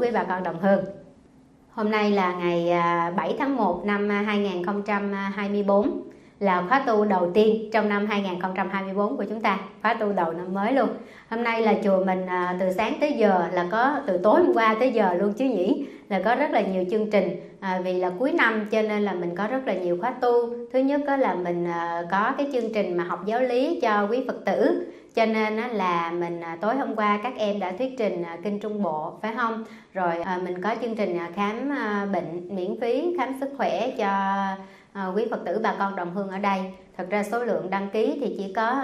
quý bà con đồng hương. Hôm nay là ngày 7 tháng 1 năm 2024, là khóa tu đầu tiên trong năm 2024 của chúng ta, khóa tu đầu năm mới luôn. Hôm nay là chùa mình từ sáng tới giờ là có, từ tối hôm qua tới giờ luôn chứ nhỉ, là có rất là nhiều chương trình. Vì là cuối năm cho nên là mình có rất là nhiều khóa tu. Thứ nhất là mình có cái chương trình mà học giáo lý cho quý Phật tử, cho nên là mình tối hôm qua các em đã thuyết trình Kinh Trung Bộ, phải không? Rồi mình có chương trình khám bệnh miễn phí, khám sức khỏe cho quý Phật tử bà con đồng hương ở đây. Thật ra số lượng đăng ký thì chỉ có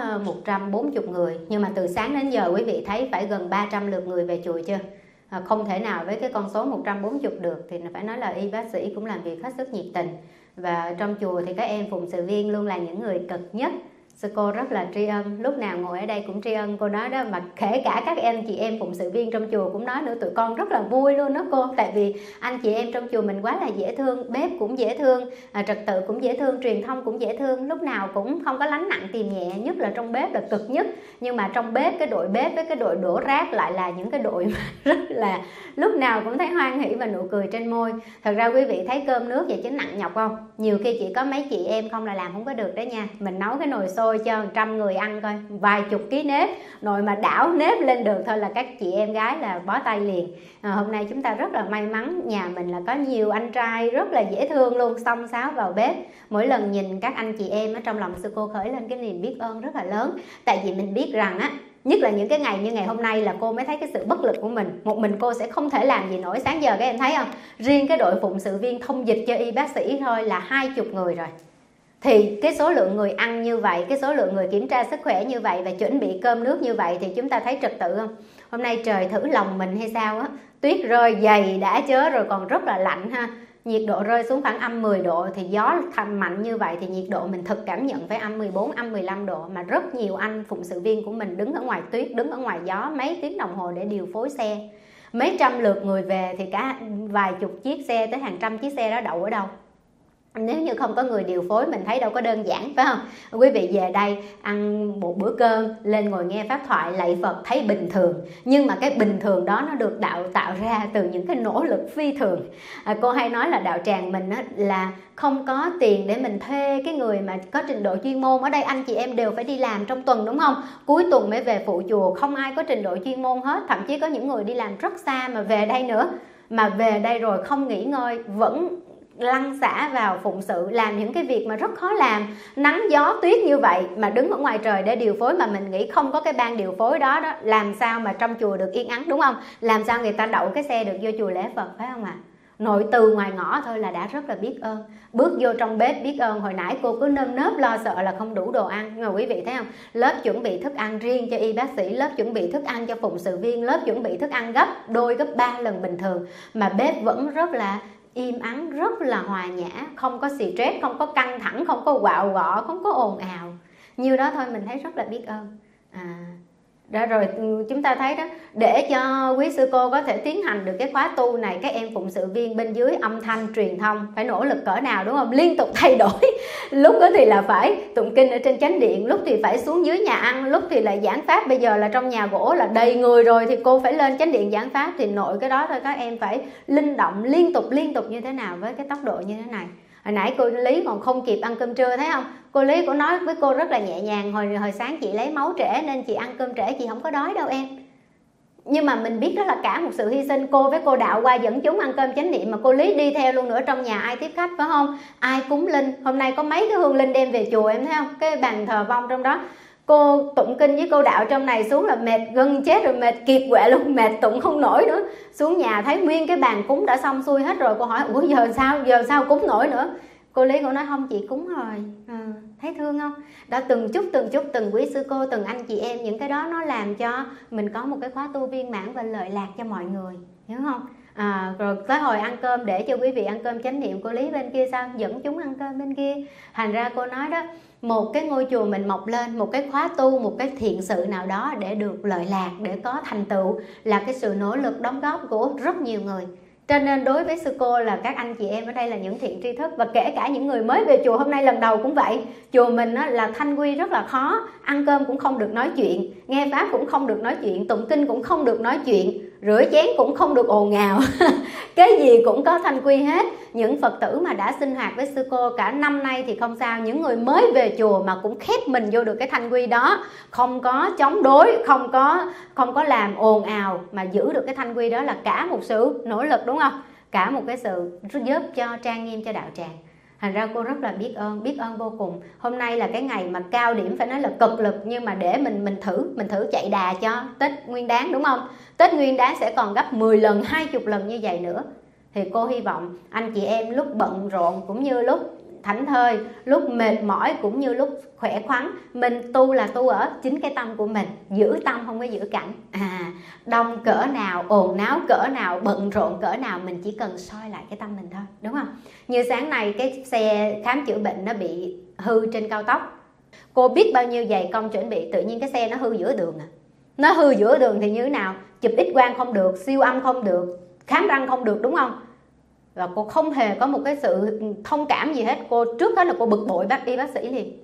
140 người, nhưng mà từ sáng đến giờ quý vị thấy phải gần 300 lượt người về chùa chưa? Không thể nào với cái con số 140 được, thì phải nói là y bác sĩ cũng làm việc hết sức nhiệt tình. Và trong chùa thì các em phụng sự viên luôn là những người cực nhất. Sư cô rất là tri ân, lúc nào ngồi ở đây cũng tri ân. Cô nói đó, mà kể cả các anh chị em phụng sự viên trong chùa cũng nói nữa, tụi con rất là vui luôn đó cô. Tại vì anh chị em trong chùa mình quá là dễ thương, bếp cũng dễ thương, trật tự cũng dễ thương, truyền thông cũng dễ thương, lúc nào cũng không có lánh nặng tìm nhẹ, nhất là trong bếp là cực nhất. Nhưng mà trong bếp, cái đội bếp với cái đội đổ rác lại là những cái đội mà rất là lúc nào cũng thấy hoan hỉ và nụ cười trên môi. Thật ra quý vị thấy cơm nước vậy chứ nặng nhọc không? Nhiều khi chỉ có mấy chị em không là làm không có được đó nha. Mình nấu cái nồi xôi cho 100 người ăn coi, vài chục ký nếp, nồi mà đảo nếp lên được thôi là các chị em gái là bó tay liền. Hôm nay chúng ta rất là may mắn, nhà mình là có nhiều anh trai rất là dễ thương luôn, xông xáo vào bếp. Mỗi lần nhìn các anh chị em ở trong lòng sư cô khởi lên cái niềm biết ơn rất là lớn. Tại vì mình biết rằng á, nhất là những cái ngày như ngày hôm nay là cô mới thấy cái sự bất lực của mình. Một mình cô sẽ không thể làm gì nổi. Sáng giờ các em thấy không, riêng cái đội phụng sự viên thông dịch cho y bác sĩ thôi là 20 người rồi. Thì cái số lượng người ăn như vậy, cái số lượng người kiểm tra sức khỏe như vậy và chuẩn bị cơm nước như vậy thì chúng ta thấy trật tự không? Hôm nay trời thử lòng mình hay sao á, tuyết rơi dày đã chớ rồi còn rất là lạnh ha. Nhiệt độ rơi xuống khoảng âm 10 độ thì gió thành mạnh như vậy thì nhiệt độ mình thực cảm nhận phải âm 14, âm 15 độ. Mà rất nhiều anh phụng sự viên của mình đứng ở ngoài tuyết, đứng ở ngoài gió mấy tiếng đồng hồ để điều phối xe. Mấy trăm lượt người về thì cả vài chục chiếc xe tới hàng trăm chiếc xe đó đậu ở đâu? Nếu như không có người điều phối mình thấy đâu có đơn giản, phải không? Quý vị về đây ăn một bữa cơm, lên ngồi nghe pháp thoại lạy Phật thấy bình thường. Nhưng mà cái bình thường đó nó được đạo tạo ra từ những cái nỗ lực phi thường. Cô hay nói là đạo tràng mình là không có tiền để mình thuê cái người mà có trình độ chuyên môn. Ở đây anh chị em đều phải đi làm trong tuần đúng không? Cuối tuần mới về phụ chùa, không ai có trình độ chuyên môn hết. Thậm chí có những người đi làm rất xa mà về đây nữa. Mà về đây rồi không nghỉ ngơi, vẫn lăn xả vào phụng sự, làm những cái việc mà rất khó làm, nắng gió tuyết như vậy mà đứng ở ngoài trời để điều phối. Mà mình nghĩ không có cái ban điều phối đó làm sao mà trong chùa được yên ắng, đúng không? Làm sao người ta đậu cái xe được vô chùa lễ Phật, phải không ạ? Nội từ ngoài ngõ thôi là đã rất là biết ơn. Bước vô trong bếp biết ơn. Hồi nãy cô cứ nơm nớp lo sợ là không đủ đồ ăn, nhưng mà quý vị thấy không, lớp chuẩn bị thức ăn riêng cho y bác sĩ, lớp chuẩn bị thức ăn cho phụng sự viên, lớp chuẩn bị thức ăn gấp 2 gấp 3 lần bình thường, mà bếp vẫn rất là im ắng, rất là hòa nhã, không có stress, không có căng thẳng, không có quạo quọ, không có ồn ào. Nhiêu đó thôi mình thấy rất là biết ơn. Đó rồi chúng ta thấy đó, để cho quý sư cô có thể tiến hành được cái khóa tu này, các em phụng sự viên bên dưới âm thanh truyền thông phải nỗ lực cỡ nào, đúng không? Liên tục thay đổi. Lúc đó thì là phải tụng kinh ở trên chánh điện, lúc thì phải xuống dưới nhà ăn, lúc thì lại giảng pháp. Bây giờ là trong nhà gỗ là đầy người rồi thì cô phải lên chánh điện giảng pháp. Thì nội cái đó thôi, các em phải linh động liên tục như thế nào với cái tốc độ như thế này. Hồi nãy cô Lý còn không kịp ăn cơm trưa, thấy không? Cô Lý cũng nói với cô rất là nhẹ nhàng, hồi sáng chị lấy máu trễ nên chị ăn cơm trễ, chị không có đói đâu em. Nhưng mà mình biết đó là cả một sự hy sinh. Cô với cô Đạo qua dẫn chúng ăn cơm chánh niệm mà cô Lý đi theo luôn nữa. Trong nhà ai tiếp khách, phải không? Ai cúng linh. Hôm nay có mấy cái hương linh đem về chùa, em thấy không? Cái bàn thờ vong trong đó, cô tụng kinh với cô Đạo trong này xuống là mệt gần chết rồi, mệt kiệt quệ luôn, mệt tụng không nổi nữa. Xuống nhà thấy nguyên cái bàn cúng đã xong xuôi hết rồi. Cô hỏi ủa giờ sao cúng nổi nữa? Cô Lý cô nói không, chị cúng rồi. Thấy thương không? Đã từng chút từng quý sư cô, từng anh chị em, những cái đó nó làm cho mình có một cái khóa tu viên mãn và lợi lạc cho mọi người, hiểu không? Rồi tới hồi ăn cơm để cho quý vị ăn cơm chánh niệm, cô Lý bên kia sao dẫn chúng ăn cơm bên kia. Thành ra cô nói đó, một cái ngôi chùa mình mọc lên, một cái khóa tu, một cái thiện sự nào đó để được lợi lạc, để có thành tựu là cái sự nỗ lực đóng góp của rất nhiều người. Cho nên đối với sư cô là các anh chị em ở đây là những thiện tri thức, và kể cả những người mới về chùa hôm nay lần đầu cũng vậy. Chùa mình là thanh quy rất là khó, ăn cơm cũng không được nói chuyện, nghe pháp cũng không được nói chuyện, tụng kinh cũng không được nói chuyện. rửa chén cũng không được ồn ào. Cái gì cũng có thanh quy hết. Những Phật tử mà đã sinh hoạt với sư cô cả năm nay thì không sao. Những người mới về chùa mà cũng khép mình vô được cái thanh quy đó, không có chống đối, không có làm ồn ào, mà giữ được cái thanh quy đó là cả một sự nỗ lực, đúng không? Cả một cái sự giúp cho trang nghiêm cho đạo tràng. Thành ra cô rất là biết ơn vô cùng. Hôm nay là cái ngày mà cao điểm, phải nói là cực lực, nhưng mà để mình thử chạy đà cho Tết Nguyên Đán, đúng không? Tết Nguyên Đán sẽ còn gấp 10 lần, 20 lần như vậy nữa. Thì cô hy vọng anh chị em lúc bận rộn cũng như lúc thảnh thơi, lúc mệt mỏi cũng như lúc khỏe khoắn, mình tu là tu ở chính cái tâm của mình, giữ tâm không có giữ cảnh. Đông cỡ nào, ồn náo cỡ nào, bận rộn cỡ nào, mình chỉ cần soi lại cái tâm mình thôi, đúng không? Như sáng nay cái xe khám chữa bệnh nó bị hư trên cao tốc, cô biết bao nhiêu dày công chuẩn bị, tự nhiên cái xe nó hư giữa đường. Nó hư giữa đường thì như thế nào? Chụp X-quang không được, siêu âm không được, khám răng không được, đúng không? Và cô không hề có một cái sự thông cảm gì hết. Cô trước hết là cô bực bội y bác sĩ liền.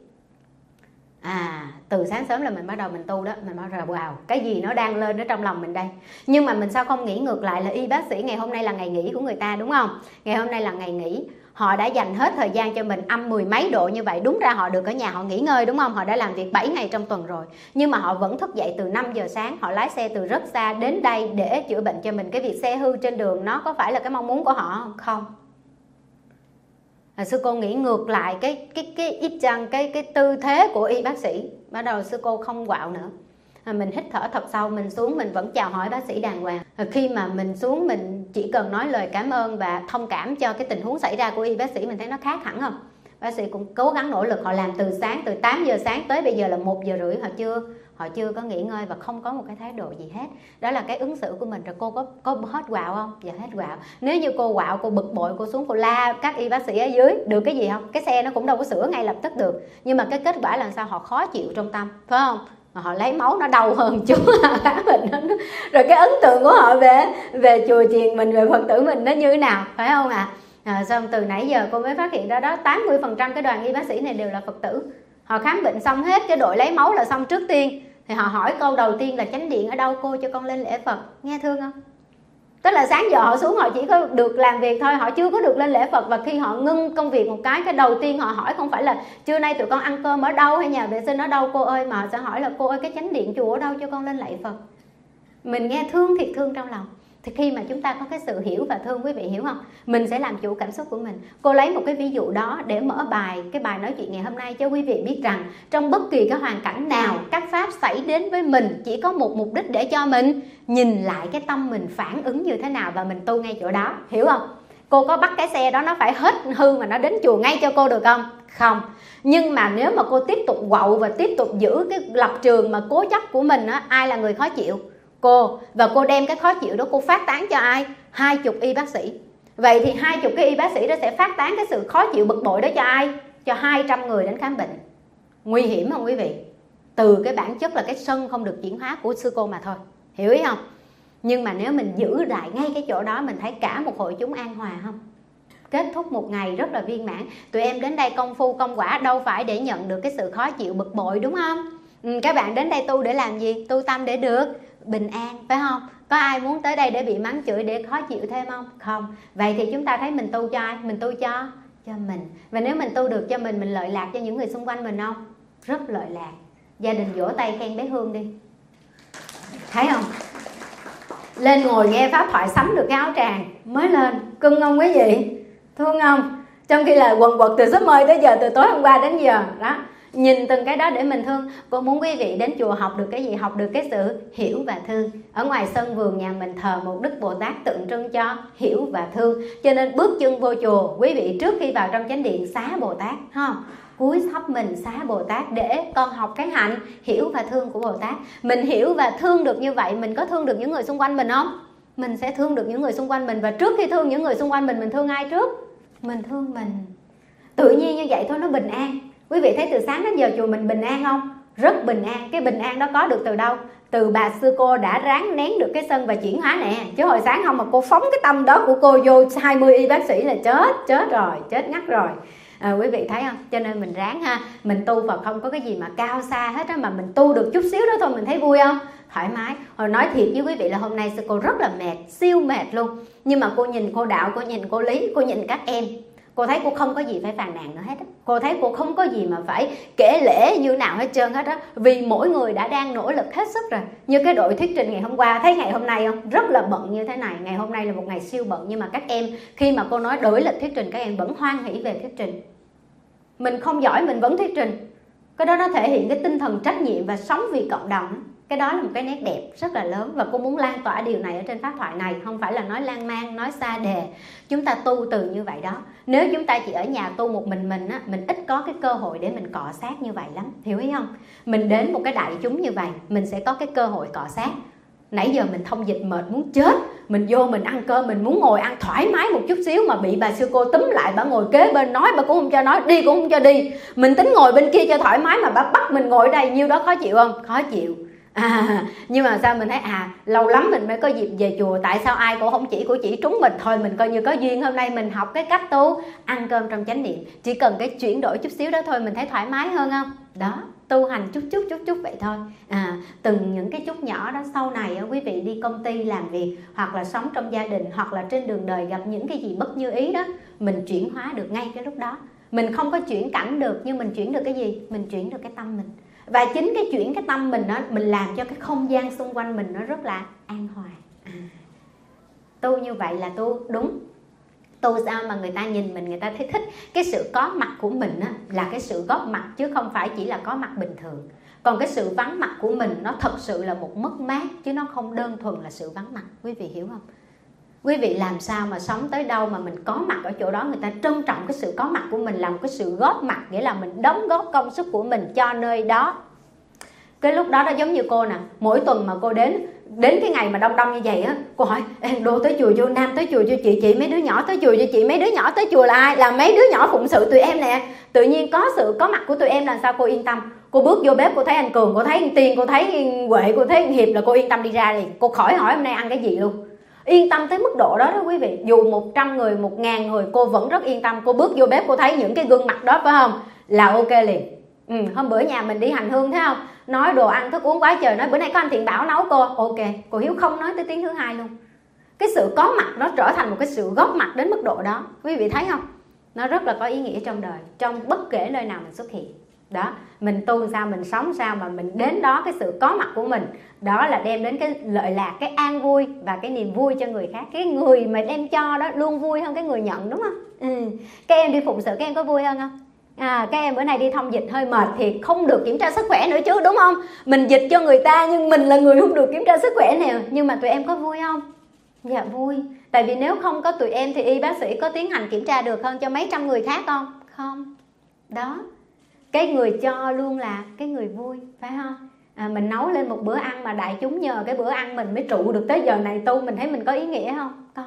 Từ sáng sớm là mình bắt đầu mình tu đó, mình bắt đầu wow, cái gì nó đang lên ở trong lòng mình đây. Nhưng mà mình sao không nghĩ ngược lại là y bác sĩ ngày hôm nay là ngày nghỉ của người ta, đúng không? Ngày hôm nay là ngày nghỉ, họ đã dành hết thời gian cho mình, âm 10 mấy độ như vậy, đúng ra họ được ở nhà họ nghỉ ngơi, đúng không? Họ đã làm việc 7 ngày trong tuần rồi, nhưng mà họ vẫn thức dậy từ 5 giờ sáng, họ lái xe từ rất xa đến đây để chữa bệnh cho mình. Cái việc xe hư trên đường nó có phải là cái mong muốn của họ không? Sư cô nghĩ ngược lại cái ít chăng cái tư thế của y bác sĩ. Bắt đầu sư cô không quạo nữa, mình hít thở thật sâu, mình xuống mình vẫn chào hỏi bác sĩ đàng hoàng. Khi mà mình xuống mình chỉ cần nói lời cảm ơn và thông cảm cho cái tình huống xảy ra của y bác sĩ, mình thấy nó khác hẳn không? Bác sĩ cũng cố gắng nỗ lực, họ làm từ sáng, từ 8 giờ sáng tới bây giờ là 1 giờ rưỡi, họ chưa có nghỉ ngơi và không có một cái thái độ gì hết. Đó là cái ứng xử của mình. Rồi cô có hết quạo không? Dạ hết quạo. Nếu như cô quạo, cô bực bội, cô xuống cô la các y bác sĩ ở dưới, được cái gì không? Cái xe nó cũng đâu có sửa ngay lập tức được. Nhưng mà cái kết quả là sao? Họ khó chịu trong tâm, phải không? Họ lấy máu nó đau hơn chút mình. Rồi cái ấn tượng của họ về chùa chiền mình, về Phật tử mình nó như thế nào, phải không ạ? Xong từ nãy giờ cô mới phát hiện ra đó, 80% cái đoàn y bác sĩ này đều là Phật tử. Họ khám bệnh xong hết, cái đội lấy máu là xong trước tiên. Thì họ hỏi câu đầu tiên là chánh điện ở đâu cô, cho con lên lễ Phật. Nghe thương không? Tức là sáng giờ họ xuống họ chỉ có được làm việc thôi, họ chưa có được lên lễ Phật. Và khi họ ngưng công việc một cái đầu tiên họ hỏi không phải là trưa nay tụi con ăn cơm ở đâu hay nhà vệ sinh ở đâu cô ơi, mà họ sẽ hỏi là cô ơi cái chánh điện chùa ở đâu cho con lên lạy Phật. Mình nghe thương thiệt thương trong lòng. Thì khi mà chúng ta có cái sự hiểu và thương, quý vị hiểu không? Mình sẽ làm chủ cảm xúc của mình. Cô lấy một cái ví dụ đó để mở cái bài nói chuyện ngày hôm nay cho quý vị biết rằng trong bất kỳ cái hoàn cảnh nào, các pháp xảy đến với mình chỉ có một mục đích để cho mình nhìn lại cái tâm mình phản ứng như thế nào và mình tu ngay chỗ đó, hiểu không? Cô có bắt cái xe đó nó phải hết hư mà nó đến chùa ngay cho cô được không? Không. Nhưng mà nếu mà cô tiếp tục quậu và tiếp tục giữ cái lập trường mà cố chấp của mình á, ai là người khó chịu? Cô. Và cô đem cái khó chịu đó cô phát tán cho ai? 20 y bác sĩ. Vậy thì 20 cái y bác sĩ đó sẽ phát tán cái sự khó chịu bực bội đó cho ai? Cho 200 người đến khám bệnh. Nguy hiểm không quý vị? Từ cái bản chất là cái sân không được chuyển hóa của sư cô mà thôi, hiểu ý không? Nhưng mà nếu mình giữ lại ngay cái chỗ đó, mình thấy cả một hội chúng an hòa không? Kết thúc một ngày rất là viên mãn. Tụi em đến đây công phu công quả đâu phải để nhận được cái sự khó chịu bực bội, đúng không? Các bạn đến đây tu để làm gì? Tu tâm để được bình an, phải không? Có ai muốn tới đây để bị mắng chửi, để khó chịu thêm không? Không. Vậy thì chúng ta thấy mình tu cho ai? Mình tu cho mình. Và nếu mình tu được cho mình lợi lạc cho những người xung quanh mình không? Rất lợi lạc. Gia đình vỗ tay khen bé Hương đi. Thấy không? Lên ngồi nghe pháp thoại sắm được cái áo tràng mới lên. Cưng không quý vị? Thương không? Trong khi là quần quật từ sớm mơi tới giờ, từ tối hôm qua đến giờ đó. Nhìn từng cái đó để mình thương. Cô muốn quý vị đến chùa học được cái gì? Học được cái sự hiểu và thương. Ở ngoài sân vườn nhà mình thờ một Đức Bồ Tát tượng trưng cho hiểu và thương. Cho nên bước chân vô chùa, quý vị trước khi vào trong chánh điện xá Bồ Tát, không? Cúi thấp mình xá Bồ Tát để con học cái hạnh hiểu và thương của Bồ Tát. Mình hiểu và thương được như vậy, mình có thương được những người xung quanh mình không? Mình sẽ thương được những người xung quanh mình. Và trước khi thương những người xung quanh mình thương ai trước? Mình thương mình. Tự nhiên như vậy thôi, nó bình an. Quý vị thấy từ sáng đến giờ chùa mình bình an không? Rất bình an. Cái bình an đó có được từ đâu? Từ bà sư cô đã ráng nén được cái sân và chuyển hóa nè. Chứ hồi sáng không mà cô phóng cái tâm đó của cô vô 20 y bác sĩ là chết rồi, chết ngắt rồi. Quý vị thấy không? Cho nên mình ráng ha, mình tu Phật không có cái gì mà cao xa hết á, mà mình tu được chút xíu đó thôi mình thấy vui không? Thoải mái. Hồi nói thiệt với quý vị là hôm nay sư cô rất là mệt, siêu mệt luôn. Nhưng mà cô nhìn cô Đạo, cô nhìn cô Lý, cô nhìn các em, cô thấy cô không có gì phải phàn nàn nữa hết á. Cô thấy cô không có gì mà phải kể lể như nào hết trơn hết á. Vì mỗi người đã đang nỗ lực hết sức rồi. Như cái đội thuyết trình ngày hôm qua, thấy ngày hôm nay không? Rất là bận như thế này. Ngày hôm nay là một ngày siêu bận. Nhưng mà các em, khi mà cô nói đổi lịch thuyết trình, các em vẫn hoan hỉ về thuyết trình. Mình không giỏi mình vẫn thuyết trình. Cái đó nó thể hiện cái tinh thần trách nhiệm và sống vì cộng đồng. Cái đó là một cái nét đẹp rất là lớn. Và cô muốn lan tỏa điều này ở trên pháp thoại này. Không phải là nói lan man, nói xa đề. Chúng ta tu từ như vậy đó. Nếu chúng ta chỉ ở nhà tu một mình á, mình ít có cái cơ hội để mình cọ sát như vậy lắm. Hiểu ý không? Mình đến một cái đại chúng như vậy, mình sẽ có cái cơ hội cọ sát. Nãy giờ mình thông dịch mệt muốn chết, mình vô mình ăn cơm, mình muốn ngồi ăn thoải mái một chút xíu mà bị bà sư cô túm lại, bà ngồi kế bên nói, bà cũng không cho nói, đi cũng không cho đi. Mình tính ngồi bên kia cho thoải mái mà bà bắt mình ngồi ở đây, nhiêu đó khó chịu không? Khó chịu. Nhưng mà sao mình thấy lâu lắm mình mới có dịp về chùa, tại sao ai cũng không chỉ, của chỉ trúng mình thôi, mình coi như có duyên. Hôm nay mình học cái cách tu ăn cơm trong chánh niệm, chỉ cần cái chuyển đổi chút xíu đó thôi mình thấy thoải mái hơn không? Đó, tu hành chút chút vậy thôi. Từng những cái chút nhỏ đó, sau này quý vị đi công ty làm việc, hoặc là sống trong gia đình, hoặc là trên đường đời gặp những cái gì bất như ý đó, mình chuyển hóa được ngay cái lúc đó. Mình không có chuyển cảnh được, nhưng mình chuyển được cái gì? Mình chuyển được cái tâm mình. Và chính cái chuyển cái tâm mình đó, mình làm cho cái không gian xung quanh mình nó rất là an hòa. Tu như vậy là tu đúng. Tu sao mà người ta nhìn mình, người ta thấy thích. Cái sự có mặt của mình á, là cái sự góp mặt, chứ không phải chỉ là có mặt bình thường. Còn cái sự vắng mặt của mình nó thật sự là một mất mát, chứ nó không đơn thuần là sự vắng mặt. Quý vị hiểu không? Quý vị làm sao mà sống tới đâu mà mình có mặt ở chỗ đó, người ta trân trọng cái sự có mặt của mình, là một cái sự góp mặt, nghĩa là mình đóng góp công sức của mình cho nơi đó. Cái lúc đó nó giống như cô nè, mỗi tuần mà cô đến cái ngày mà đông đông như vậy á, cô hỏi Đô tới chùa chưa, Nam tới chùa chưa, chị mấy đứa nhỏ tới chùa chưa, chị mấy đứa nhỏ tới chùa là ai? Là mấy đứa nhỏ phụng sự tụi em nè. Tự nhiên có sự có mặt của tụi em là sao cô yên tâm. Cô bước vô bếp, cô thấy anh Cường, cô thấy anh Tiên, cô thấy Huệ, cô thấy Hiệp là cô yên tâm đi ra liền. Cô khỏi hỏi hôm nay ăn cái gì luôn. Yên tâm tới mức độ đó đó quý vị. Dù 100 người, 1000 người cô vẫn rất yên tâm. Cô bước vô bếp cô thấy những cái gương mặt đó phải không, là ok liền. Hôm bữa nhà mình đi hành hương thấy không, nói đồ ăn thức uống quá trời, nói bữa nay có anh Thiện Bảo nấu cô, ok. Cô Hiếu không nói tới tiếng thứ hai luôn. Cái sự có mặt nó trở thành một cái sự góp mặt đến mức độ đó. Quý vị thấy không? Nó rất là có ý nghĩa trong đời, trong bất kể nơi nào mình xuất hiện. Đó, mình tu sao, mình sống sao mà mình đến đó, cái sự có mặt của mình đó là đem đến cái lợi lạc, cái an vui và cái niềm vui cho người khác. Cái người mà đem cho đó luôn vui hơn cái người nhận, đúng không? Các em đi phụng sự các em có vui hơn không? Các em bữa nay đi thông dịch hơi mệt thì không được kiểm tra sức khỏe nữa chứ, đúng không? Mình dịch cho người ta nhưng mình là người không được kiểm tra sức khỏe nè. Nhưng mà tụi em có vui không? Dạ vui. Tại vì nếu không có tụi em thì y bác sĩ có tiến hành kiểm tra được hơn cho mấy trăm người khác không? Không. Đó, cái người cho luôn là cái người vui, phải không? Mình nấu lên một bữa ăn mà đại chúng nhờ cái bữa ăn mình mới trụ được tới giờ này tu, mình thấy mình có ý nghĩa không? Có.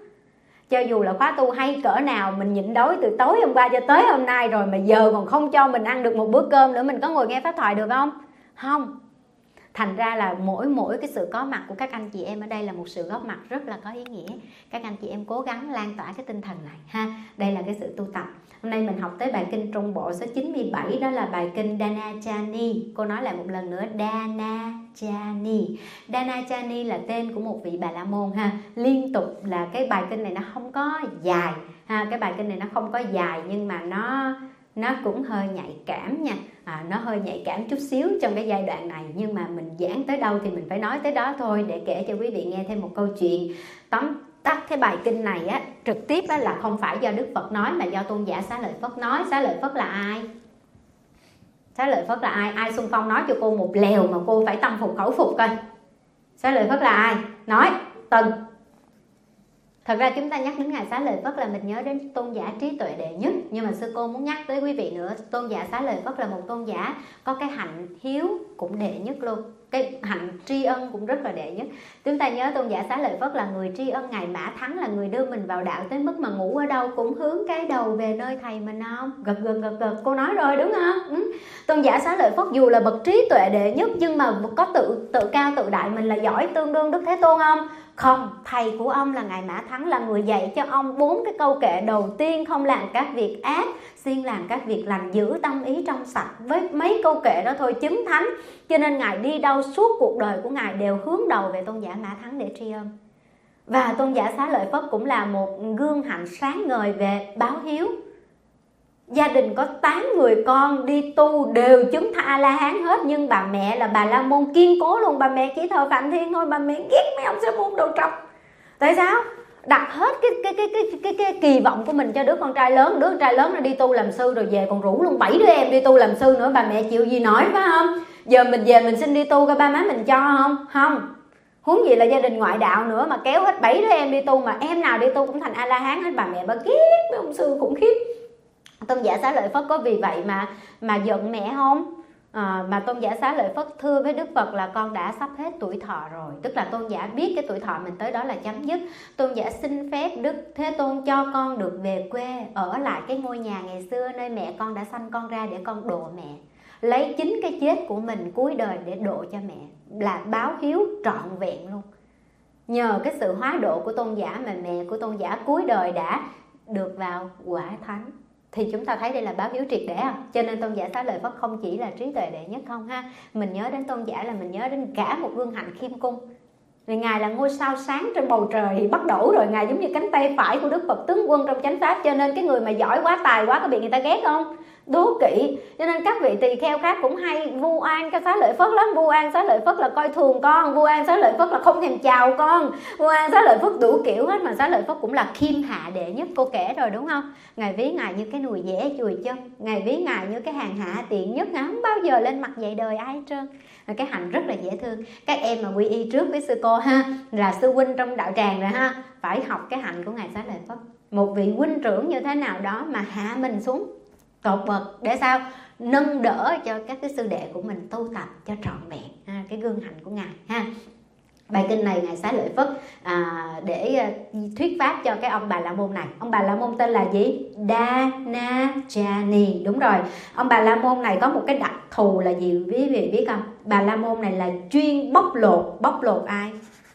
Cho dù là khóa tu hay cỡ nào, mình nhịn đói từ tối hôm qua cho tới hôm nay rồi, mà giờ còn không cho mình ăn được một bữa cơm nữa, mình có ngồi nghe pháp thoại được không? Không. Thành ra là mỗi cái sự có mặt của các anh chị em ở đây là một sự góp mặt rất là có ý nghĩa. Các anh chị em cố gắng lan tỏa cái tinh thần này ha. Đây là cái sự tu tập. Hôm nay mình học tới bài kinh Trung Bộ số 97, đó là bài kinh Danachani. Cô nói lại một lần nữa, Danachani. Danachani là tên của một vị Bà La Môn ha. Liên tục là cái bài kinh này nó không có dài ha. Cái bài kinh này nó không có dài nhưng mà nó cũng hơi nhạy cảm nha. Nó hơi nhạy cảm chút xíu trong cái giai đoạn này, nhưng mà mình giảng tới đâu thì mình phải nói tới đó thôi, để kể cho quý vị nghe thêm một câu chuyện. Tóm tắt cái bài kinh này á, trực tiếp á, là không phải do Đức Phật nói mà do tôn giả Xá Lợi Phất nói. Xá Lợi Phất là ai? Xá Lợi Phất là ai? Ai xung phong nói cho cô một lèo mà cô phải tâm phục khẩu phục coi. Xá Lợi Phất là ai? Nói từng. Thật ra chúng ta nhắc đến Ngài Xá Lợi Phất là mình nhớ đến tôn giả trí tuệ đệ nhất. Nhưng mà sư cô muốn nhắc tới quý vị nữa, tôn giả Xá Lợi Phất là một tôn giả có cái hạnh hiếu cũng đệ nhất luôn. Cái hạnh tri ân cũng rất là đệ nhất. Chúng ta nhớ tôn giả Xá Lợi Phất là người tri ân Ngài Mã Thắng, là người đưa mình vào đạo tới mức mà ngủ ở đâu cũng hướng cái đầu về nơi thầy mình không? Gật cô nói rồi đúng không? Tôn giả Xá Lợi Phất dù là bậc trí tuệ đệ nhất nhưng mà có tự cao tự đại mình là giỏi tương đương Đức Thế Tôn không? Không, thầy của ông là ngài Mã Thắng là người dạy cho ông 4 cái câu kệ đầu tiên: không làm các việc ác, siêng làm các việc lành, giữ tâm ý trong sạch. Với mấy câu kệ đó thôi chứng thánh. Cho nên ngài đi đâu suốt cuộc đời của ngài đều hướng đầu về tôn giả Mã Thắng để tri ân. Và tôn giả Xá Lợi Phất cũng là một gương hạnh sáng ngời về báo hiếu. Gia đình có 8 người con đi tu đều chứng A-la-hán hết, nhưng bà mẹ là Bà La Môn kiên cố luôn. Bà mẹ chỉ thờ Phạm Thiên thôi, bà mẹ ghét mấy ông sa môn đầu trọc. Tại sao? Đặt hết cái kỳ vọng của mình cho đứa con trai lớn. Đứa con trai lớn nó đi tu làm sư rồi về còn rủ luôn 7 đứa em đi tu làm sư nữa. Bà mẹ chịu gì nổi, phải không? Giờ mình về mình xin đi tu, coi ba má mình cho không? Không. Huống gì là gia đình ngoại đạo nữa, mà kéo hết 7 đứa em đi tu, mà em nào đi tu cũng thành A-la-hán hết. Bà mẹ bà ghét mấy ông sư khủng khiếp. Tôn giả Xá Lợi Phất có vì vậy mà giận mẹ không? Mà tôn giả Xá Lợi Phất thưa với Đức Phật là con đã sắp hết tuổi thọ rồi. Tức là tôn giả biết cái tuổi thọ mình tới đó là chấm dứt. Tôn giả xin phép Đức Thế Tôn cho con được về quê, ở lại cái ngôi nhà ngày xưa nơi mẹ con đã sanh con ra để con độ mẹ. Lấy chính cái chết của mình cuối đời để độ cho mẹ, là báo hiếu trọn vẹn luôn. Nhờ cái sự hóa độ của tôn giả mà mẹ của tôn giả cuối đời đã được vào quả thánh. Thì chúng ta thấy đây là báo hiếu triệt để không? Cho nên tôn giả Xá Lợi Phất không chỉ là trí tuệ đệ nhất không ha. Mình nhớ đến tôn giả là mình nhớ đến cả một gương hạnh khiêm cung. Vì ngài là ngôi sao sáng trên bầu trời bắt đầu rồi. Ngài giống như cánh tay phải của Đức Phật tướng quân trong chánh pháp. Cho nên cái người mà giỏi quá, tài quá có bị người ta ghét không? Đố kỵ. Cho nên các vị tỳ kheo khác cũng hay vu oan cái Xá Lợi Phất lắm. Vu oan Xá Lợi Phất là coi thường con, vu oan Xá Lợi Phất là không thèm chào con, vu oan Xá Lợi Phất đủ kiểu hết. Mà Xá Lợi Phất cũng là khiêm hạ đệ nhất, cô kể rồi đúng không? Ngài ví ngài như cái nùi dẻ chùi chân, ngài ví ngài như cái hàng hạ tiện nhất, ngài không bao giờ lên mặt dạy đời ai hết trơn. Cái hạnh rất là dễ thương. Các em mà quy y trước với sư cô ha, là sư huynh trong đạo tràng rồi ha, phải học cái hạnh của ngài Xá Lợi Phất. Một vị huynh trưởng như thế nào đó mà hạ mình xuống tột bậc để sao? Nâng đỡ cho các cái sư đệ của mình tu tập cho trọn vẹn cái gương hạnh của ngài ha. Bài kinh này ngài Xá Lợi Phất để thuyết pháp cho cái ông Bà La Môn này. Ông Bà La Môn tên là gì? Danajani. Đúng rồi. Ông Bà La Môn này có một cái đặc thù là gì quý vị biết không? Bà La Môn này là chuyên bóc lột ai?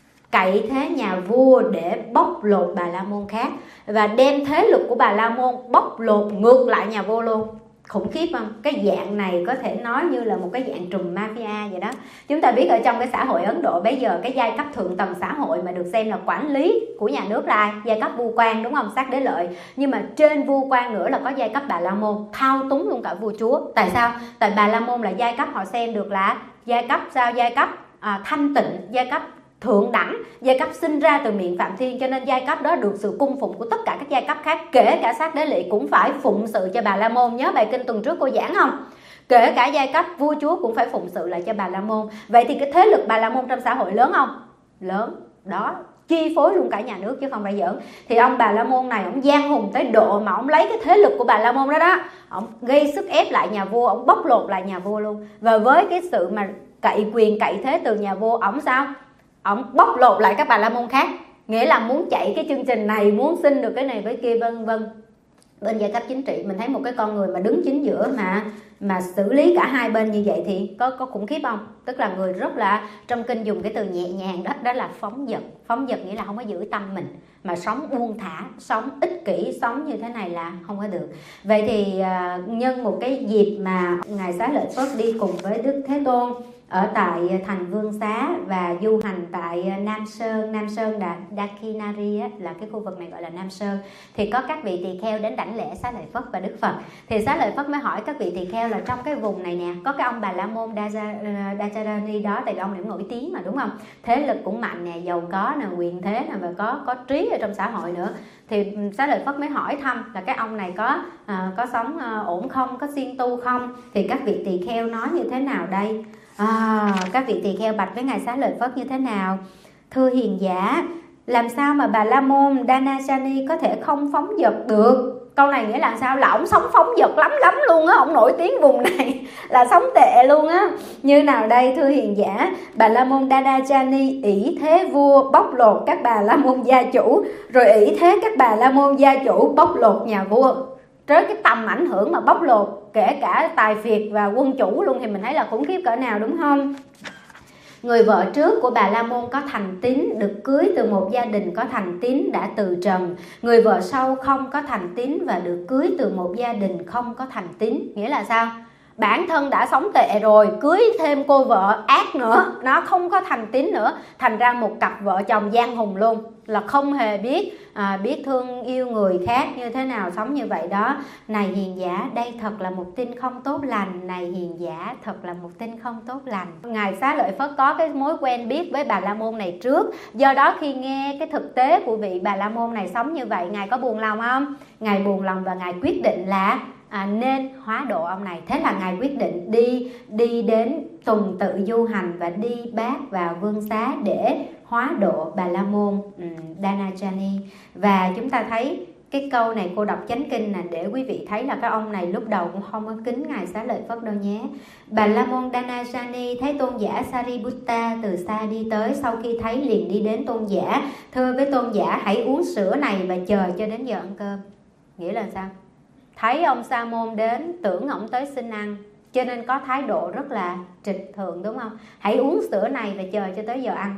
Cậy thế nhà vua để bóc lột Bà La Môn khác, và đem thế lực của Bà La Môn bóc lột ngược lại nhà vua luôn. Khủng khiếp không? Cái dạng này có thể nói như là một cái dạng trùm mafia vậy đó. Chúng ta biết ở trong cái xã hội Ấn Độ bây giờ, cái giai cấp thượng tầng xã hội mà được xem là quản lý của nhà nước là ai? Giai cấp vua quan, đúng không? Sát đế lợi. Nhưng mà trên vua quan nữa là có giai cấp Bà La Môn, thao túng luôn cả vua chúa. Tại sao? Tại Bà La Môn là giai cấp họ xem được là giai cấp sao? Giai cấp thanh tịnh, giai cấp thượng đẳng, giai cấp sinh ra từ miệng Phạm Thiên. Cho nên giai cấp đó được sự cung phụng của tất cả các giai cấp khác, kể cả sát đế lỵ cũng phải phụng sự cho Bà La Môn. Nhớ bài kinh tuần trước cô giảng không? Kể cả giai cấp vua chúa cũng phải phụng sự lại cho Bà La Môn. Vậy thì cái thế lực Bà La Môn trong xã hội lớn không? Lớn. Đó, chi phối luôn cả nhà nước chứ không phải giỡn. Thì ông Bà La Môn này, ông giang hùng tới độ mà ông lấy cái thế lực của Bà La Môn đó ông gây sức ép lại nhà vua, ông bóc lột lại nhà vua luôn. Và với cái sự mà cậy quyền cậy thế từ nhà vua, ông sao? Ông bóc lột lại các Bà La Môn khác, nghĩa là muốn chạy cái chương trình này, muốn xin được cái này với kia vân vân. Bên giai cấp chính trị mình thấy một cái con người mà đứng chính giữa mà xử lý cả hai bên như vậy thì có khủng khiếp không? Tức là người rất là, trong kinh dùng cái từ nhẹ nhàng đó là phóng dật. Phóng dật nghĩa là không có giữ tâm mình, mà sống buông thả, sống ích kỷ, sống như thế này là không có được. Vậy thì nhân một cái dịp mà ngài Xá Lợi Phất đi cùng với Đức Thế Tôn ở tại thành Vương Xá và du hành tại Nam Sơn Dakinari là cái khu vực này gọi là Nam Sơn, thì có các vị tỳ kheo đến đảnh lễ Xá Lợi Phất và Đức Phật. Thì Xá Lợi Phất mới hỏi các vị tỳ kheo là trong cái vùng này nè, có cái ông Bà La Môn Dajarani đó, tại vì ông này cũng nổi tiếng mà, đúng không? Thế lực cũng mạnh nè, giàu có nè, quyền thế nè, và có trí ở trong xã hội nữa. Thì Xá Lợi Phất mới hỏi thăm là cái ông này có sống ổn không, có siêng tu không? Thì các vị tỳ kheo nói như thế nào đây? Các vị tỳ kheo bạch với ngài Xá Lợi Phất như thế nào? Thưa hiền giả, làm sao mà Bà La Môn Danajani có thể không phóng dật được? Câu này nghĩa là sao? Là ổng sống phóng dật lắm luôn á, ổng nổi tiếng vùng này là sống tệ luôn á. Như nào đây thưa hiền giả? Bà La Môn Danajani ỷ thế vua bóc lột các Bà La Môn gia chủ, rồi ỷ thế các Bà La Môn gia chủ bóc lột nhà vua. Tới cái tầm ảnh hưởng mà bóc lột kể cả tài phiệt và quân chủ luôn, thì mình thấy là khủng khiếp cỡ nào, đúng không? Người vợ trước của Bà La Môn có thành tín, được cưới từ một gia đình có thành tín đã từ trần. Người vợ sau không có thành tín và được cưới từ một gia đình không có thành tín. Nghĩa là sao? Bản thân đã sống tệ rồi, cưới thêm cô vợ ác nữa, nó không có thành tín nữa, thành ra một cặp vợ chồng gian hùng luôn, là không hề biết thương yêu người khác như thế nào, sống như vậy đó. Này hiền giả, đây thật là một tin không tốt lành. Này hiền giả, thật là một tin không tốt lành. Ngài Xá Lợi Phất có cái mối quen biết với Bà La Môn này trước, do đó khi nghe cái thực tế của vị Bà La Môn này sống như vậy, Ngài có buồn lòng không? Ngài buồn lòng và Ngài quyết định là nên hóa độ ông này. Thế là Ngài quyết định đi đến tuần tự du hành và đi bát vào vương xá để hóa độ Bà La Môn Danajani. Và chúng ta thấy cái câu này cô đọc chánh kinh nè, để quý vị thấy là cái ông này lúc đầu cũng không có kính Ngài Xá Lợi Phất đâu nhé. Bà La Môn Danajani thấy tôn giả Sariputta từ xa đi tới, sau khi thấy liền đi đến tôn giả, thưa với tôn giả hãy uống sữa này và chờ cho đến giờ ăn cơm. Nghĩa là sao? Thấy ông Sa Môn đến, tưởng ổng tới xin ăn, cho nên có thái độ rất là trịch thượng, đúng không? Hãy uống sữa này và chờ cho tới giờ ăn.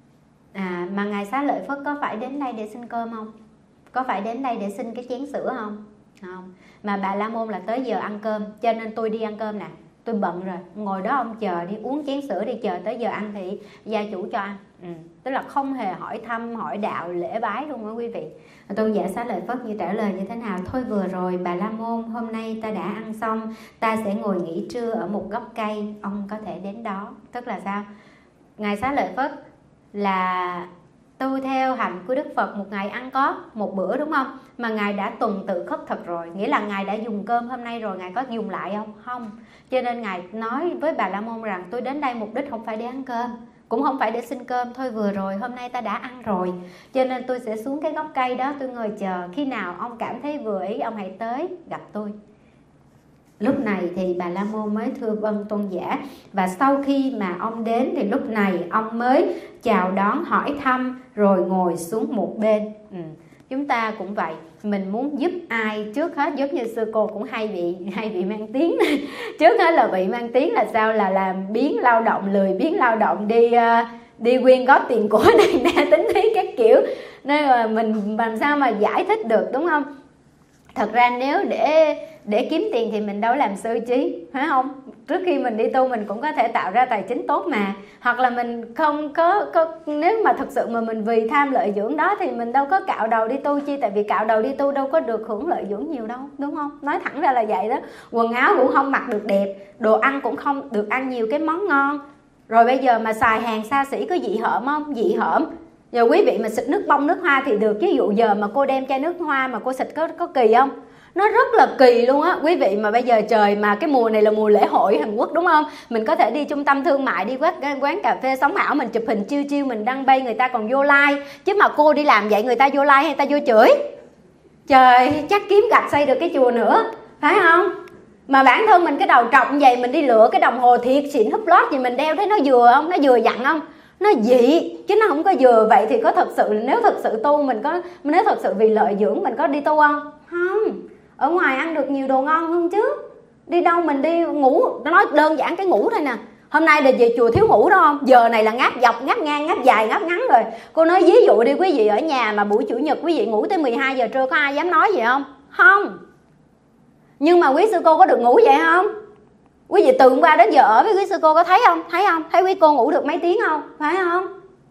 Mà Ngài Xá Lợi Phất có phải đến đây để xin cơm không? Có phải đến đây để xin cái chén sữa không? Không. Mà Bà La Môn là tới giờ ăn cơm, cho nên tôi đi ăn cơm nè, tôi bận rồi, ngồi đó ông chờ đi, uống chén sữa đi, chờ tới giờ ăn thì gia chủ cho ăn. Tức là không hề hỏi thăm, hỏi đạo, lễ bái luôn đó quý vị. Tôn giả Xá Lợi Phất như trả lời như thế nào? Thôi vừa rồi Bà La Môn, hôm nay ta đã ăn xong, ta sẽ ngồi nghỉ trưa ở một gốc cây, ông có thể đến đó. Tức là sao? Ngài Xá Lợi Phất là tu theo hạnh của Đức Phật, một ngày ăn có một bữa, đúng không? Mà Ngài đã tuần tự khất thực rồi, nghĩa là Ngài đã dùng cơm hôm nay rồi, Ngài có dùng lại không? Không. Cho nên Ngài nói với Bà La Môn rằng tôi đến đây mục đích không phải để ăn cơm, cũng không phải để xin cơm. Thôi vừa rồi hôm nay ta đã ăn rồi, cho nên tôi sẽ xuống cái gốc cây đó, tôi ngồi chờ, khi nào ông cảm thấy vừa ý ông hãy tới gặp tôi. Lúc này thì Bà La Môn mới thưa vâng tôn giả. Và sau khi mà ông đến thì lúc này ông mới chào đón, hỏi thăm, rồi ngồi xuống một bên. Chúng ta cũng vậy, mình muốn giúp ai trước hết, giống như sư cô cũng hay bị mang tiếng trước hết là bị mang tiếng là sao? Là làm biếng lao động, lười biếng lao động, đi quyên góp tiền của này nè, tính thí các kiểu, nên là mình làm sao mà giải thích được, đúng không? Thật ra nếu để kiếm tiền thì mình đâu làm sư chí, phải không? Trước khi mình đi tu mình cũng có thể tạo ra tài chính tốt mà. Hoặc là mình không có nếu mà thực sự mà mình vì tham lợi dưỡng đó thì mình đâu có cạo đầu đi tu chi, tại vì cạo đầu đi tu đâu có được hưởng lợi dưỡng nhiều đâu, đúng không? Nói thẳng ra là vậy đó. Quần áo cũng không mặc được đẹp, đồ ăn cũng không được ăn nhiều cái món ngon. Rồi bây giờ mà xài hàng xa xỉ có dị hợm không? Dị hợm. Giờ quý vị mà xịt nước bông nước hoa thì được, ví dụ giờ mà cô đem chai nước hoa mà cô xịt có kỳ không? Nó rất là kỳ luôn á quý vị. Mà bây giờ trời mà cái mùa này là mùa lễ hội Hàn Quốc, đúng không? Mình có thể đi trung tâm thương mại, đi quán cà phê sống ảo, mình chụp hình chiêu chiêu, mình đăng bay, người ta còn vô like. Chứ mà cô đi làm vậy người ta vô like hay người ta vô chửi? Trời, chắc kiếm gạch xây được cái chùa nữa, phải không? Mà bản thân mình cái đầu trọc như vậy, mình đi lựa cái đồng hồ thiệt xịn húp lót gì mình đeo, thấy nó vừa không? Nó vừa dặn không? Nó dị chứ nó không có vừa. Vậy thì có thật sự, nếu thật sự tu nếu thật sự vì lợi dưỡng mình có đi tu không? Không. Ở ngoài ăn được nhiều đồ ngon hơn chứ. Đi đâu mình đi ngủ, nó nói đơn giản cái ngủ thôi nè. Hôm nay là về chùa thiếu ngủ đó không? Giờ này là ngáp dọc, ngáp ngang, ngáp dài, ngáp ngắn rồi. Cô nói ví dụ đi quý vị, ở nhà mà buổi chủ nhật quý vị ngủ tới 12 giờ trưa có ai dám nói gì không? Không. Nhưng mà quý sư cô có được ngủ vậy không? Quý vị từ hôm qua đến giờ ở với quý sư cô có thấy không? Thấy không? Thấy quý cô ngủ được mấy tiếng không? Phải không?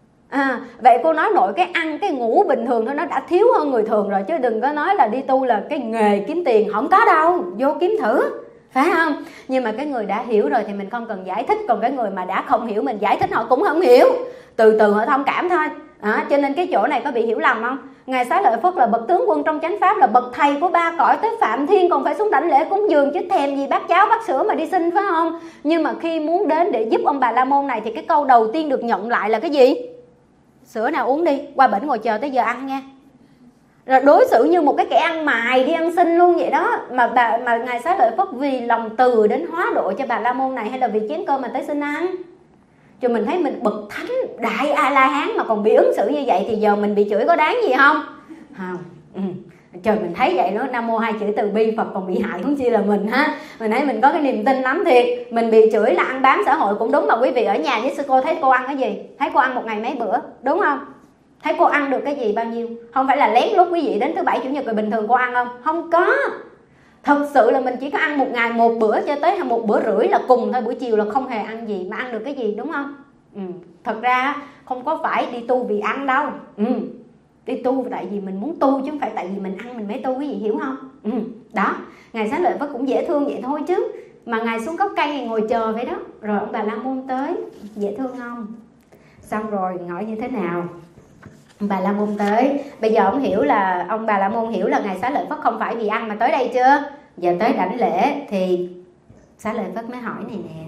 Vậy cô nói nội cái ăn cái ngủ bình thường thôi nó đã thiếu hơn người thường rồi, chứ đừng có nói là đi tu là cái nghề kiếm tiền. Không có đâu, vô kiếm thử, phải không? Nhưng mà cái người đã hiểu rồi thì mình không cần giải thích, còn cái người mà đã không hiểu mình giải thích họ cũng không hiểu, từ từ họ thông cảm thôi. Cho nên cái chỗ này có bị hiểu lầm không? Ngài Xá Lợi Phất là bậc tướng quân trong chánh pháp, là bậc thầy của ba cõi, tới Phạm Thiên còn phải xuống đảnh lễ cúng dường chứ thèm gì bát cháo bát sữa mà đi xin, phải không? Nhưng mà khi muốn đến để giúp ông Bà La Môn này thì cái câu đầu tiên được nhận lại là cái gì? Sữa nào uống đi, qua bển ngồi chờ tới giờ ăn nha. Rồi đối xử như một cái kẻ ăn mài đi ăn xin luôn vậy đó. Mà Ngài Xá Lợi Phất vì lòng từ đến hóa độ cho Bà La Môn này, hay là vì chén cơm mà tới xin ăn? Cho mình thấy mình bậc thánh đại A La Hán mà còn bị ứng xử như vậy thì giờ mình bị chửi có đáng gì không? Không. Trời, mình thấy vậy đó, Nam Mô hai chữ từ bi, Phật còn bị hại huống chi là mình ha. Mình thấy mình có cái niềm tin lắm thiệt. Mình bị chửi là ăn bám xã hội cũng đúng, mà quý vị ở nhà với sư cô thấy cô ăn cái gì? Thấy cô ăn một ngày mấy bữa, đúng không? Thấy cô ăn được cái gì bao nhiêu? Không phải là lén lút quý vị đến thứ bảy chủ nhật rồi bình thường cô ăn không? Không có. Thật sự là mình chỉ có ăn một ngày một bữa cho tới 1,5 bữa là cùng thôi, buổi chiều là không hề ăn gì, mà ăn được cái gì, đúng không? Thật ra không có phải đi tu vì ăn đâu. Đi tu tại vì mình muốn tu, chứ không phải tại vì mình ăn mình mới tu, quý vị hiểu không? Đó, Ngài Xá Lợi Phất cũng dễ thương vậy thôi chứ. Mà Ngài xuống gốc cây Ngài ngồi chờ vậy đó. Rồi ông Bà La Môn tới, dễ thương không? Xong rồi hỏi như thế nào? Ông Bà La Môn tới, bây giờ ông Bà La Môn hiểu là Ngài Xá Lợi Phất không phải vì ăn mà tới đây chưa? Giờ tới đảnh lễ thì Xá Lợi Phất mới hỏi này nè: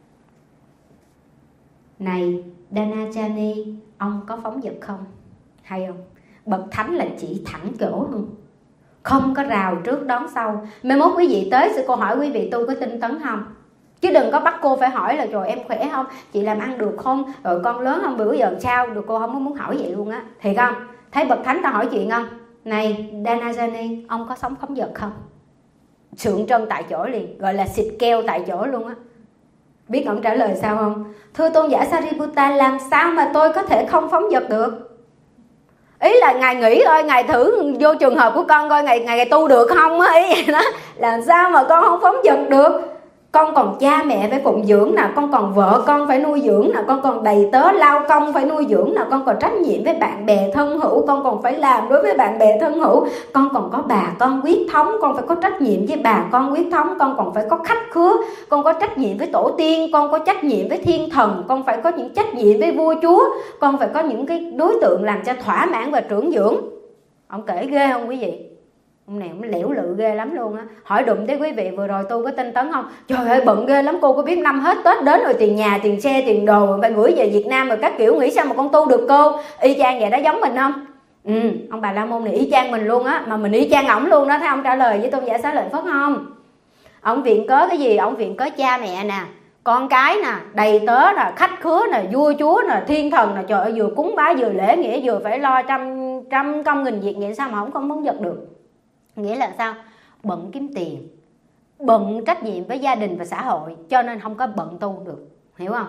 này Danachani, ông có phóng dật không? Hay không? Bậc thánh là chỉ thẳng chỗ luôn, không có rào trước đón sau. Mai mốt quý vị tới sư cô hỏi quý vị tu có tinh tấn không, chứ đừng có bắt cô phải hỏi là rồi em khỏe không, chị làm ăn được không, rồi con lớn không, bữa giờ sao được. Cô không có muốn hỏi vậy luôn á, thiệt không? Thấy bậc thánh ta hỏi chuyện không? Này Danajani, ông có sống phóng dật không? Sượng trân tại chỗ liền, gọi là xịt keo tại chỗ luôn á. Biết ông trả lời sao không? Thưa tôn giả Sariputta, làm sao mà tôi có thể không phóng dật được? Ý là Ngài nghĩ thôi, Ngài thử vô trường hợp của con coi Ngài tu được không á, ý vậy đó. Làm sao mà con không phóng dật được? Con còn cha mẹ phải phụng dưỡng nè, con còn vợ con phải nuôi dưỡng nè, con còn đầy tớ lao công phải nuôi dưỡng nè, con còn trách nhiệm với bạn bè thân hữu, con còn phải làm đối với bạn bè thân hữu, con còn có bà con huyết thống, con phải có trách nhiệm với bà con huyết thống, con còn phải có khách khứa, con có trách nhiệm với tổ tiên, con có trách nhiệm với thiên thần, con phải có những trách nhiệm với vua chúa, con phải có những cái đối tượng làm cho thỏa mãn và trưởng dưỡng. Ông kể ghê không quý vị? Ông này ông lẻo lự ghê lắm luôn á. Hỏi đụng tới quý vị vừa rồi tu có tinh tấn không? Trời ơi bận ghê lắm, cô có biết năm hết Tết đến rồi tiền nhà, tiền xe, tiền đồ phải gửi về Việt Nam rồi các kiểu, nghĩ sao mà con tu được cô? Y chang vậy đó, giống mình không? Ông Bà La Môn này y chang mình luôn á, mà mình y chang ổng luôn đó. Thấy ông trả lời với tôn giả Xá Lợi Phất không? Ông viện cớ cái gì? Ông viện cớ cha mẹ nè, con cái nè, đầy tớ nè, khách khứa nè, vua chúa nè, thiên thần nè. Trời ơi, vừa cúng bái vừa lễ nghĩa vừa phải lo trăm công nghìn việc, vậy sao mà ông không phóng dật được? Nghĩa là sao? Bận kiếm tiền, bận trách nhiệm với gia đình và xã hội, cho nên không có bận tu được, hiểu không?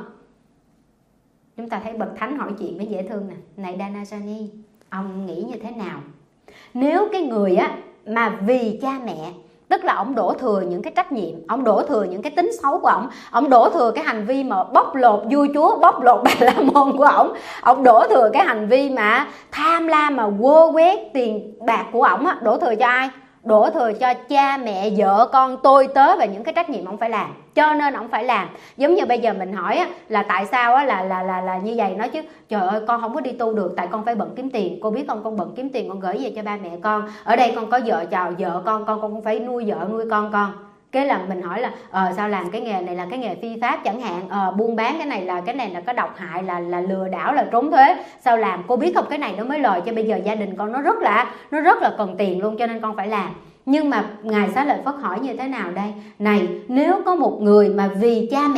Chúng ta thấy bậc thánh hỏi chuyện mới dễ thương nè. Này Danajani, ông nghĩ như thế nào nếu cái người á mà vì cha mẹ, tức là ông đổ thừa những cái trách nhiệm, ông đổ thừa những cái tính xấu của ông đổ thừa cái hành vi mà bóc lột vua chúa, bóc lột Bà La Môn của ông đổ thừa cái hành vi mà tham lam, mà quơ quét tiền bạc của ổng á, đổ thừa cho ai? Đổ thừa cho cha mẹ, vợ con, tôi tớ và những cái trách nhiệm ông phải làm, cho nên ông phải làm. Giống như bây giờ mình hỏi á, là tại sao á, là như vậy nói chứ. Trời ơi, con không có đi tu được tại con phải bận kiếm tiền. Cô biết không, con bận kiếm tiền con gửi về cho ba mẹ con. Ở đây con có vợ con cũng phải nuôi vợ nuôi con. Cái là mình hỏi là sao làm cái nghề này là cái nghề phi pháp chẳng hạn, buôn bán cái này là có độc hại, là lừa đảo, là trốn thuế. Sao làm? Cô biết không, cái này nó mới lời cho bây giờ gia đình con nó rất là cần tiền luôn, cho nên con phải làm. Nhưng mà Ngài Xá Lợi Phất hỏi như thế nào đây? Này, nếu có một người mà vì cha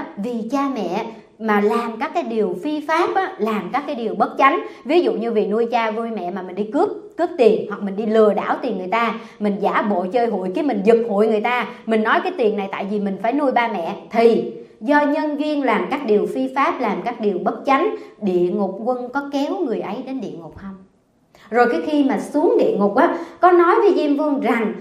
mẹ mà làm các cái điều phi pháp á, làm các cái điều bất chánh, ví dụ như vì nuôi cha nuôi mẹ mà mình đi cướp tiền, hoặc mình đi lừa đảo tiền người ta, mình giả bộ chơi hụi cái mình giật hụi người ta, mình nói cái tiền này tại vì mình phải nuôi ba mẹ, thì do nhân duyên làm các điều phi pháp, làm các điều bất chánh, địa ngục quân có kéo người ấy đến địa ngục không? Rồi cái khi mà xuống địa ngục á, có nói với Diêm Vương rằng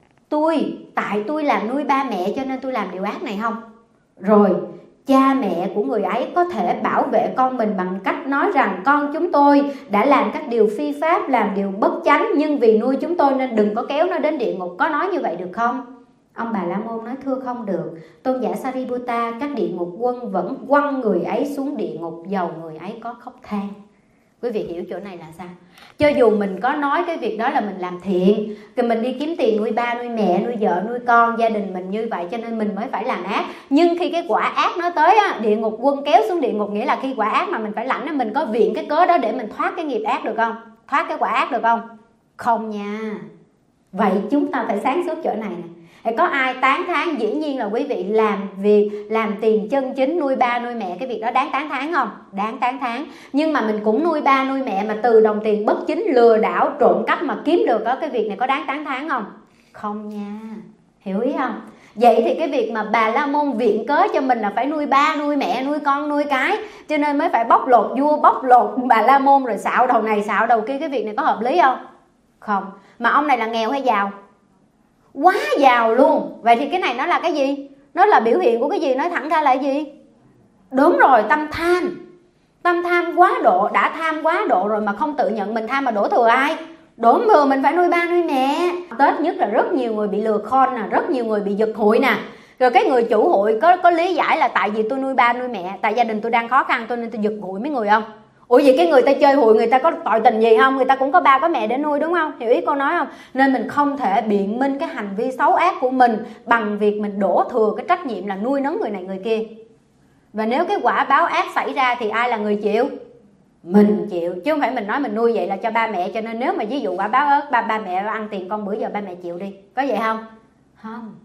tại tôi làm nuôi ba mẹ cho nên tôi làm điều ác này không? Rồi cha mẹ của người ấy có thể bảo vệ con mình bằng cách nói rằng con chúng tôi đã làm các điều phi pháp, làm điều bất chánh, nhưng vì nuôi chúng tôi nên đừng có kéo nó đến địa ngục. Có nói như vậy được không? Ông Bà La Môn nói thưa không được. Tôn giả Sariputta, các địa ngục quân vẫn quăng người ấy xuống địa ngục dầu người ấy có khóc than. Quý vị hiểu chỗ này là sao? Cho dù mình có nói cái việc đó là mình làm thiện, thì mình đi kiếm tiền nuôi ba, nuôi mẹ, nuôi vợ, nuôi con, gia đình mình như vậy cho nên mình mới phải làm ác. Nhưng khi cái quả ác nó tới á, địa ngục quân kéo xuống địa ngục, nghĩa là khi quả ác mà mình phải lãnh á, mình có viện cái cớ đó để mình thoát cái nghiệp ác được không? Thoát cái quả ác được không? Không nha. Vậy chúng ta phải sáng suốt chỗ này nè. Có ai tán thán? Dĩ nhiên là quý vị làm việc, làm tiền chân chính, nuôi ba nuôi mẹ, cái việc đó đáng tán thán không? Đáng tán thán. Nhưng mà mình cũng nuôi ba nuôi mẹ mà từ đồng tiền bất chính, lừa đảo, trộm cắp mà kiếm được đó, cái việc này có đáng tán thán không? Không nha. Hiểu ý không? Vậy thì cái việc mà Bà La Môn viện cớ cho mình là phải nuôi ba nuôi mẹ, nuôi con nuôi cái, cho nên mới phải bóc lột vua, bóc lột Bà La Môn, rồi xạo đầu này xạo đầu kia, cái việc này có hợp lý không? Không. Mà ông này là nghèo hay giàu? Quá giàu luôn. Vậy thì cái này nó là cái gì? Nó là biểu hiện của cái gì? Nói thẳng ra là gì? Đúng rồi, tâm tham. Tâm tham quá độ. Đã tham quá độ rồi mà không tự nhận mình tham mà đổ thừa ai? Đổ thừa mình phải nuôi ba nuôi mẹ. Tết nhất là rất nhiều người bị lừa con nè, rất nhiều người bị giật hụi nè. Rồi cái người chủ hụi có lý giải là tại vì tôi nuôi ba nuôi mẹ, tại gia đình tôi đang khó khăn tôi nên tôi giật hụi mấy người không? Ủa vậy cái người ta chơi hụi người ta có tội tình gì không? Người ta cũng có ba có mẹ để nuôi đúng không? Hiểu ý cô nói không? Nên mình không thể biện minh cái hành vi xấu ác của mình bằng việc mình đổ thừa cái trách nhiệm là nuôi nấng người này người kia. Và nếu cái quả báo ác xảy ra thì ai là người chịu? Mình chịu, chứ không phải mình nói mình nuôi vậy là cho ba mẹ. Cho nên nếu mà ví dụ quả báo ớt, ba mẹ ăn tiền con bữa giờ ba mẹ chịu đi, có vậy không? Không.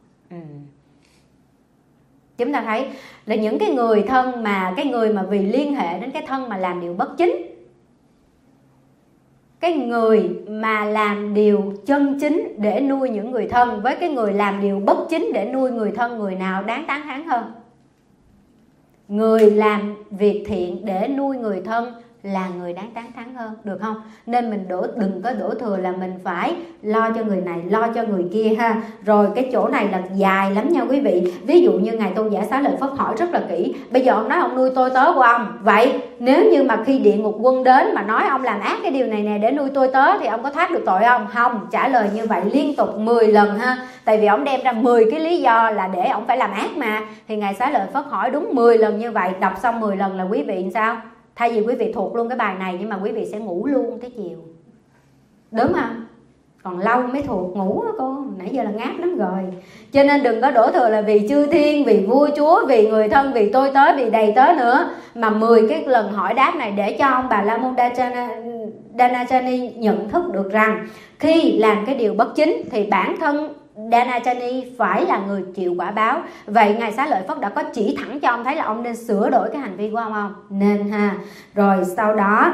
Chúng ta thấy là những cái người thân mà cái người mà vì liên hệ đến cái thân mà làm điều bất chính, cái người mà làm điều chân chính để nuôi những người thân với cái người làm điều bất chính để nuôi người thân, người nào đáng tán thán hơn? Người làm việc thiện để nuôi người thân là người đáng tán thán hơn, được không? Nên mình đừng có đổ thừa là mình phải lo cho người này, lo cho người kia ha. Rồi cái chỗ này là dài lắm nha quý vị. Ví dụ như Ngài Tôn giả Xá Lợi Phất hỏi rất là kỹ. Bây giờ ông nói ông nuôi tôi tớ của ông. Vậy nếu như mà khi địa ngục quân đến mà nói ông làm ác cái điều này nè để nuôi tôi tớ thì ông có thoát được tội không? Không. Trả lời như vậy liên tục 10 lần ha. Tại vì ông đem ra 10 cái lý do là để ông phải làm ác mà. Thì Ngài Xá Lợi Phất hỏi đúng 10 lần như vậy. Đọc xong 10 lần là quý vị làm sao? Thay vì quý vị thuộc luôn cái bài này nhưng mà quý vị sẽ ngủ luôn tới chiều. Đúng không? Còn lâu mới thuộc, ngủ đó cô. Nãy giờ là ngáp lắm rồi. Cho nên đừng có đổ thừa là vì chư thiên, vì vua chúa, vì người thân, vì tôi tớ, vì đầy tớ nữa. Mà 10 cái lần hỏi đáp này để cho ông Bà La Môn Danachani nhận thức được rằng khi làm cái điều bất chính thì bản thân Danachani phải là người chịu quả báo. Vậy Ngài Xá Lợi Phất đã có chỉ thẳng cho ông thấy là ông nên sửa đổi cái hành vi của ông không? Nên ha. Rồi sau đó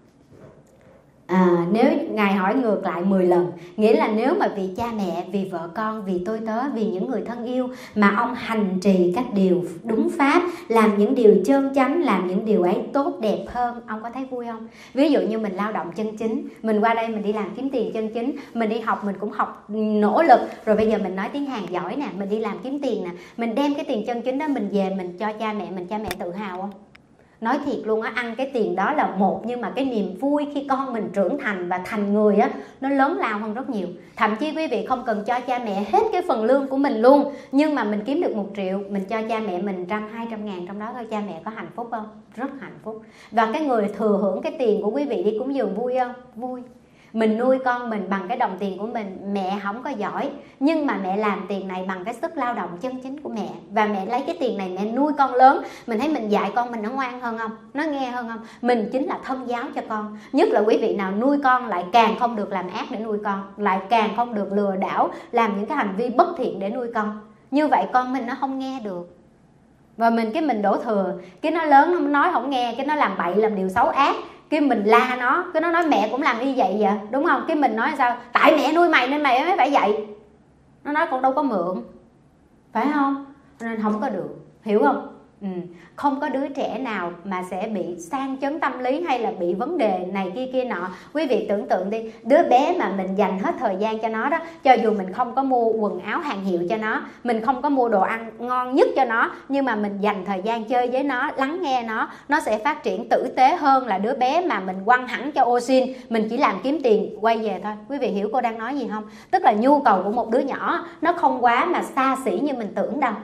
nếu Ngài hỏi ngược lại 10 lần, nghĩa là nếu mà vì cha mẹ, vì vợ con, vì tôi tớ, vì những người thân yêu mà ông hành trì các điều đúng pháp, làm những điều chân chánh, làm những điều ấy tốt đẹp hơn, ông có thấy vui không? Ví dụ như mình lao động chân chính, mình qua đây mình đi làm kiếm tiền chân chính, mình đi học mình cũng học nỗ lực, rồi bây giờ mình nói tiếng Hàn giỏi nè, mình đi làm kiếm tiền nè, mình đem cái tiền chân chính đó mình về mình cho cha mẹ tự hào không? Nói thiệt luôn á, ăn cái tiền đó là một, nhưng mà cái niềm vui khi con mình trưởng thành và thành người á, nó lớn lao hơn rất nhiều. Thậm chí quý vị không cần cho cha mẹ hết cái phần lương của mình luôn, nhưng mà mình kiếm được 1 triệu, mình cho cha mẹ mình 100-200 ngàn trong đó thôi, cha mẹ có hạnh phúc không? Rất hạnh phúc. Và cái người thừa hưởng cái tiền của quý vị đi cúng dường vui không? Vui. Mình nuôi con mình bằng cái đồng tiền của mình, mẹ không có giỏi nhưng mà mẹ làm tiền này bằng cái sức lao động chân chính của mẹ, và mẹ lấy cái tiền này mẹ nuôi con lớn. Mình thấy mình dạy con mình nó ngoan hơn không? Nó nghe hơn không? Mình chính là thân giáo cho con. Nhất là quý vị nào nuôi con lại càng không được làm ác để nuôi con, lại càng không được lừa đảo, làm những cái hành vi bất thiện để nuôi con. Như vậy con mình nó không nghe được. Và mình đổ thừa, cái nó lớn nó nói không nghe, cái nó làm bậy làm điều xấu ác, cái mình la nó, cái nó nói mẹ cũng làm y vậy, đúng không? Cái mình nói sao? Tại mẹ nuôi mày nên mày mới phải vậy. Nó nói con đâu có mượn, phải không? Nên không có được, hiểu không? Không có đứa trẻ nào mà sẽ bị sang chấn tâm lý hay là bị vấn đề này kia nọ. Quý vị tưởng tượng đi, đứa bé mà mình dành hết thời gian cho nó đó, cho dù mình không có mua quần áo hàng hiệu cho nó, mình không có mua đồ ăn ngon nhất cho nó, nhưng mà mình dành thời gian chơi với nó, lắng nghe nó sẽ phát triển tử tế hơn là đứa bé mà mình quăng hẳn cho ô xin, mình chỉ làm kiếm tiền quay về thôi. Quý vị hiểu cô đang nói gì không? Tức là nhu cầu của một đứa nhỏ nó không quá mà xa xỉ như mình tưởng đâu.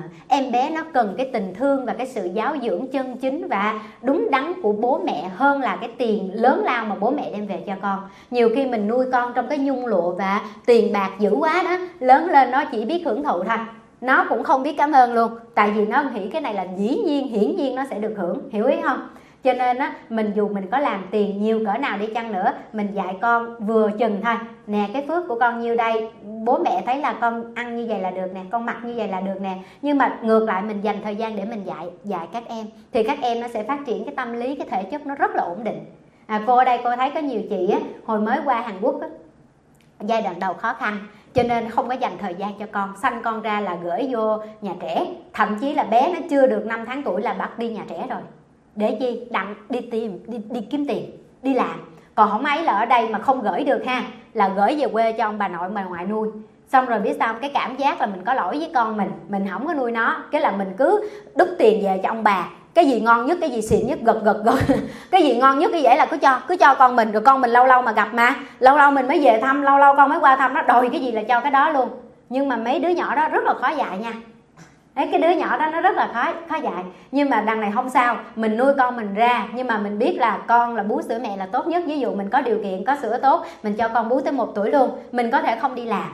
Em bé nó cần cái tình thương và cái sự giáo dưỡng chân chính và đúng đắn của bố mẹ hơn là cái tiền lớn lao mà bố mẹ đem về cho con. Nhiều khi mình nuôi con trong cái nhung lụa và tiền bạc dữ quá đó, lớn lên nó chỉ biết hưởng thụ thôi, nó cũng không biết cảm ơn luôn, tại vì nó nghĩ cái này là dĩ nhiên, hiển nhiên nó sẽ được hưởng, hiểu ý không? Cho nên á, mình dù mình có làm tiền nhiều cỡ nào đi chăng nữa, mình dạy con vừa chừng thôi, nè cái phước của con nhiêu đây, bố mẹ thấy là con ăn như vậy là được nè, con mặc như vậy là được nè. Nhưng mà ngược lại mình dành thời gian để mình dạy các em, thì các em nó sẽ phát triển cái tâm lý, cái thể chất nó rất là ổn định. Cô ở đây cô thấy có nhiều chị á, hồi mới qua Hàn Quốc á, giai đoạn đầu khó khăn cho nên không có dành thời gian cho con, sanh con ra là gửi vô nhà trẻ, thậm chí là bé nó chưa được 5 tháng tuổi là bắt đi nhà trẻ rồi. Để chi? Đặng đi kiếm tiền, đi làm. Còn không ấy là ở đây mà không gửi được ha, là gửi về quê cho ông bà nội bà ngoại nuôi. Xong rồi biết sao, cái cảm giác là mình có lỗi với con mình không có nuôi nó, cái là mình cứ đút tiền về cho ông bà. Cái gì ngon nhất, cái gì xịn nhất, gật cái gì ngon nhất cái dễ là cứ cho con mình, rồi con mình lâu lâu mà gặp mà, lâu lâu mình mới về thăm, lâu lâu con mới qua thăm, nó đòi cái gì là cho cái đó luôn. Nhưng mà mấy đứa nhỏ đó rất là khó dạy nha. Đấy, cái đứa nhỏ đó nó rất là khó dạy. Nhưng mà đằng này không sao, mình nuôi con mình ra, nhưng mà mình biết là con là bú sữa mẹ là tốt nhất. Ví dụ mình có điều kiện, có sữa tốt, mình cho con bú tới 1 tuổi luôn. Mình có thể không đi làm,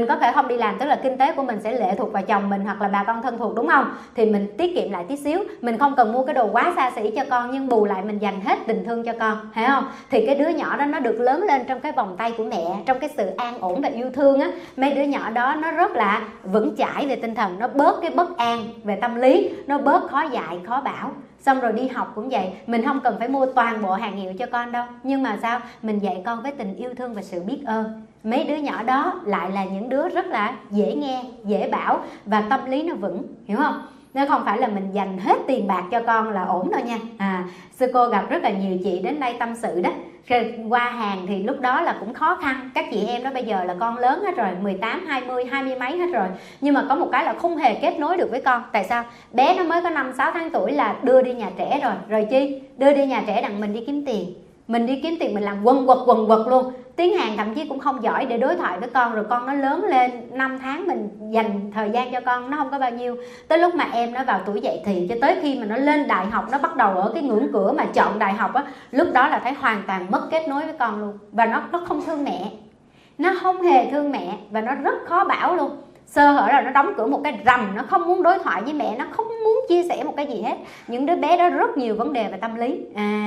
tức là kinh tế của mình sẽ lệ thuộc vào chồng mình hoặc là bà con thân thuộc, đúng không? Thì mình tiết kiệm lại tí xíu, mình không cần mua cái đồ quá xa xỉ cho con, nhưng bù lại mình dành hết tình thương cho con, hiểu không? Thì cái đứa nhỏ đó nó được lớn lên trong cái vòng tay của mẹ, trong cái sự an ổn và yêu thương á. Mấy đứa nhỏ đó nó rất là vững chãi về tinh thần, nó bớt cái bất an về tâm lý, nó bớt khó dạy, khó bảo. Xong rồi đi học cũng vậy, mình không cần phải mua toàn bộ hàng hiệu cho con đâu, nhưng mà sao? Mình dạy con với tình yêu thương và sự biết ơn. Mấy đứa nhỏ đó lại là những đứa rất là dễ nghe, dễ bảo và tâm lý nó vững, hiểu không? Nên không phải là mình dành hết tiền bạc cho con là ổn đâu nha. Sư cô gặp rất là nhiều chị đến đây tâm sự đó. Qua Hàn thì lúc đó là cũng khó khăn. Các chị em đó bây giờ là con lớn hết rồi, 18, 20, 20 mấy hết rồi. Nhưng mà có một cái là không hề kết nối được với con. Tại sao? Bé nó mới có 5, 6 tháng tuổi là đưa đi nhà trẻ rồi. Rồi chi? Đưa đi nhà trẻ đặng mình đi kiếm tiền. Mình đi kiếm tiền mình làm quần quật luôn. Tiếng Hàn thậm chí cũng không giỏi để đối thoại với con. Rồi con nó lớn lên 5 tháng mình dành thời gian cho con nó không có bao nhiêu. Tới lúc mà em nó vào tuổi dậy thì, cho tới khi mà nó lên đại học, nó bắt đầu ở cái ngưỡng cửa mà chọn đại học á, lúc đó là thấy hoàn toàn mất kết nối với con luôn. Và nó không thương mẹ, nó không hề thương mẹ và nó rất khó bảo luôn. Sơ hở là nó đóng cửa một cái rầm, nó không muốn đối thoại với mẹ, nó không muốn chia sẻ một cái gì hết. Những đứa bé đó rất nhiều vấn đề về tâm lý,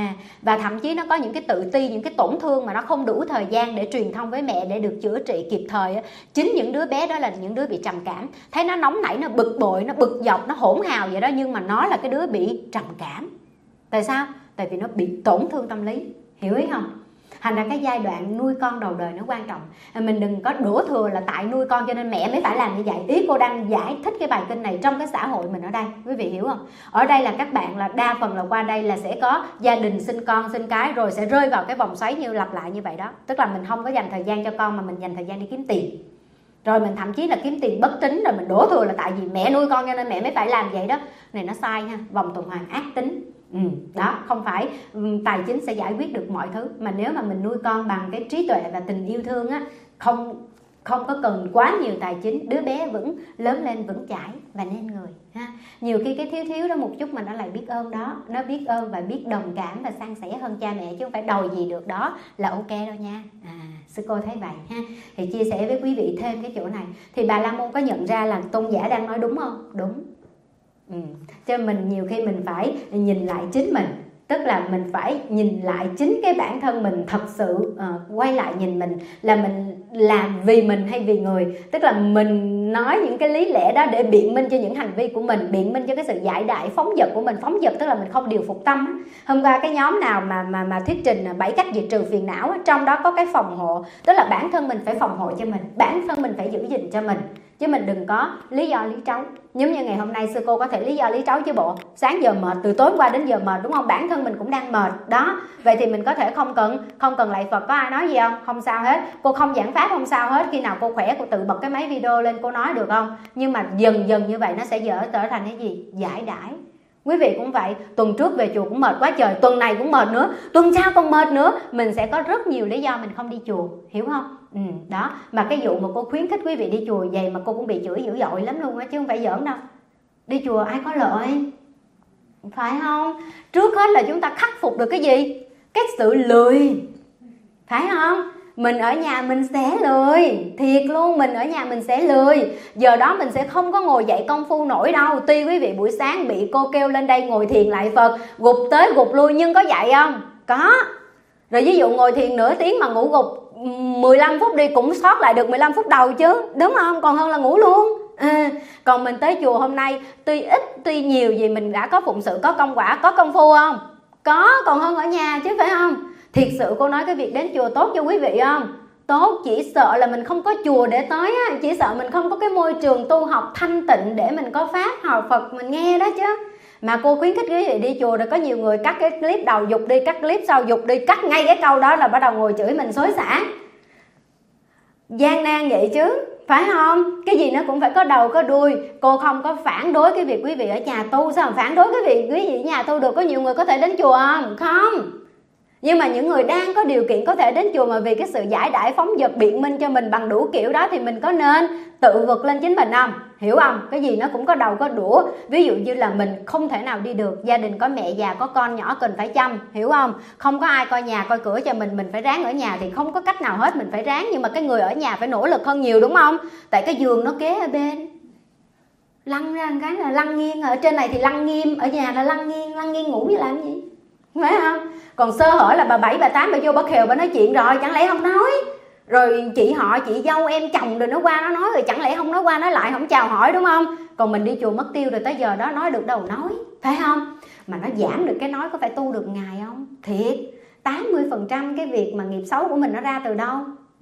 và thậm chí nó có những cái tự ti, những cái tổn thương mà nó không đủ thời gian để truyền thông với mẹ để được chữa trị kịp thời. Chính những đứa bé đó là những đứa bị trầm cảm. Thấy nó nóng nảy, nó bực bội, nó bực dọc, nó hỗn hào vậy đó, nhưng mà nó là cái đứa bị trầm cảm. Tại sao? Tại vì nó bị tổn thương tâm lý, hiểu ý không? Thành ra cái giai đoạn nuôi con đầu đời nó quan trọng. Mình đừng có đổ thừa là tại nuôi con cho nên mẹ mới phải làm như vậy. Ý cô đang giải thích cái bài kinh này trong cái xã hội mình ở đây, quý vị hiểu không? Ở đây là các bạn là đa phần là qua đây là sẽ có gia đình sinh con sinh cái, rồi sẽ rơi vào cái vòng xoáy như lặp lại như vậy đó. Tức là mình không có dành thời gian cho con mà mình dành thời gian đi kiếm tiền. Rồi mình thậm chí là kiếm tiền bất chính, rồi mình đổ thừa là tại vì mẹ nuôi con cho nên mẹ mới phải làm vậy đó. Này nó sai ha, vòng tuần hoàn ác tính. Đó, không phải tài chính sẽ giải quyết được mọi thứ, mà nếu mà mình nuôi con bằng cái trí tuệ và tình yêu thương á, không có cần quá nhiều tài chính, đứa bé vẫn lớn lên vững chãi và nên người ha. Nhiều khi cái thiếu đó một chút mà nó lại biết ơn đó, nó biết ơn và biết đồng cảm và san sẻ hơn cha mẹ, chứ không phải đòi gì được đó là ok đâu nha. Sư cô thấy vậy ha. Thì chia sẻ với quý vị thêm cái chỗ này. Thì bà La Môn có nhận ra là tôn giả đang nói đúng không? Đúng. Cho mình nhiều khi mình phải nhìn lại chính mình, tức là mình phải nhìn lại chính cái bản thân mình, thật sự quay lại nhìn mình là mình làm vì mình hay vì người. Tức là mình nói những cái lý lẽ đó để biện minh cho những hành vi của mình, biện minh cho cái sự dại đại phóng dật của mình. Phóng dật tức là mình không điều phục tâm. Hôm qua cái nhóm nào mà thuyết trình 7 cách diệt trừ phiền não, trong đó có cái phòng hộ, tức là bản thân mình phải phòng hộ cho mình, bản thân mình phải giữ gìn cho mình, chứ mình đừng có lý do lý trấu. Giống như ngày hôm nay sư cô có thể lý do lý trấu chứ bộ, sáng giờ mệt, từ tối qua đến giờ mệt, đúng không? Bản thân mình cũng đang mệt đó. Vậy thì mình có thể không cần lạy Phật, có ai nói gì không? Không sao hết. Cô không giảng pháp không sao hết. Khi nào cô khỏe cô tự bật cái máy video lên cô nói được không? Nhưng mà dần dần như vậy nó sẽ trở thành cái gì? Giải đãi. Quý vị cũng vậy, tuần trước về chùa cũng mệt quá trời, tuần này cũng mệt nữa, tuần sau còn mệt nữa. Mình sẽ có rất nhiều lý do mình không đi chùa, hiểu không? Đó, mà cái vụ mà cô khuyến khích quý vị đi chùa vậy mà cô cũng bị chửi dữ dội lắm luôn á, chứ không phải giỡn đâu. Đi chùa ai có lợi, phải không? Trước hết là chúng ta khắc phục được cái gì? Cái sự lười, phải không? Mình ở nhà mình sẽ lười, thiệt luôn, mình ở nhà mình sẽ lười. Giờ đó mình sẽ không có ngồi dậy công phu nổi đâu. Tuy quý vị buổi sáng bị cô kêu lên đây ngồi thiền lại Phật, gục tới gục lui, nhưng có dậy không? Có. Rồi ví dụ ngồi thiền nửa tiếng mà ngủ gục 15 phút đi cũng sót lại được 15 phút đầu chứ, đúng không? Còn hơn là ngủ luôn. Còn mình tới chùa hôm nay tuy ít tuy nhiều gì mình đã có phụng sự, có công quả, có công phu không? Có, còn hơn ở nhà chứ, phải không? Thiệt sự cô nói cái việc đến chùa tốt cho quý vị không? Tốt, chỉ sợ là mình không có chùa để tới á, chỉ sợ mình không có cái môi trường tu học thanh tịnh để mình có pháp học Phật mình nghe đó chứ. Mà cô khuyến khích quý vị đi chùa, rồi có nhiều người cắt cái clip đầu dục đi, cắt clip sau dục đi, cắt ngay cái câu đó là bắt đầu ngồi chửi mình xối xả. Gian nan vậy chứ, phải không? Cái gì nó cũng phải có đầu có đuôi. Cô không có phản đối cái việc quý vị ở nhà tu. Sao mà phản đối cái việc quý vị ở nhà tu được? Có nhiều người có thể đến chùa không? Không. Nhưng mà những người đang có điều kiện có thể đến chùa mà vì cái sự giải đãi phóng dật biện minh cho mình bằng đủ kiểu đó thì mình có nên tự vực lên chính mình không? Hiểu không? Cái gì nó cũng có đầu có đũa. Ví dụ như là mình không thể nào đi được, gia đình có mẹ già có con nhỏ cần phải chăm, hiểu không? Không có ai coi nhà coi cửa cho mình phải ráng ở nhà thì không có cách nào hết, mình phải ráng. Nhưng mà cái người ở nhà phải nỗ lực hơn nhiều, đúng không? Tại cái giường nó kế ở bên, lăn ra một cái là lăn nghiêng, ở trên này thì lăn nghiêm, ở nhà là lăn nghiêng ngủ như làm gì, phải không? Còn sơ hở là bà 7, bà 8 bà vô bà khều bà nói chuyện rồi, chẳng lẽ không nói? Rồi chị họ, chị dâu, em chồng rồi nó qua nó nói, rồi chẳng lẽ không nói qua nói lại, không chào hỏi, đúng không? Còn mình đi chùa mất tiêu rồi, tới giờ đó nói được đâu nói, phải không? Mà nó giảm được cái nói, có phải tu được ngày không? Thiệt, 80% cái việc mà nghiệp xấu của mình nó ra từ đâu?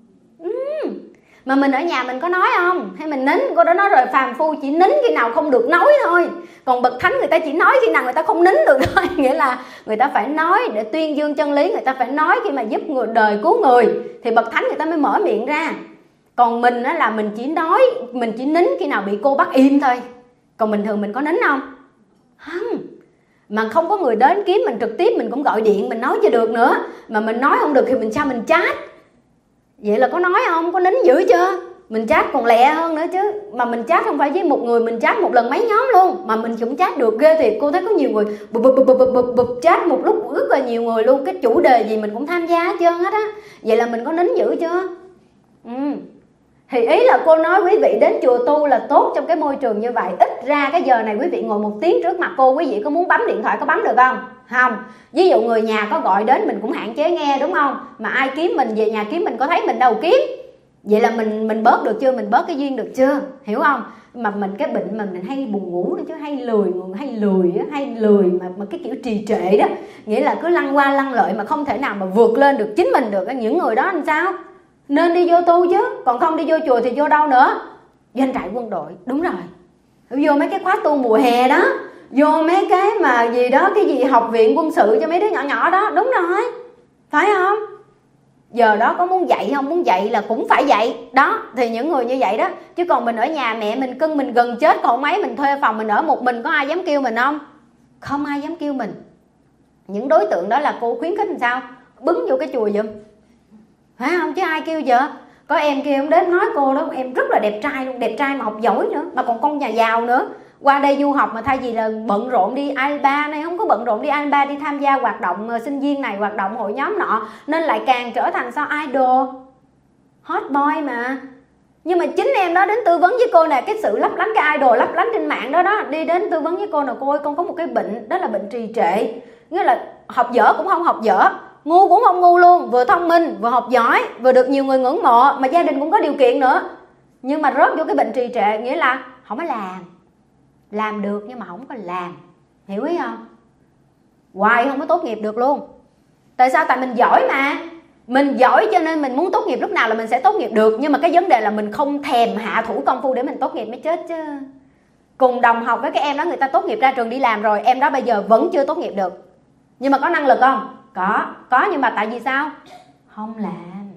Mà mình ở nhà mình có nói không? Hay mình nín? Cô đã nói rồi, phàm phu chỉ nín khi nào không được nói thôi. Còn bậc thánh người ta chỉ nói khi nào người ta không nín được thôi. Nghĩa là người ta phải nói để tuyên dương chân lý, người ta phải nói khi mà giúp người đời cứu người thì bậc thánh người ta mới mở miệng ra. Còn mình á là mình chỉ nói, mình chỉ nín khi nào bị cô bắt im thôi. Còn bình thường mình có nín không? Không. Mà không có người đến kiếm mình trực tiếp, mình cũng gọi điện mình nói cho được nữa. Mà mình nói không được thì mình sao mình chat? Vậy là có nói không? Có nín dữ chưa? Mình chat còn lẹ hơn nữa chứ. Mà mình chat không phải với một người, mình chat một lần mấy nhóm luôn. Mà mình cũng chat được ghê thiệt. Cô thấy có nhiều người bụp chat một lúc rất là nhiều người luôn. Cái chủ đề gì mình cũng tham gia hết trơn hết á. Vậy là mình có nín dữ chưa? Thì ý là cô nói quý vị đến chùa tu là tốt trong cái môi trường như vậy. Ít ra cái giờ này quý vị ngồi 1 tiếng trước mặt cô, quý vị có muốn bấm điện thoại có bấm được không? Không. Ví dụ người nhà có gọi đến mình cũng hạn chế nghe, đúng không? Mà ai kiếm mình về nhà kiếm mình có thấy mình đâu kiếm. Vậy là mình bớt được chưa? Mình bớt cái duyên được chưa? Hiểu không? Mà mình cái bệnh mà mình hay buồn ngủ đó chứ, hay lười mà cái kiểu trì trệ đó. Nghĩa là cứ lăn qua lăn lợi mà không thể nào mà vượt lên được chính mình được. Những người đó làm sao? Nên đi vô tu chứ. Còn không đi vô chùa thì vô đâu nữa? Doanh trại quân đội. Đúng rồi. Vô mấy cái khóa tu mùa hè đó, vô mấy cái mà gì đó, cái gì học viện quân sự cho mấy đứa nhỏ nhỏ đó. Đúng rồi, phải không? Giờ đó có muốn dạy không? Muốn dạy là cũng phải dạy. Đó, thì những người như vậy đó. Chứ còn mình ở nhà mẹ mình cưng mình gần chết, còn mấy mình thuê phòng mình ở một mình, có ai dám kêu mình không? Không ai dám kêu mình. Những đối tượng đó là cô khuyến khích làm sao? Bứng vô cái chùa giùm, phải không? Chứ ai kêu giờ. Có em kia em đến nói cô đó, em rất là đẹp trai luôn, đẹp trai mà học giỏi nữa, mà còn con nhà giàu nữa. Qua đây du học mà thay vì là bận rộn đi Alba này, không có bận rộn đi Alba, đi tham gia hoạt động sinh viên này, hoạt động hội nhóm nọ, nên lại càng trở thành sao idol, hot boy mà. Nhưng mà chính em đó đến tư vấn với cô nè, cái sự lấp lánh cái idol lấp lánh trên mạng đó đó, đi đến tư vấn với cô nè, cô ơi con có một cái bệnh, đó là bệnh trì trệ. Nghĩa là học dở cũng không học dở, ngu cũng không ngu luôn, vừa thông minh, vừa học giỏi, vừa được nhiều người ngưỡng mộ, mà gia đình cũng có điều kiện nữa. Nhưng mà rớt vô cái bệnh trì trệ, nghĩa là không có làm được nhưng mà không có làm. Hiểu ý không? Hoài không có tốt nghiệp được luôn. Tại sao? Tại mình giỏi mà. Mình giỏi cho nên mình muốn tốt nghiệp lúc nào là mình sẽ tốt nghiệp được. Nhưng mà cái vấn đề là mình không thèm hạ thủ công phu để mình tốt nghiệp mới chết chứ. Cùng đồng học với cái em đó, người ta tốt nghiệp ra trường đi làm rồi, em đó bây giờ vẫn chưa tốt nghiệp được. Nhưng mà có năng lực không? Có, nhưng mà tại vì sao? Không làm.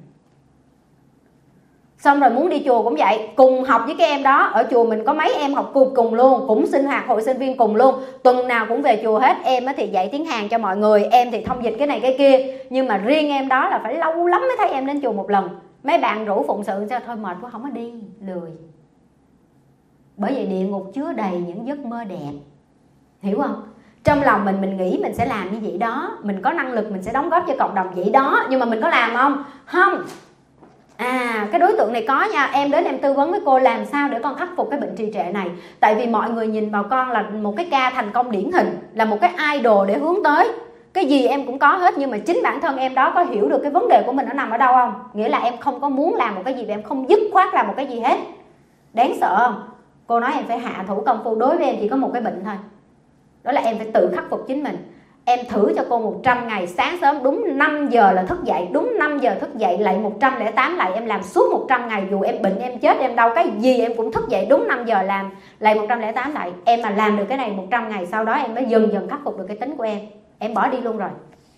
Xong rồi muốn đi chùa cũng vậy, cùng học với cái em đó. Ở chùa mình có mấy em học cùng luôn, cũng sinh hoạt hội sinh viên cùng luôn, tuần nào cũng về chùa hết. Em thì dạy tiếng Hàn cho mọi người, em thì thông dịch cái này cái kia. Nhưng mà riêng em đó là phải lâu lắm mới thấy em đến chùa một lần. Mấy bạn rủ phụng sự sao thôi mệt quá không có đi, lười. Bởi vậy địa ngục chứa đầy những giấc mơ đẹp. Hiểu không? Trong lòng mình nghĩ mình sẽ làm như vậy đó, mình có năng lực mình sẽ đóng góp cho cộng đồng vậy đó. Nhưng mà mình có làm không? Không. Cái đối tượng này có nha. Em đến em tư vấn với cô làm sao để con khắc phục cái bệnh trì trệ này. Tại vì mọi người nhìn vào con là một cái ca thành công điển hình, là một cái idol để hướng tới. cái gì em cũng có hết, nhưng mà chính bản thân em đó có hiểu được cái vấn đề của mình nó nằm ở đâu không? Nghĩa là em không có muốn làm một cái gì và em không dứt khoát làm một cái gì hết. Đáng sợ không? Cô nói em phải hạ thủ công phu. Đối với em chỉ có một cái bệnh thôi, đó là em phải tự khắc phục chính mình. Em thử cho cô 100 ngày, sáng sớm đúng 5 giờ là thức dậy, đúng 5 giờ thức dậy, lại 108 lại, em làm suốt 100 ngày, dù em bệnh, em chết, em đau cái gì em cũng thức dậy đúng 5 giờ làm, lại 108 lại. Em mà làm được cái này 100 ngày, sau đó em mới dần dần khắc phục được cái tính của em bỏ đi luôn rồi.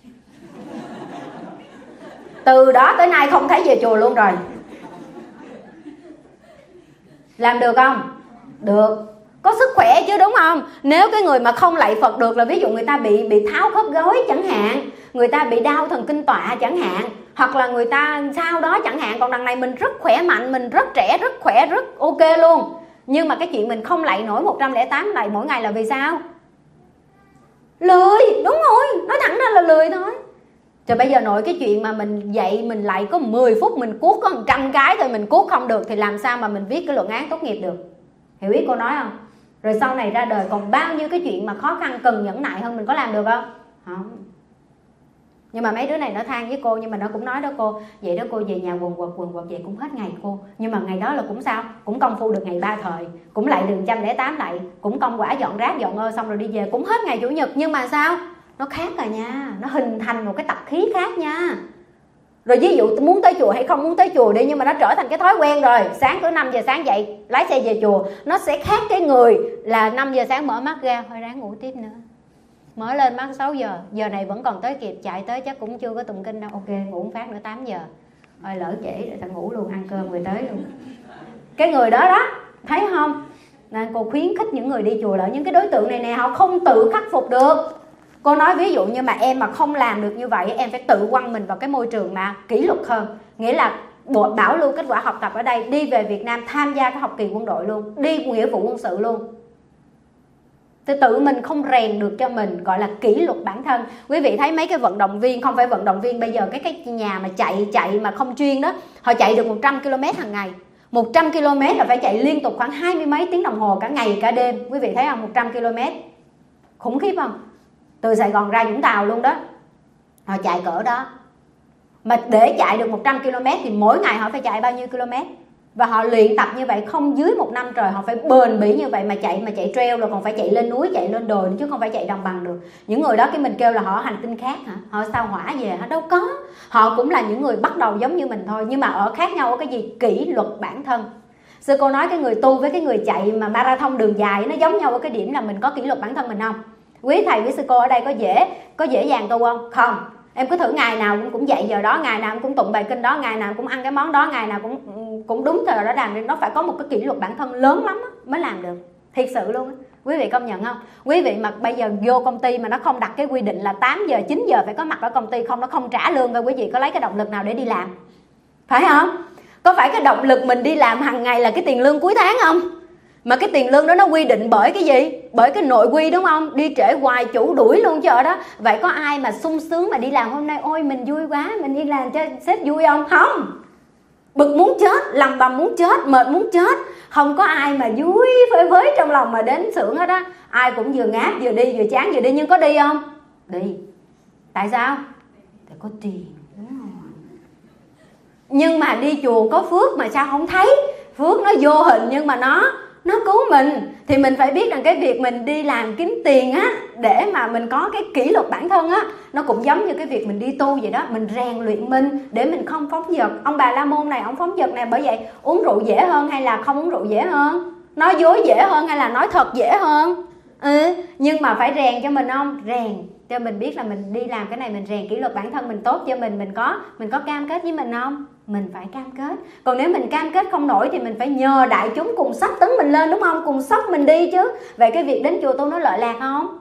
Từ đó tới nay không thấy về chùa luôn rồi. Làm được không? Được. Có sức khỏe chứ, đúng không? Nếu cái người mà không lạy Phật được là ví dụ người ta bị tháo khớp gối chẳng hạn, người ta bị đau thần kinh tọa chẳng hạn, hoặc là người ta sau đó chẳng hạn. Còn đằng này mình rất khỏe mạnh, mình rất trẻ, rất khỏe, rất ok luôn. Nhưng mà cái chuyện mình không lạy nổi 108 lạy mỗi ngày là vì sao? Lười, đúng rồi, nói thẳng ra là lười thôi. Rồi bây giờ nội cái chuyện mà mình dậy mình lại có 10 phút mình cuốc có 100 cái thôi, mình cuốc không được thì làm sao mà mình viết cái luận án tốt nghiệp được? Hiểu ý cô nói không? Rồi sau này ra đời còn bao nhiêu cái chuyện mà khó khăn cần nhẫn nại hơn, mình có làm được không? Không. Nhưng mà mấy đứa này nó than với cô, nhưng mà nó cũng nói đó cô, vậy đó cô về nhà quần quật vậy cũng hết ngày cô. Nhưng mà ngày đó là cũng sao? Cũng công phu được ngày 3 thời, cũng lại được 108 lại, cũng công quả dọn rác dọn ơ xong rồi đi về, cũng hết ngày Chủ nhật. Nhưng mà sao? Nó khác rồi nha, nó hình thành một cái tập khí khác nha. Rồi ví dụ muốn tới chùa hay không muốn tới chùa đi, nhưng mà nó trở thành cái thói quen rồi. Sáng cứ 5 giờ sáng dậy lái xe về chùa, nó sẽ khác cái người là 5 giờ sáng mở mắt ra thôi ráng ngủ tiếp nữa, mở lên mắt 6 giờ, giờ này vẫn còn tới kịp, chạy tới chắc cũng chưa có tụng kinh đâu, ok ngủ một phát nữa 8 giờ rồi lỡ trễ rồi ta ngủ luôn, ăn cơm rồi tới luôn. Cái người đó đó, thấy không? Nên cô khuyến khích những người đi chùa là những cái đối tượng này nè, họ không tự khắc phục được. Cô nói ví dụ như mà em mà không làm được như vậy, em phải tự quăng mình vào cái môi trường mà kỷ luật hơn. Nghĩa là bảo lưu kết quả học tập ở đây, đi về Việt Nam tham gia cái học kỳ quân đội luôn, đi nghĩa vụ quân sự luôn. Thì tự mình không rèn được cho mình, gọi là kỷ luật bản thân. Quý vị thấy mấy cái vận động viên, không phải vận động viên bây giờ, cái nhà mà chạy mà không chuyên đó, họ chạy được 100 km hàng ngày. 100 km là phải chạy liên tục khoảng 20 mấy tiếng đồng hồ cả ngày cả đêm. Quý vị thấy không? 100 km khủng khiếp không? Từ Sài Gòn ra Vũng Tàu luôn đó, họ chạy cỡ đó. Mà để chạy được 100 km thì mỗi ngày họ phải chạy bao nhiêu km? Và họ luyện tập như vậy không dưới 1 năm trời, họ phải bền bỉ như vậy mà chạy trail, rồi còn phải chạy lên núi, chạy lên đồi chứ không phải chạy đồng bằng được. Những người đó cái mình kêu là họ hành tinh khác hả? Họ sao hỏa về hả? Đâu có. Họ cũng là những người bắt đầu giống như mình thôi, nhưng mà ở khác nhau ở cái gì? Kỷ luật bản thân. Sư cô nói cái người tu với cái người chạy mà marathon đường dài nó giống nhau ở cái điểm là mình có kỷ luật bản thân mình không? Quý thầy quý sư cô ở đây có dễ dàng tu không? Không. Em cứ thử ngày nào cũng dậy giờ đó, ngày nào cũng tụng bài kinh đó, ngày nào cũng ăn cái món đó, ngày nào cũng đúng thời đó làm. Nó phải có một cái kỷ luật bản thân lớn lắm mới làm được. Thiệt sự luôn. Quý vị công nhận không? Quý vị mà bây giờ vô công ty mà nó không đặt cái quy định là 8 giờ 9 giờ phải có mặt ở công ty, không nó không trả lương rồi, quý vị có lấy cái động lực nào để đi làm? Phải không? Có phải cái động lực mình đi làm hàng ngày là cái tiền lương cuối tháng không? Mà cái tiền lương đó nó quy định bởi cái gì? Bởi cái nội quy, đúng không? Đi trễ hoài chủ đuổi luôn cho đó. Vậy có ai mà sung sướng mà đi làm hôm nay ôi mình vui quá, mình đi làm cho sếp vui không? Không. Bực muốn chết, lầm bầm muốn chết, mệt muốn chết. Không có ai mà vui phơi phới trong lòng mà đến xưởng hết á. Ai cũng vừa ngáp vừa đi, vừa chán vừa đi. Nhưng có đi không? Đi. Tại sao? Tại có tiền. Đúng rồi. Nhưng mà đi chùa có phước mà sao không thấy? Phước nó vô hình nhưng mà nó cứu mình. Thì mình phải biết rằng cái việc mình đi làm kiếm tiền á, để mà mình có cái kỷ luật bản thân á, nó cũng giống như cái việc mình đi tu vậy đó. Mình rèn luyện mình để mình không phóng dật. Ông Bà La Môn này ông phóng dật này, bởi vậy uống rượu dễ hơn hay là không uống rượu dễ hơn? Nói dối dễ hơn hay là nói thật dễ hơn? Nhưng mà phải rèn cho mình không? Rèn cho mình biết là mình đi làm cái này, mình rèn kỷ luật bản thân mình tốt cho mình có cam kết với mình không? Mình phải cam kết. Còn nếu mình cam kết không nổi thì mình phải nhờ đại chúng cùng xách tấn mình lên, đúng không? Cùng xách mình đi chứ. Vậy cái việc đến chùa tu nó lợi lạc không?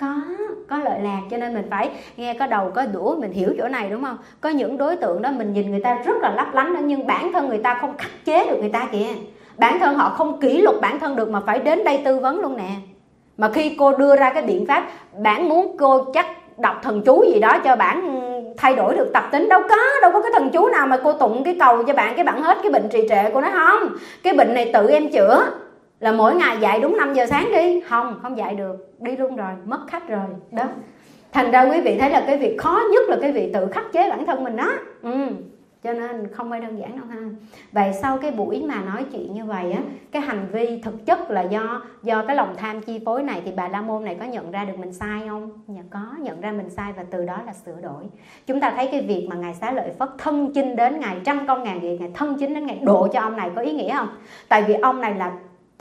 Có lợi lạc. Cho nên mình phải nghe có đầu có đũa, mình hiểu chỗ này, đúng không? Có những đối tượng đó mình nhìn người ta rất là lấp lánh đó, nhưng bản thân người ta không khắc chế được người ta kìa. Bản thân họ không kỷ luật bản thân được mà phải đến đây tư vấn luôn nè. Mà khi cô đưa ra cái biện pháp, bạn muốn cô chắc đọc thần chú gì đó cho bạn thay đổi được tập tính, đâu có cái thần chú nào mà cô tụng cái cầu cho bạn cái bạn hết cái bệnh trì trệ. Cô nói không, cái bệnh này tự em chữa, là mỗi ngày dạy đúng 5 giờ sáng đi. Không dạy được, đi luôn rồi, mất khách rồi đó. Thành ra quý vị thấy là cái việc khó nhất là cái việc tự khắc chế bản thân mình đó. Cho nên không phải đơn giản đâu ha. Vậy sau cái buổi mà nói chuyện như vậy á, cái hành vi thực chất là do cái lòng tham chi phối này, thì bà La Môn này có nhận ra được mình sai không? Dạ có, nhận ra mình sai và từ đó là sửa đổi. Chúng ta thấy cái việc mà Ngài Xá Lợi Phất thân chinh đến, Ngài trăm công ngàn việc, Ngài thân chinh đến, Ngài độ cho ông này có ý nghĩa không? Tại vì ông này là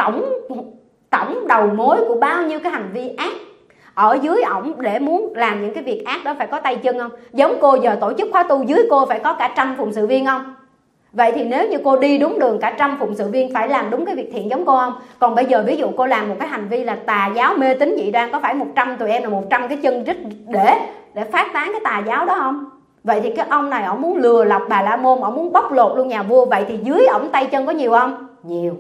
tổng đầu mối của bao nhiêu cái hành vi ác ở dưới ổng, để muốn làm những cái việc ác đó phải có tay chân không? Giống cô giờ tổ chức khóa tu, dưới cô phải có cả 100 phụng sự viên không? Vậy thì nếu như cô đi đúng đường, cả 100 phụng sự viên phải làm đúng cái việc thiện giống cô không? Còn bây giờ ví dụ cô làm một cái hành vi là tà giáo mê tín dị đoan, có phải 100 tụi em là 100 cái chân rít để phát tán cái tà giáo đó không? Vậy thì cái ông này ổng muốn lừa lọc Bà La Môn, ổng muốn bóc lột luôn nhà vua. Vậy thì dưới ổng tay chân có nhiều không? Nhiều.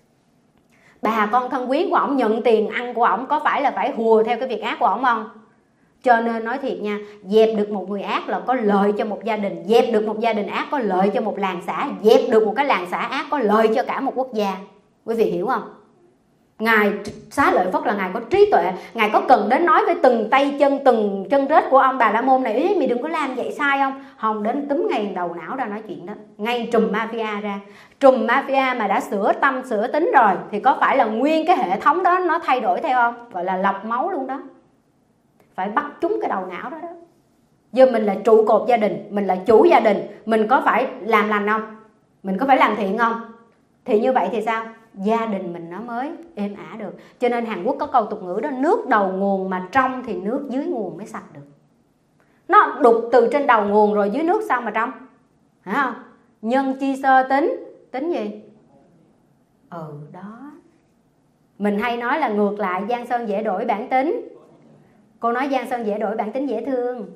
Bà con thân quyến của ổng nhận tiền ăn của ổng có phải là phải hùa theo cái việc ác của ổng không? Cho nên nói thiệt nha, dẹp được một người ác là có lợi cho một gia đình, dẹp được một gia đình ác có lợi cho một làng xã, dẹp được một cái làng xã ác có lợi cho cả một quốc gia. Quý vị hiểu không? Ngài Xá Lợi Phất là Ngài có trí tuệ, Ngài có cần đến nói với từng tay chân, từng chân rết của ông Bà La Môn này, ý mày đừng có làm vậy sai không? Không, đến túm ngay đầu não ra nói chuyện đó, ngay trùm mafia ra. Trùm mafia mà đã sửa tâm sửa tính rồi thì có phải là nguyên cái hệ thống đó nó thay đổi theo không? Gọi là lọc máu luôn đó. Phải bắt trúng cái đầu não đó đó. Giờ mình là trụ cột gia đình, mình là chủ gia đình, mình có phải làm lành không? Mình có phải làm thiện không? Thì như vậy thì sao? Gia đình mình nó mới êm ả được. Cho nên Hàn Quốc có câu tục ngữ đó, nước đầu nguồn mà trong thì nước dưới nguồn mới sạch được. Nó đục từ trên đầu nguồn rồi dưới nước sao mà trong? Hả không? Nhân chi sơ tính. Tính gì? Đó. Mình hay nói là ngược lại, Giang Sơn dễ đổi bản tính. Cô nói Giang Sơn dễ đổi bản tính dễ thương.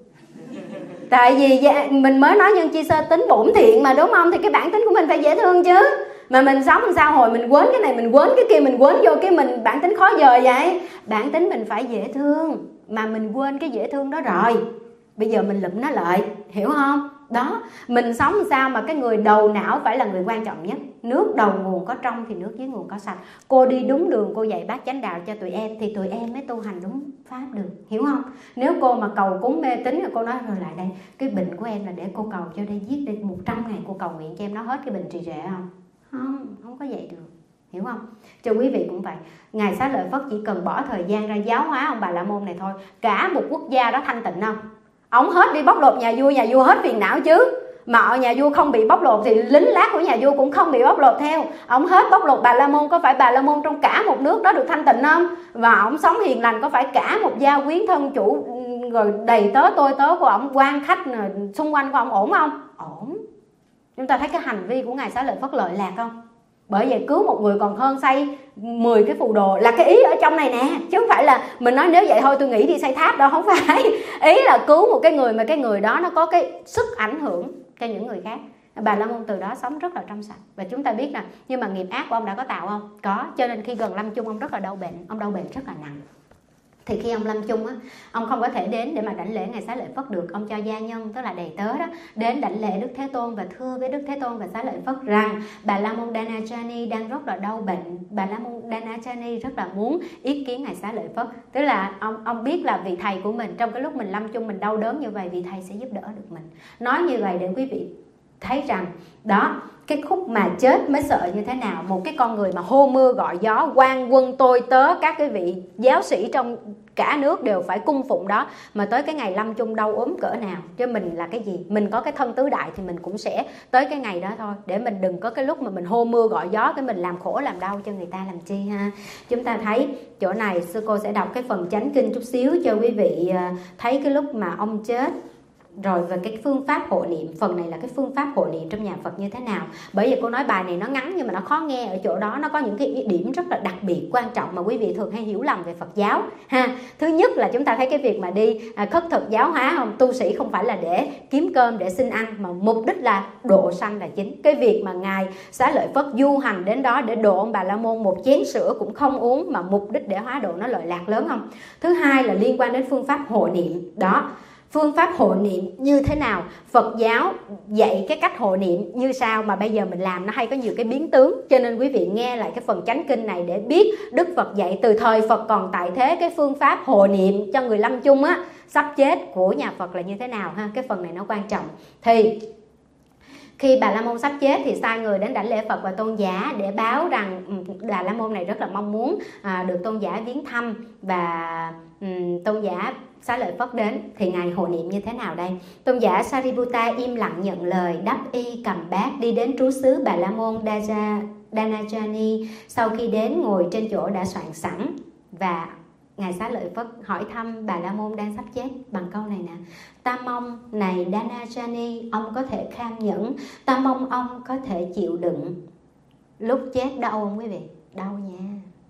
Tại vì mình mới nói nhân chi sơ tính bổn thiện mà, đúng không? Thì cái bản tính của mình phải dễ thương chứ. Mà mình sống làm sao hồi mình quên cái này, mình quên cái kia, mình quên vô cái mình bản tính khó dời vậy. Bản tính mình phải dễ thương, mà mình quên cái dễ thương đó rồi. Bây giờ mình lụm nó lại, hiểu không? Đó, mình sống làm sao mà cái người đầu não phải là người quan trọng nhất. Nước đầu nguồn có trong thì nước dưới nguồn có sạch. Cô đi đúng đường, cô dạy bát chánh đạo cho tụi em thì tụi em mới tu hành đúng pháp được, hiểu không? Nếu cô mà cầu cúng mê tín, cô nói rồi lại đây, cái bệnh của em là để cô cầu cho đây, giết đây 100 ngày cô cầu nguyện cho em nó hết cái bệnh trì trệ không? Không có vậy được, hiểu không? Cho quý vị cũng vậy. Ngài Xá Lợi Phất chỉ cần bỏ thời gian ra giáo hóa ông Bà La Môn này thôi, cả một quốc gia đó thanh tịnh không? Ông hết đi bóc lột nhà vua hết phiền não chứ. Mà ở nhà vua không bị bóc lột thì lính lác của nhà vua cũng không bị bóc lột theo. Ông hết bóc lột Bà La Môn, có phải Bà La Môn trong cả một nước đó được thanh tịnh không? Và ông sống hiền lành, có phải cả một gia quyến thân chủ rồi đầy tớ tôi tớ của ông, quan khách xung quanh của ông ổn không? Ổn. Chúng ta thấy cái hành vi của Ngài Xá Lợi Phất lợi lạc không? Bởi vậy cứu một người còn hơn xây 10 cái phù đồ, là cái ý ở trong này nè. Chứ không phải là mình nói nếu vậy thôi tôi nghĩ đi xây tháp đâu, không phải. Ý là cứu một cái người mà cái người đó nó có cái sức ảnh hưởng cho những người khác. Bà La Môn từ đó sống rất là trong sạch. Và chúng ta biết nè, nhưng mà nghiệp ác của ông đã có tạo không? Có. Cho nên khi gần lâm chung ông rất là đau bệnh. Ông đau bệnh rất là nặng. Thì khi ông lâm chung á, ông không có thể đến để mà đảnh lễ Ngài Xá Lợi Phất được. Ông cho gia nhân, tức là đầy tớ đó, đến đảnh lễ Đức Thế Tôn và thưa với Đức Thế Tôn và Xá Lợi Phất rằng Bà La Môn Danachani đang rất là đau bệnh. Bà La Môn Danachani rất là muốn ý kiến Ngài Xá Lợi Phất. Tức là ông biết là vị thầy của mình trong cái lúc mình lâm chung mình đau đớn như vậy, vị thầy sẽ giúp đỡ được mình. Nói như vậy để quý vị thấy rằng đó, cái khúc mà chết mới sợ như thế nào. Một cái con người mà hô mưa gọi gió, quan quân tôi tớ, các cái vị giáo sĩ trong cả nước đều phải cung phụng đó, mà tới cái ngày lâm chung đau ốm cỡ nào. Chứ mình là cái gì? Mình có cái thân tứ đại thì mình cũng sẽ tới cái ngày đó thôi. Để mình đừng có cái lúc mà mình hô mưa gọi gió, cái mình làm khổ làm đau cho người ta làm chi ha. Chúng ta thấy chỗ này sư cô sẽ đọc cái phần chánh kinh chút xíu cho quý vị thấy cái lúc mà ông chết. Rồi về cái phương pháp hộ niệm, phần này là cái phương pháp hộ niệm trong nhà Phật như thế nào. Bởi vì cô nói bài này nó ngắn nhưng mà nó khó nghe ở chỗ đó, nó có những cái điểm rất là đặc biệt quan trọng mà quý vị thường hay hiểu lầm về Phật giáo ha. Thứ nhất là chúng ta thấy cái việc mà đi khất thực giáo hóa không, tu sĩ không phải là để kiếm cơm để xin ăn, mà mục đích là độ sanh là chính. Cái việc mà Ngài Xá Lợi Phất du hành đến đó để độ ông Bà La Môn một chén sữa cũng không uống, mà mục đích để hóa độ, nó lợi lạc lớn không. Thứ hai là liên quan đến phương pháp hộ niệm đó. Phương pháp hộ niệm như thế nào? Phật giáo dạy cái cách hộ niệm như sao mà bây giờ mình làm nó hay có nhiều cái biến tướng. Cho nên quý vị nghe lại cái phần chánh kinh này để biết Đức Phật dạy từ thời Phật còn tại thế cái phương pháp hộ niệm cho người lâm chung á, sắp chết của nhà Phật là như thế nào ha. Cái phần này nó quan trọng. Thì khi Bà La Môn sắp chết thì sai người đến đảnh lễ Phật và tôn giả để báo rằng Bà La Môn này rất là mong muốn được tôn giả viếng thăm, và tôn giả Xá Lợi Phất đến. Thì ngài hộ niệm như thế nào đây? Tôn giả Sariputta im lặng nhận lời, đắp y cầm bát đi đến trú xứ Bà La Môn Danajani. Sau khi đến ngồi trên chỗ đã soạn sẵn, và ngài Xá Lợi Phất hỏi thăm Bà La Môn đang sắp chết bằng câu này nè: ta mong này Danajani, ông có thể kham nhẫn, ta mong ông có thể chịu đựng. Lúc chết đau không quý vị? Đau nha.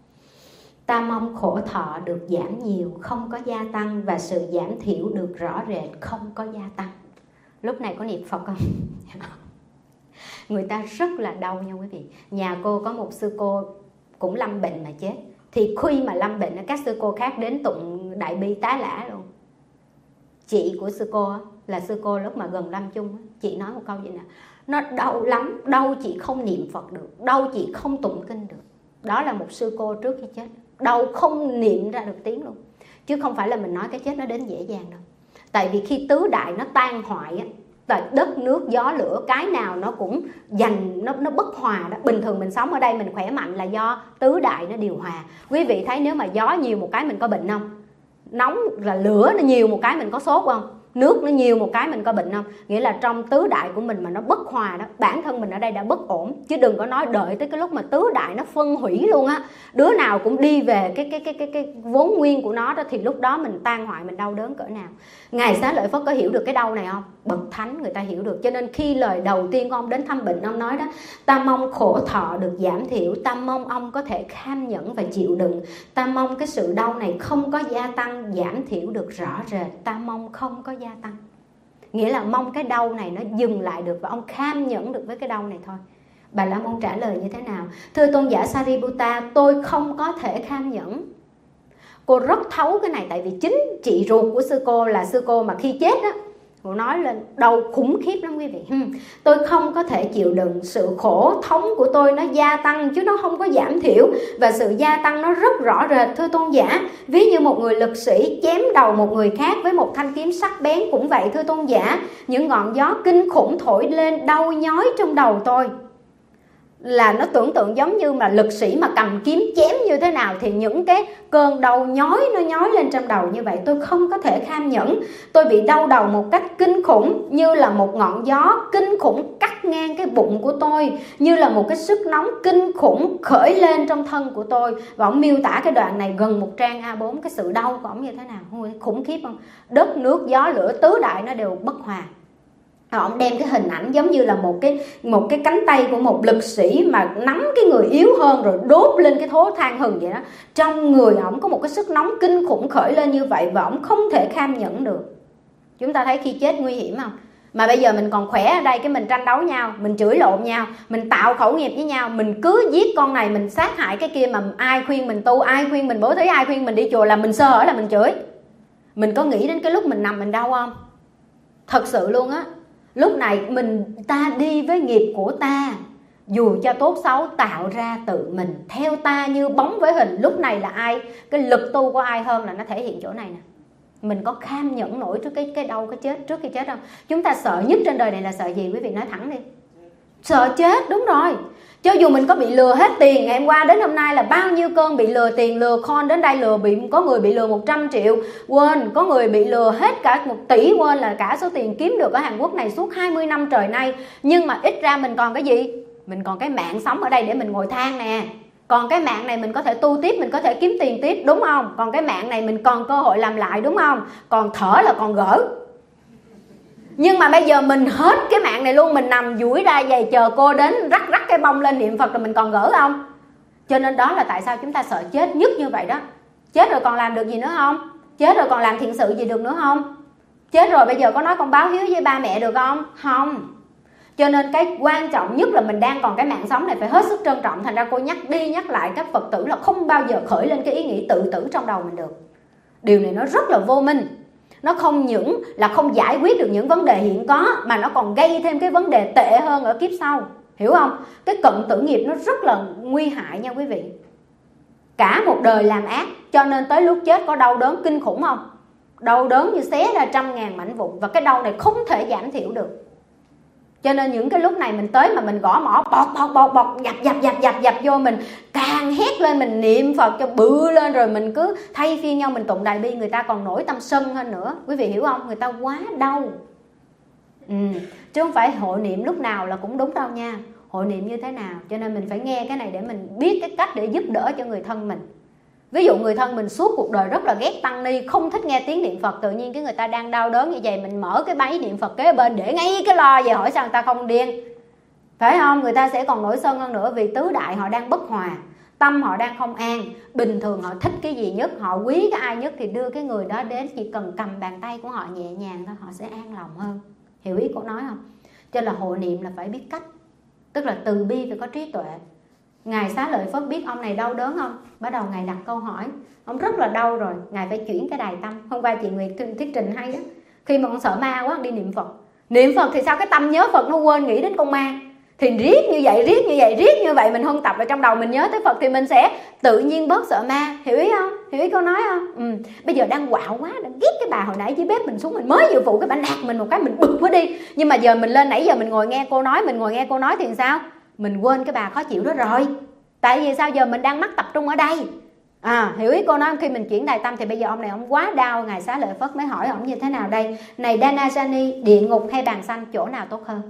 Ta mong khổ thọ được giảm nhiều, không có gia tăng, và sự giảm thiểu được rõ rệt, không có gia tăng. Lúc này có niệm Phật không? Người ta rất là đau nha quý vị. Nhà cô có một sư cô cũng lâm bệnh mà chết. Thì khi mà lâm bệnh, các sư cô khác đến tụng đại bi tá lả luôn. Chị của sư cô là sư cô lúc mà gần lâm chung, chị nói một câu gì nè: nó đau lắm, đau chị không niệm Phật được, đau chị không tụng kinh được. Đó là một sư cô trước khi chết, đau không niệm ra được tiếng luôn. Chứ không phải là mình nói cái chết nó đến dễ dàng đâu. Tại vì khi tứ đại nó tan hoại á, tại đất nước gió lửa cái nào nó cũng nó bất hòa đó. Bình thường mình sống ở đây mình khỏe mạnh là do tứ đại nó điều hòa. Quý vị thấy nếu mà gió nhiều một cái mình có bệnh không? Nóng là lửa nó nhiều một cái mình có sốt không? Nước nó nhiều một cái mình có bệnh không? Nghĩa là trong tứ đại của mình mà nó bất hòa đó, bản thân mình ở đây đã bất ổn, chứ đừng có nói đợi tới cái lúc mà tứ đại nó phân hủy luôn á, đứa nào cũng đi về cái vốn nguyên của nó đó, thì lúc đó mình tan hoại, mình đau đớn cỡ nào. Ngài Xá Lợi Phất có hiểu được cái đau này không? Bậc thánh người ta hiểu được. Cho nên khi lời đầu tiên của ông đến thăm bệnh, ông nói đó: ta mong khổ thọ được giảm thiểu, ta mong ông có thể kham nhẫn và chịu đựng, ta mong cái sự đau này không có gia tăng, giảm thiểu được rõ rệt, ta mong không có gia tăng. Nghĩa là mong cái đau này nó dừng lại được, và ông kham nhẫn được với cái đau này thôi. Bà La Môn trả lời như thế nào? Thưa tôn giả Sariputta, tôi không có thể kham nhẫn. Cô rất thấu cái này, tại vì chính chị ruột của sư cô là sư cô mà khi chết á, cô nói lên đau khủng khiếp lắm quý vị. Tôi không có thể chịu đựng, sự khổ thống của tôi nó gia tăng chứ nó không có giảm thiểu, và sự gia tăng nó rất rõ rệt thưa tôn giả. Ví như một người lực sĩ chém đầu một người khác với một thanh kiếm sắc bén cũng vậy thưa tôn giả. Những ngọn gió kinh khủng thổi lên đau nhói trong đầu tôi. Là nó tưởng tượng giống như mà lực sĩ mà cầm kiếm chém như thế nào, thì những cái cơn đau nhói nó nhói lên trong đầu như vậy. Tôi không có thể kham nhẫn. Tôi bị đau đầu một cách kinh khủng, như là một ngọn gió kinh khủng cắt ngang cái bụng của tôi, như là một cái sức nóng kinh khủng khởi lên trong thân của tôi. Và ông miêu tả cái đoạn này gần một trang A4, cái sự đau của ông như thế nào, khủng khiếp không? Đất nước gió lửa tứ đại nó đều bất hòa. Ông đem cái hình ảnh giống như là một cái cánh tay của một lực sĩ mà nắm cái người yếu hơn rồi đốt lên cái thố than hừng vậy đó. Trong người ổng có một cái sức nóng kinh khủng khởi lên như vậy, và ổng không thể kham nhẫn được. Chúng ta thấy khi chết nguy hiểm không? Mà bây giờ mình còn khỏe ở đây, cái mình tranh đấu nhau, mình chửi lộn nhau, mình tạo khẩu nghiệp với nhau, mình cứ giết con này, mình sát hại cái kia, mà ai khuyên mình tu, ai khuyên mình bố thí, ai khuyên mình đi chùa, là mình sơ hở là mình chửi. Mình có nghĩ đến cái lúc mình nằm mình đau không? Thật sự luôn á. Lúc này ta đi với nghiệp của ta, dù cho tốt xấu tạo ra tự mình, theo ta như bóng với hình. Lúc này là ai, cái lực tu của ai hơn là nó thể hiện chỗ này nè. Mình có kham nhẫn nổi trước cái đau, cái chết trước khi chết không? Chúng ta sợ nhất trên đời này là sợ gì? Quý vị nói thẳng đi. Sợ chết, đúng rồi. Cho dù mình có bị lừa hết tiền, ngày hôm qua đến hôm nay là bao nhiêu cơn bị lừa tiền, lừa con, đến đây có người bị lừa 100 triệu, quên, có người bị lừa hết cả 1 tỷ, quên là cả số tiền kiếm được ở Hàn Quốc này suốt 20 năm trời nay. Nhưng mà ít ra mình còn cái gì? Mình còn cái mạng sống ở đây để mình ngồi than nè. Còn cái mạng này mình có thể tu tiếp, mình có thể kiếm tiền tiếp, đúng không? Còn cái mạng này mình còn cơ hội làm lại, đúng không? Còn thở là còn gỡ. Nhưng mà bây giờ mình hết cái mạng này luôn, mình nằm duỗi ra vậy chờ cô đến rắc cái bông lên niệm Phật, rồi mình còn gỡ không? Cho nên đó là tại sao chúng ta sợ chết nhất như vậy đó. Chết rồi còn làm được gì nữa không? Chết rồi còn làm thiện sự gì được nữa không? Chết rồi bây giờ có nói con báo hiếu với ba mẹ được không? Không. Cho nên cái quan trọng nhất là mình đang còn cái mạng sống này phải hết sức trân trọng. Thành ra cô nhắc đi nhắc lại các Phật tử là không bao giờ khởi lên cái ý nghĩ tự tử trong đầu mình được. Điều này nó rất là vô minh. Nó không những là không giải quyết được những vấn đề hiện có, mà nó còn gây thêm cái vấn đề tệ hơn ở kiếp sau. Hiểu không? Cái cận tử nghiệp nó rất là nguy hại nha quý vị. Cả một đời làm ác, cho nên tới lúc chết có đau đớn kinh khủng không? Đau đớn như xé ra 100.000 mảnh vụn, và cái đau này không thể giảm thiểu được. Cho nên những cái lúc này mình tới mà mình gõ mỏ bọt dập vô, mình càng hét lên, mình niệm Phật cho bự lên, rồi mình cứ thay phiên nhau mình tụng đại bi, người ta còn nổi tâm sân hơn nữa. Quý vị hiểu không? Người ta quá đau. Chứ không phải hội niệm lúc nào là cũng đúng đâu nha. Hội niệm như thế nào? Cho nên mình phải nghe cái này để mình biết cái cách để giúp đỡ cho người thân mình. Ví dụ người thân mình suốt cuộc đời rất là ghét tăng ni, không thích nghe tiếng niệm Phật, tự nhiên cái người ta đang đau đớn như vậy, mình mở cái máy niệm Phật kế bên để ngay cái lo về, hỏi sao người ta không điên? Phải không? Người ta sẽ còn nổi sân hơn nữa, vì tứ đại họ đang bất hòa, tâm họ đang không an. Bình thường họ thích cái gì nhất, họ quý cái ai nhất thì đưa cái người đó đến, chỉ cần cầm bàn tay của họ nhẹ nhàng thôi, họ sẽ an lòng hơn. Hiểu ý cô nói không? Cho nên là hội niệm là phải biết cách, tức là từ bi phải có trí tuệ. Ngài Xá Lợi Phất biết ông này đau đớn không? Bắt đầu Ngài đặt câu hỏi. Ông rất là đau rồi, Ngài phải chuyển cái đài tâm. Hôm qua chị Nguyệt thuyết trình hay á, khi mà ông sợ ma quá đi niệm Phật. Niệm Phật thì sao cái tâm nhớ Phật nó quên nghĩ đến con ma. Thì riết như vậy mình huân tập vào trong đầu, mình nhớ tới Phật thì mình sẽ tự nhiên bớt sợ ma. Hiểu ý không? Hiểu ý câu nói không? Bây giờ đang quạo quá, đang ghét cái bà hồi nãy dưới bếp mình xuống, mình mới vừa phụ cái bà nạt mình một cái, mình bực quá đi. Nhưng mà giờ mình lên, nãy giờ mình ngồi nghe cô nói, thì sao? Mình quên cái bà khó chịu đó rồi. Tại vì sao? Giờ mình đang mắc tập trung ở đây. Hiểu ý cô nói không? Khi mình chuyển đài tâm thì bây giờ ông này ông quá đau, Ngài Xá Lợi Phất mới hỏi ông như thế nào đây? Này Danajani, địa ngục hay bàn xanh chỗ nào tốt hơn?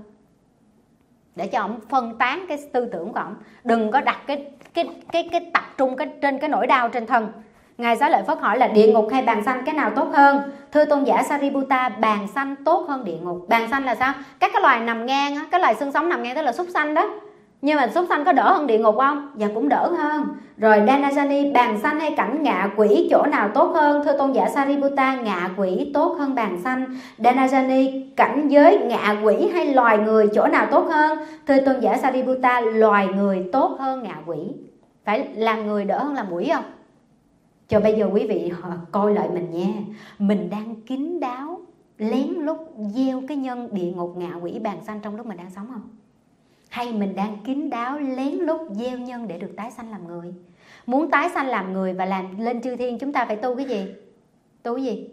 Để cho ông phân tán cái tư tưởng của ông, đừng có đặt cái tập trung trên cái nỗi đau trên thân. Ngài Xá Lợi Phất hỏi là địa ngục hay bàn xanh cái nào tốt hơn? Thưa tôn giả Sariputta, bàn xanh tốt hơn địa ngục. Bàn xanh là sao? Các cái loài nằm ngang á, cái loài xương sống nằm ngang tức là súc sanh đó. Nhưng mà súc sanh có đỡ hơn địa ngục không? Dạ cũng đỡ hơn. Rồi Danajani, bàn xanh hay cảnh ngạ quỷ chỗ nào tốt hơn? Thưa tôn giả Sariputta, ngạ quỷ tốt hơn bàn xanh. Danajani, cảnh giới ngạ quỷ hay loài người chỗ nào tốt hơn? Thưa tôn giả Sariputta, loài người tốt hơn ngạ quỷ. Phải làm người đỡ hơn làm quỷ không? Cho bây giờ quý vị coi lại mình nha. Mình đang kín đáo lén lút gieo cái nhân địa ngục ngạ quỷ bàn xanh trong lúc mình đang sống không? Hay mình đang kín đáo lén lút gieo nhân để được tái sanh làm người? Muốn tái sanh làm người và làm lên chư thiên, chúng ta phải tu cái gì? Tu cái gì?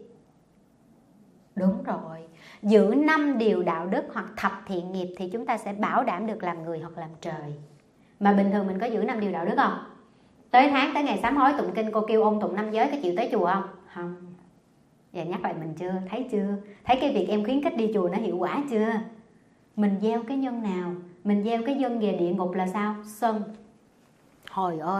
Đúng rồi, giữ 5 điều đạo đức hoặc thập thiện nghiệp thì chúng ta sẽ bảo đảm được làm người hoặc làm trời. Mà bình thường mình có giữ 5 điều đạo đức không? Tới tháng, tới ngày sám hối tụng kinh, cô kêu ôn tụng 5 giới, có chịu tới chùa không? Không. Giờ nhắc lại mình chưa? Thấy chưa? Thấy cái việc em khuyến khích đi chùa nó hiệu quả chưa? Mình gieo cái nhân nào? Mình gieo cái nhân về địa ngục là sao? Sân. Hồi ơi,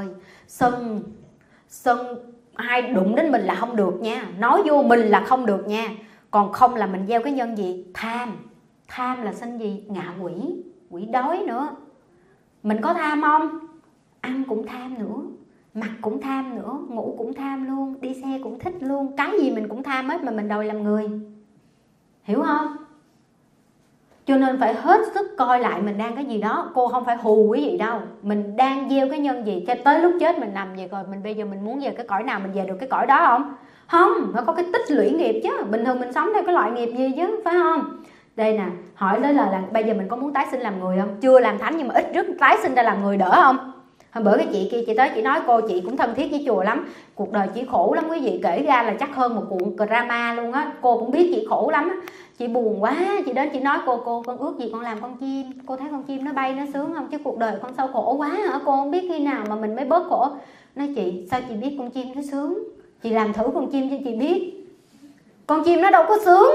sân ai đụng đến mình là không được nha. Nói vô mình là không được nha. Còn không là mình gieo cái nhân gì? Tham. Tham là sinh gì? Ngạ quỷ. Quỷ đói nữa. Mình có tham không? Ăn cũng tham nữa, mặc cũng tham nữa, ngủ cũng tham luôn, đi xe cũng thích luôn. Cái gì mình cũng tham hết mà mình đòi làm người. Hiểu không? Cho nên phải hết sức coi lại mình đang cái gì đó. Cô không phải hù quý vị đâu. Mình đang gieo cái nhân gì cho tới lúc chết mình nằm vậy rồi. Bây giờ mình muốn về cái cõi nào mình về được cái cõi đó không? Không, nó có cái tích lũy nghiệp chứ. Bình thường mình sống theo cái loại nghiệp gì chứ, phải không? Đây nè, hỏi đó là bây giờ mình có muốn tái sinh làm người không? Chưa làm thánh nhưng mà ít rất tái sinh ra làm người đỡ không? Hôm bữa cái chị kia chị tới chị nói cô chị cũng thân thiết với chùa lắm, cuộc đời chị khổ lắm quý vị, kể ra là chắc hơn một cuộn drama luôn á. Cô cũng biết chị khổ lắm á, chị buồn quá, chị đến chị nói cô con ước gì con làm con chim, cô thấy con chim nó bay nó sướng không, chứ cuộc đời con sao khổ quá hả, cô không biết khi nào mà mình mới bớt khổ. Nói chị sao chị biết con chim nó sướng, chị làm thử con chim cho chị biết. Con chim nó đâu có sướng,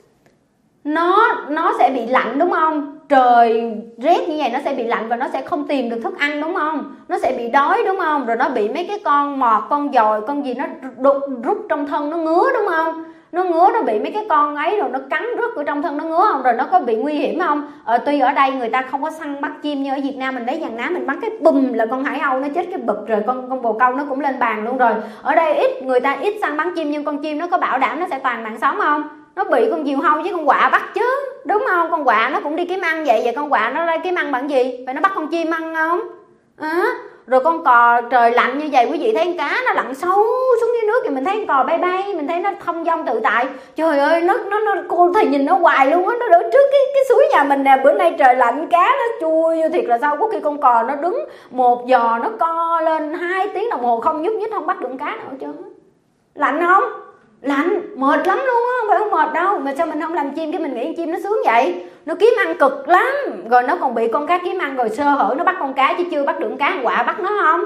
nó sẽ bị lạnh đúng không? Trời rét như vậy nó sẽ bị lạnh và nó sẽ không tìm được thức ăn đúng không? Nó sẽ bị đói đúng không? Rồi nó bị mấy cái con mọt, con dòi, con gì nó rút trong thân nó ngứa đúng không? Nó ngứa, nó bị mấy cái con ấy rồi nó cắn rứt ở trong thân nó ngứa không? Rồi nó có bị nguy hiểm không? Tuy ở đây người ta không có săn bắt chim như ở Việt Nam, mình lấy dàn ná mình bắn cái bùm là con hải âu nó chết cái bực rồi, con bồ câu nó cũng lên bàn luôn rồi. Ở đây người ta ít săn bắn chim nhưng con chim nó có bảo đảm nó sẽ toàn mạng sống không? Nó bị con diều hâu với con quạ bắt chứ, đúng không? Con quạ nó cũng đi kiếm ăn vậy, con quạ nó đi kiếm ăn bằng gì? Vậy nó bắt con chim ăn không? Rồi con cò trời lạnh như vậy, quý vị thấy con cá nó lặn sâu xuống dưới nước thì mình thấy con cò bay bay, mình thấy nó thông dong tự tại. Trời ơi, nó cô thầy nhìn nó hoài luôn á. Nó đỡ trước cái suối nhà mình nè, bữa nay trời lạnh cá nó chui vô thiệt là sâu. Có khi con cò nó đứng 1 giờ nó co lên 2 tiếng đồng hồ không nhúc nhích, không bắt được cá nào hết trơn. Lạnh không? Lạnh, mệt lắm luôn á, không phải không mệt đâu. Mà sao mình không làm chim, cái mình nghĩ chim nó sướng vậy? Nó kiếm ăn cực lắm, rồi nó còn bị con cá kiếm ăn, rồi sơ hở nó bắt con cá chứ chưa bắt được con cá, quạ bắt nó không?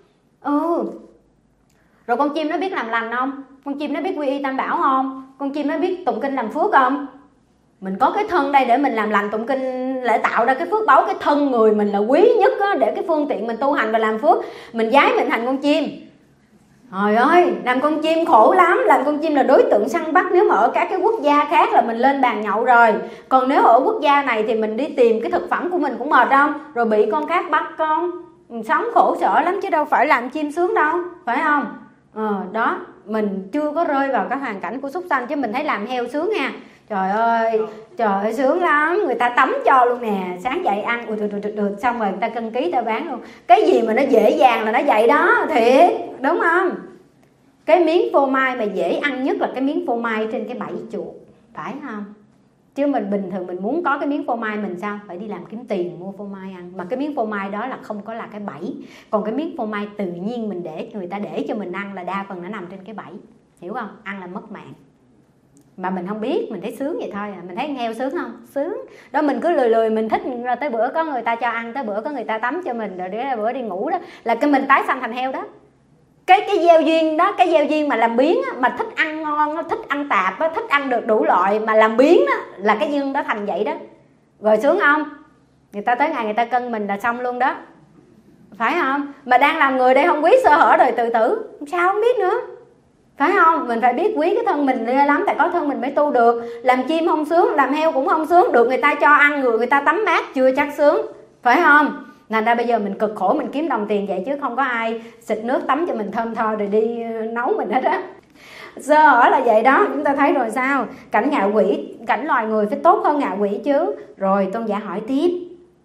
Rồi con chim nó biết làm lành không? Con chim nó biết quy y tam bảo không? Con chim nó biết tụng kinh làm phước không? Mình có cái thân đây để mình làm lành tụng kinh, để tạo ra cái phước báu. Cái thân người mình là quý nhất á, để cái phương tiện mình tu hành và làm phước. Mình giái mình thành con chim. Trời ơi, làm con chim khổ lắm. Làm con chim là đối tượng săn bắt. Nếu mà ở các cái quốc gia khác là mình lên bàn nhậu rồi. Còn nếu ở quốc gia này thì mình đi tìm cái thực phẩm của mình cũng mệt không? Rồi bị con khác bắt con, mình sống khổ sở lắm chứ đâu phải làm chim sướng đâu, phải không? Đó, mình chưa có rơi vào cái hoàn cảnh của súc sanh, chứ mình thấy làm heo sướng nha. Trời ơi sướng lắm. Người ta tắm cho luôn nè, sáng dậy ăn được, xong rồi người ta cân ký người ta bán luôn. Cái gì mà nó dễ dàng là nó vậy đó, thiệt, đúng không? Cái miếng phô mai mà dễ ăn nhất là cái miếng phô mai trên cái bẫy chuột, phải không? Chứ mình bình thường mình muốn có cái miếng phô mai mình sao? Phải đi làm kiếm tiền mua phô mai ăn. Mà cái miếng phô mai đó là không có là cái bẫy. Còn cái miếng phô mai tự nhiên mình để, người ta để cho mình ăn là đa phần nó nằm trên cái bẫy. Hiểu không? Ăn là mất mạng. Mà mình không biết, mình thấy sướng vậy thôi à. Mình thấy con heo sướng không? Sướng. Đó, mình cứ lười mình thích, rồi tới bữa có người ta cho ăn, tới bữa có người ta tắm cho mình, rồi đến bữa đi ngủ đó, là cái mình tái sanh thành heo đó. Cái gieo duyên đó, cái gieo duyên mà làm biến á, mà thích ăn ngon, thích ăn tạp á, thích ăn được đủ loại mà làm biến đó, là cái duyên đó thành vậy đó. Rồi sướng không? Người ta tới ngày người ta cân mình là xong luôn đó, phải không? Mà đang làm người đây không quý sơ hở đời tự tử, sao không biết nữa, phải không? Mình phải biết quý cái thân mình ghê lắm, tại có thân mình mới tu được. Làm chim không sướng, làm heo cũng không sướng. Được người ta cho ăn, người ta tắm mát chưa chắc sướng, phải không? Nên ra bây giờ mình cực khổ mình kiếm đồng tiền vậy, chứ không có ai xịt nước tắm cho mình thơm tho rồi đi nấu mình hết á. Sơ hở là vậy đó. Chúng ta thấy rồi sao? Cảnh ngạ quỷ, cảnh loài người phải tốt hơn ngạ quỷ chứ. Rồi tôn giả hỏi tiếp: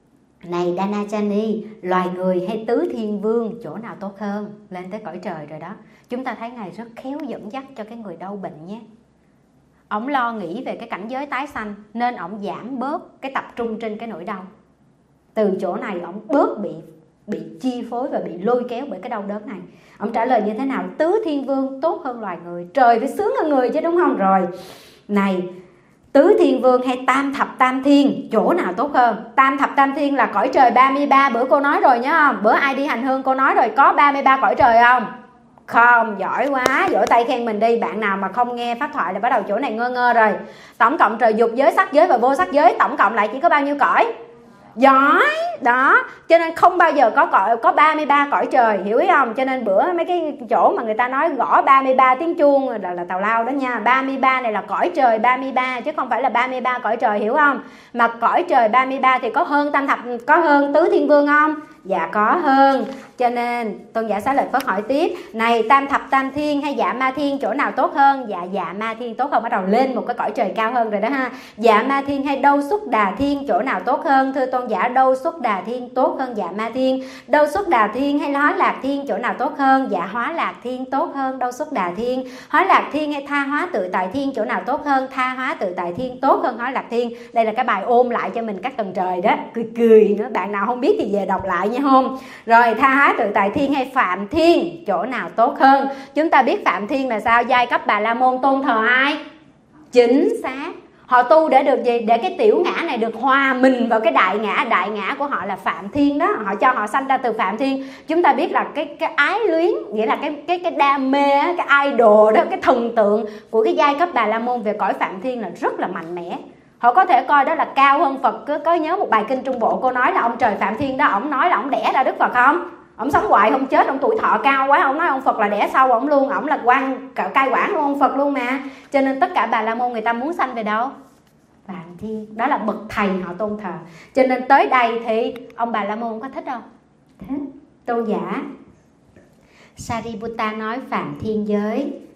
này Danachani, loài người hay tứ thiên vương chỗ nào tốt hơn? Lên tới cõi trời rồi đó. Chúng ta thấy Ngài rất khéo dẫn dắt cho cái người đau bệnh nhé. Ông lo nghĩ về cái cảnh giới tái sanh, nên ông giảm bớt cái tập trung trên cái nỗi đau. Từ chỗ này ông bớt bị chi phối và bị lôi kéo bởi cái đau đớn này. Ông trả lời như thế nào? Tứ thiên vương tốt hơn loài người. Trời phải sướng hơn người chứ, đúng không? Rồi, này tứ thiên vương hay tam thập tam thiên chỗ nào tốt hơn? Tam thập tam thiên là cõi trời 33. Bữa cô nói rồi nhớ không? Bữa ai đi hành hương cô nói rồi, có 33 cõi trời không? Không, giỏi quá, vỗ tay khen mình đi. Bạn nào mà không nghe pháp thoại là bắt đầu chỗ này ngơ ngơ rồi. Tổng cộng trời dục giới, sắc giới và vô sắc giới, tổng cộng lại chỉ có bao nhiêu cõi? Giỏi đó, cho nên không bao giờ có 33 cõi trời, hiểu ý không? Cho nên bữa mấy cái chỗ mà người ta nói gõ 33 tiếng chuông là tào lao đó nha. 33 này là cõi trời 33 chứ không phải là 33 cõi trời, hiểu không? Mà cõi trời 33 thì có hơn tam thập, có hơn tứ thiên vương không? Dạ có hơn. Cho nên tôn giả Xá Lợi Phất hỏi tiếp: này tam thập tam thiên hay dạ ma thiên chỗ nào tốt hơn? Dạ dạ ma thiên tốt hơn. Bắt đầu lên một cái cõi trời cao hơn rồi đó ha. Dạ ma thiên hay đâu xuất đà thiên chỗ nào tốt hơn? Thưa tôn giả, đâu xuất đà thiên tốt hơn dạ ma thiên. Đâu xuất đà thiên hay hóa lạc thiên chỗ nào tốt hơn? Dạ hóa lạc thiên tốt hơn đâu xuất đà thiên. Hóa lạc thiên hay tha hóa tự tại thiên chỗ nào tốt hơn? Tha hóa tự tại thiên tốt hơn hóa lạc thiên. Đây là cái bài ôm lại cho mình các tầng trời đó, cười nữa. Bạn nào không biết thì về đọc lại nha không? Rồi, tha hóa tự tại thiên hay phạm thiên chỗ nào tốt hơn? Chúng ta biết phạm thiên là sao? Giai cấp Bà La Môn tôn thờ ai? Chính xác. Họ tu để được gì? Để cái tiểu ngã này được hòa mình vào cái đại ngã. Đại ngã của họ là phạm thiên đó. Họ cho họ sanh ra từ phạm thiên. Chúng ta biết là cái ái luyến, nghĩa là cái đam mê, cái idol đó, cái thần tượng của cái giai cấp Bà La Môn về cõi phạm thiên là rất là mạnh mẽ. Họ có thể coi đó là cao hơn Phật. Có nhớ một bài kinh Trung Bộ cô nói là ông trời Phạm Thiên đó, ông nói là ông đẻ ra Đức Phật không? Ông sống hoài không chết, ông tuổi thọ cao quá, ông nói ông Phật là đẻ sau ông luôn, ông là cai quản luôn, ông Phật luôn mà. Cho nên tất cả Bà La Môn người ta muốn sanh về đâu? Phạm Thiên, đó là bậc thầy họ tôn thờ. Cho nên tới đây thì ông Bà La Môn có thích không? Thích. Tôn giả Sariputta nói Phạm Thiên giới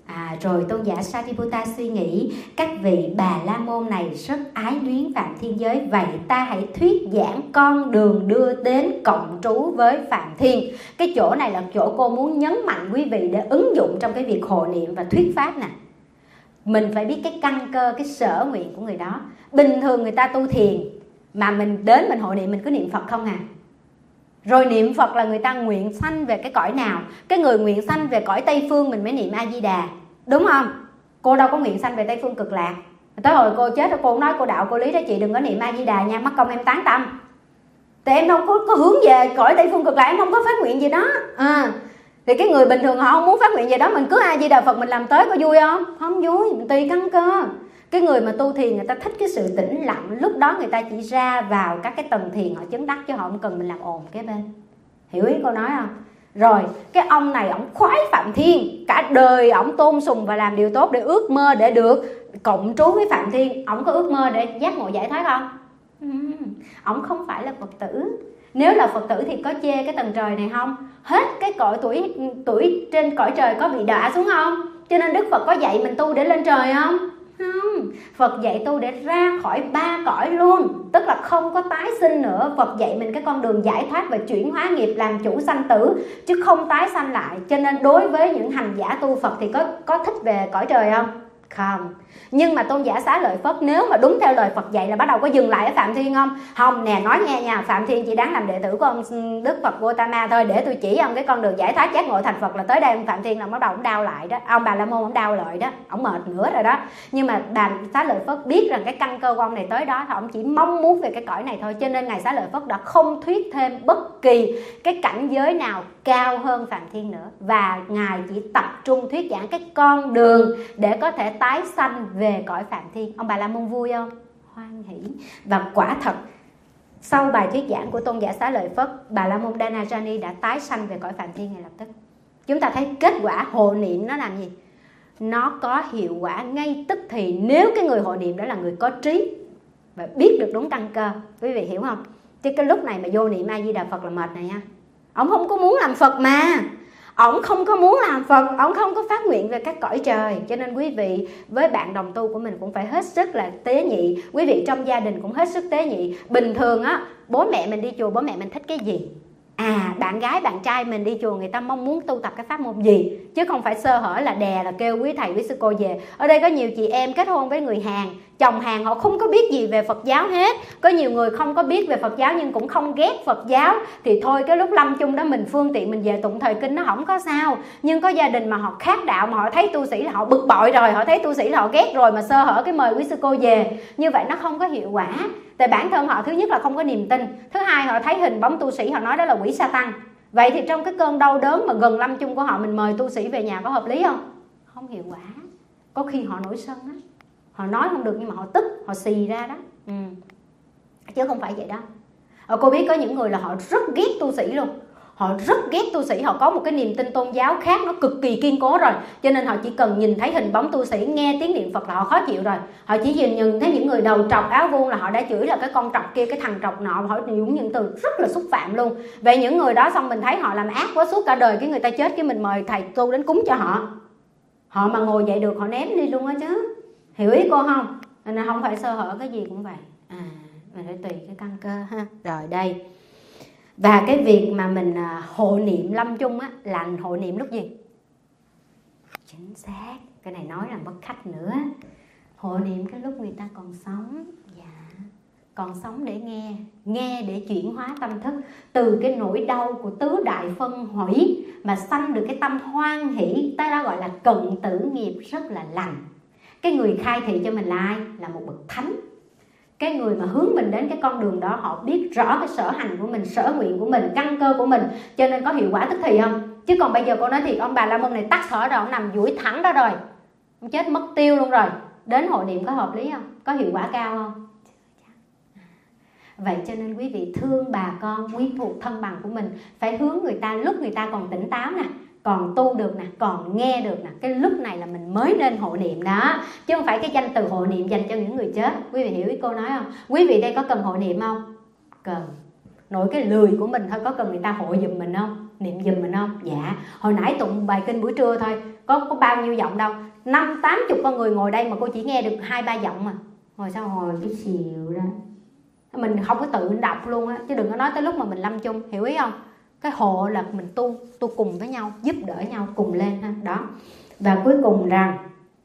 Rồi tôn giả Sariputta suy nghĩ, các vị Bà La Môn này rất ái luyến Phạm Thiên giới, vậy ta hãy thuyết giảng con đường đưa đến cộng trú với Phạm Thiên. Cái chỗ này là chỗ cô muốn nhấn mạnh quý vị để ứng dụng trong cái việc hộ niệm và thuyết pháp nè. Mình phải biết cái căn cơ, cái sở nguyện của người đó. Bình thường người ta tu thiền mà mình đến mình hộ niệm, mình cứ niệm Phật không à. Rồi niệm Phật là người ta nguyện sanh về cái cõi nào? Cái người nguyện sanh về cõi Tây Phương mình mới niệm A-di-đà, đúng không? Cô đâu có nguyện sanh về Tây Phương Cực Lạc. Tới hồi cô chết cô cũng nói cô đạo cô lý đó, chị đừng có niệm A-di-đà nha, mất công em tán tâm. Thì em đâu có hướng về cõi Tây Phương Cực Lạc, em không có phát nguyện gì đó. Thì cái người bình thường họ không muốn phát nguyện gì đó, mình cứ A-di-đà Phật mình làm tới có vui không? Không vui, tùy căn cơ. Cái người mà tu thiền người ta thích cái sự tĩnh lặng, lúc đó người ta chỉ ra vào các cái tầng thiền họ chứng đắc, chứ họ không cần mình làm ồn kế bên. Hiểu ý cô nói không? Rồi cái ông này ổng khoái Phạm Thiên, cả đời ổng tôn sùng và làm điều tốt để ước mơ để được cộng trú với Phạm Thiên. Ổng có ước mơ để giác ngộ giải thoát không? Ổng không phải là Phật tử. Nếu là Phật tử thì có chê cái tầng trời này không? Hết cái cõi tuổi trên cõi trời có bị đọa xuống không? Cho nên Đức Phật có dạy mình tu để lên trời không? Không. Phật dạy tu để ra khỏi ba cõi luôn, tức là không có tái sinh nữa. Phật dạy mình cái con đường giải thoát và chuyển hóa nghiệp làm chủ sanh tử, chứ không tái sanh lại. Cho nên đối với những hành giả tu Phật thì có thích về cõi trời không? Không. Nhưng mà tôn giả Xá Lợi Phất nếu mà đúng theo lời Phật dạy là bắt đầu có dừng lại ở Phạm Thiên không? Không nè, nói nghe nha, Phạm Thiên chỉ đáng làm đệ tử của ông Đức Phật Gautama thôi. Để tôi chỉ ông cái con đường giải thoát giác ngộ thành Phật là tới đây ông Phạm Thiên là bắt đầu ông đau lại đó. Ông Bà La Môn ông đau lại đó, ông mệt nữa rồi đó. Nhưng mà bà Xá Lợi Phất biết rằng cái căn cơ của ông này tới đó, ông chỉ mong muốn về cái cõi này thôi. Cho nên ngài Xá Lợi Phất đã không thuyết thêm bất kỳ cái cảnh giới nào cao hơn Phạm Thiên nữa, và ngài chỉ tập trung thuyết giảng cái con đường để có thể tái sanh về cõi Phạm Thiên. Ông Bà La Môn vui không? Hoan hỷ. Và quả thật sau bài thuyết giảng của tôn giả Xá Lợi Phất, Bà La Môn Dhanajani đã tái sanh về cõi Phạm Thiên ngay lập tức. Chúng ta thấy kết quả hộ niệm nó làm gì? Nó có hiệu quả ngay tức thì, nếu cái người hộ niệm đó là người có trí và biết được đúng căn cơ. Quý vị hiểu không? Chứ cái lúc này mà vô niệm A Di Đà Phật là mệt này nha. Ông không có muốn làm Phật mà. Ông không có muốn làm Phật, ông không có phát nguyện về các cõi trời. Cho nên quý vị với bạn đồng tu của mình cũng phải hết sức là tế nhị. Quý vị trong gia đình cũng hết sức tế nhị. Bình thường á, bố mẹ mình đi chùa, bố mẹ mình thích cái gì? Bạn gái bạn trai mình đi chùa người ta mong muốn tu tập cái pháp môn gì, chứ không phải sơ hở là đè là kêu quý thầy quý sư cô về. Ở đây có nhiều chị em kết hôn với người Hàn, chồng Hàn họ không có biết gì về Phật giáo hết. Có nhiều người không có biết về Phật giáo nhưng cũng không ghét Phật giáo, thì thôi cái lúc lâm chung đó mình phương tiện mình về tụng thời kinh nó không có sao. Nhưng có gia đình mà họ khác đạo, mà họ thấy tu sĩ là họ bực bội rồi, họ thấy tu sĩ là họ ghét rồi, mà sơ hở cái mời quý sư cô về, như vậy nó không có hiệu quả. Tại bản thân họ thứ nhất là không có niềm tin, thứ hai họ thấy hình bóng tu sĩ họ nói đó là quỷ sa tăng. Vậy thì trong cái cơn đau đớn mà gần lâm chung của họ, mình mời tu sĩ về nhà có hợp lý không? Không hiệu quả. Có khi họ nổi sân á, họ nói không được nhưng mà họ tức, họ xì ra đó. Chứ không phải vậy đó. Cô biết có những người là họ rất ghét tu sĩ luôn. Họ rất ghét tu sĩ, họ có một cái niềm tin tôn giáo khác nó cực kỳ kiên cố rồi, cho nên họ chỉ cần nhìn thấy hình bóng tu sĩ, nghe tiếng niệm Phật là họ khó chịu rồi. Họ chỉ nhìn thấy những người đầu trọc áo vuông là họ đã chửi là cái con trọc kia, cái thằng trọc nọ, họ dùng những từ rất là xúc phạm luôn. Vậy những người đó xong mình thấy họ làm ác quá suốt cả đời, cái người ta chết cái mình mời thầy tu đến cúng cho họ, họ mà ngồi dậy được họ ném đi luôn á chứ. Hiểu ý cô không? Nên không phải sơ hở cái gì cũng vậy. Mình phải tùy cái căn cơ ha. Rồi đây. Và cái việc mà mình hộ niệm lâm chung á, là hộ niệm lúc gì? Chính xác. Cái này nói là bất khách nữa. Hộ niệm cái lúc người ta còn sống. Dạ. Còn sống để nghe để chuyển hóa tâm thức, từ cái nỗi đau của tứ đại phân hủy mà sanh được cái tâm hoan hỷ, tới đó gọi là cận tử nghiệp rất là lành. Cái người khai thị cho mình là ai? Là một bậc thánh. Cái người mà hướng mình đến cái con đường đó, họ biết rõ cái sở hành của mình, sở nguyện của mình, căn cơ của mình, cho nên có hiệu quả tức thì không? Chứ còn bây giờ cô nói thiệt, ông Bà La Môn này tắt thở rồi, ông nằm duỗi thẳng đó rồi, ông chết mất tiêu luôn rồi. Đến hội niệm có hợp lý không? Có hiệu quả cao không? Vậy cho nên quý vị thương bà con, quý thuộc thân bằng của mình, phải hướng người ta lúc người ta còn tỉnh táo nè, còn tu được nè, còn nghe được nè, cái lúc này là mình mới nên hộ niệm đó, chứ không phải cái danh từ hộ niệm dành cho những người chết. Quý vị hiểu ý cô nói không? Quý vị đây có cần hộ niệm không? Cần. Nội cái lười của mình thôi, có cần người ta hộ giùm mình không? Niệm giùm mình không? Dạ. Hồi nãy tụng bài kinh buổi trưa thôi, có bao nhiêu giọng đâu, 50-80 con người ngồi đây mà cô chỉ nghe được 2-3 giọng mà. Rồi sao hồi cái chiều đó mình không có tự đọc luôn á, chứ đừng có nói tới lúc mà mình lâm chung, hiểu ý không? Cái hộ là mình tu cùng với nhau, giúp đỡ nhau cùng lên ha. Đó. Và cuối cùng rằng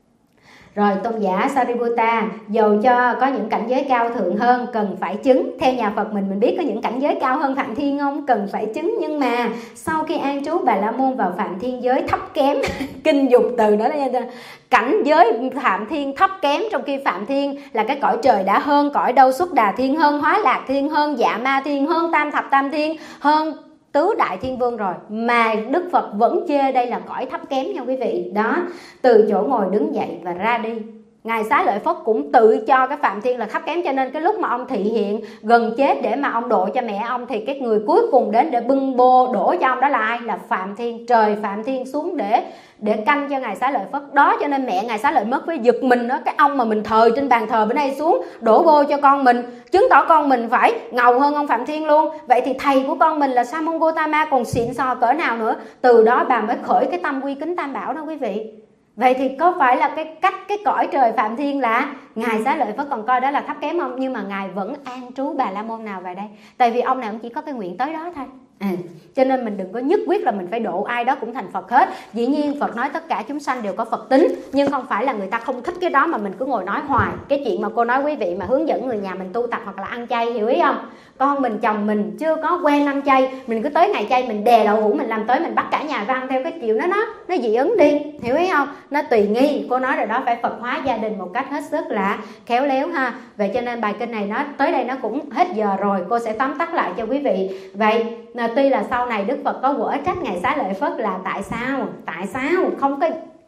rồi tôn giả Sariputta, dầu cho có những cảnh giới cao thượng hơn cần phải chứng, theo nhà Phật mình biết có những cảnh giới cao hơn Phạm Thiên không? Cần phải chứng, nhưng mà sau khi an trú Bà La Môn vào Phạm Thiên giới thấp kém kinh dục từ đó là cảnh giới Phạm Thiên thấp kém, trong khi Phạm Thiên là cái cõi trời đã hơn cõi đâu Xuất Đà Thiên, hơn Hóa Lạc Thiên, hơn Dạ Ma Thiên, hơn Tam Thập Tam Thiên, hơn tứ đại thiên vương rồi, mà Đức Phật vẫn chê đây là cõi thấp kém nha quý vị. Đó, từ chỗ ngồi đứng dậy và ra đi. Ngài Xá Lợi Phất cũng tự cho cái Phạm Thiên là thấp kém, cho nên cái lúc mà ông thị hiện gần chết để mà ông độ cho mẹ ông, thì cái người cuối cùng đến để bưng bô đổ cho ông đó là ai? Là Phạm Thiên. Trời Phạm Thiên xuống để canh cho Ngài Xá Lợi Phất. Đó cho nên mẹ Ngài Xá Lợi mất với giật mình đó, cái ông mà mình thờ trên bàn thờ bữa nay xuống đổ bô cho con mình, chứng tỏ con mình phải ngầu hơn ông Phạm Thiên luôn. Vậy thì thầy của con mình là Sa môn Gotama còn xịn sò cỡ nào nữa. Từ đó bà mới khởi cái tâm quy kính Tam Bảo đó quý vị. Vậy thì có phải là cái cõi trời Phạm Thiên là Ngài Xá Lợi Phất còn coi đó là thấp kém không? Nhưng mà Ngài vẫn an trú Bà La Môn nào về đây? Tại vì ông nào cũng chỉ có cái nguyện tới đó thôi. Cho nên mình đừng có nhất quyết là mình phải độ ai đó cũng thành Phật hết. Dĩ nhiên Phật nói tất cả chúng sanh đều có Phật tính, nhưng không phải là người ta không thích cái đó mà mình cứ ngồi nói hoài. Cái chuyện mà cô nói quý vị mà hướng dẫn người nhà mình tu tập hoặc là ăn chay, hiểu ý không? Con mình chồng mình chưa có quen ăn chay, mình cứ tới ngày chay mình đè đậu hũ mình làm tới, mình bắt cả nhà phải ăn theo cái chiều nó dị ứng đi, hiểu ý không? Nó tùy nghi. Cô nói rồi đó, phải Phật hóa gia đình một cách hết sức là khéo léo ha. Vậy cho nên bài kinh này nó tới đây nó cũng hết giờ rồi, cô sẽ tóm tắt lại cho quý vị. Vậy tuy là sau này Đức Phật có quở trách Ngài Xá Lợi Phất là tại sao không có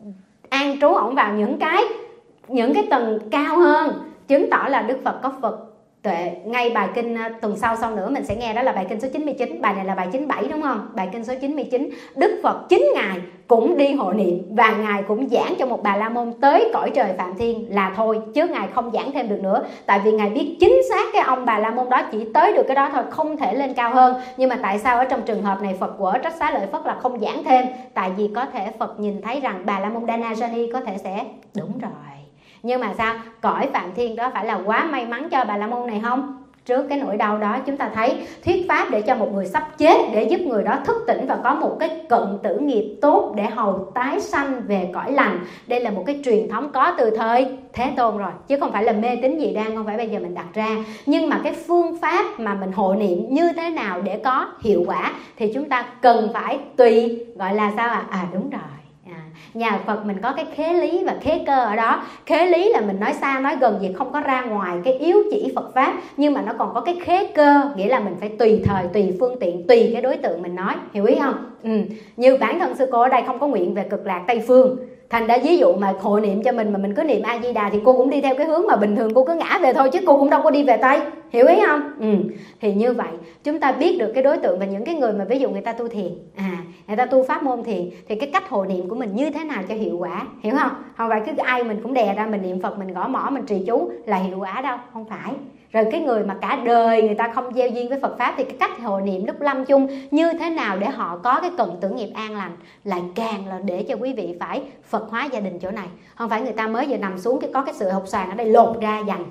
an trú ổng vào những cái tầng cao hơn, chứng tỏ là Đức Phật có Phật tuệ. Ngay bài kinh tuần sau nữa mình sẽ nghe, đó là bài kinh số 99, bài này là bài 97 đúng không? Bài kinh số 99, Đức Phật chính Ngài cũng đi hộ niệm và Ngài cũng giảng cho một Bà La Môn tới cõi trời Phạm Thiên là thôi, chứ Ngài không giảng thêm được nữa. Tại vì Ngài biết chính xác cái ông Bà La Môn đó chỉ tới được cái đó thôi, không thể lên cao hơn. Nhưng mà tại sao ở trong trường hợp này Phật quở trách Xá Lợi Phất là không giảng thêm? Tại vì có thể Phật nhìn thấy rằng Bà La Môn Danajani có thể sẽ đúng rồi. Nhưng mà sao? Cõi Phạm Thiên đó phải là quá may mắn cho Bà La Môn này không? Trước cái nỗi đau đó chúng ta thấy thuyết pháp để cho một người sắp chết, để giúp người đó thức tỉnh và có một cái cận tử nghiệp tốt để hầu tái sanh về cõi lành. Đây là một cái truyền thống có từ thời Thế Tôn rồi, chứ không phải là mê tín dị đoan, không phải bây giờ mình đặt ra. Nhưng mà cái phương pháp mà mình hộ niệm như thế nào để có hiệu quả thì chúng ta cần phải tùy, gọi là sao đúng rồi. Nhà Phật mình có cái khế lý và khế cơ ở đó. Khế lý là mình nói xa nói gần gì không có ra ngoài cái yếu chỉ Phật Pháp, nhưng mà nó còn có cái khế cơ, nghĩa là mình phải tùy thời, tùy phương tiện, tùy cái đối tượng mình nói, hiểu ý không? Như bản thân sư cô ở đây không có nguyện về cực lạc Tây Phương, thành ra ví dụ mà hộ niệm cho mình mà mình cứ niệm A Di Đà thì cô cũng đi theo cái hướng mà bình thường cô cứ ngã về thôi, chứ cô cũng đâu có đi về Tây, hiểu ý không? Thì như vậy chúng ta biết được cái đối tượng và những cái người mà ví dụ người ta tu thiền, người ta tu pháp môn thiền, thì cái cách hộ niệm của mình như thế nào cho hiệu quả, hiểu không? Không phải cứ ai mình cũng đè ra mình niệm Phật, mình gõ mõ, mình trì chú là hiệu quả đâu, không phải. Rồi cái người mà cả đời người ta không gieo duyên với Phật Pháp thì cái cách hộ niệm lúc lâm chung như thế nào để họ có cái cận tử nghiệp an lành, lại càng là để cho quý vị phải Phật hóa gia đình chỗ này. Không phải người ta mới giờ nằm xuống có cái sự hộc sàn ở đây lột ra dành.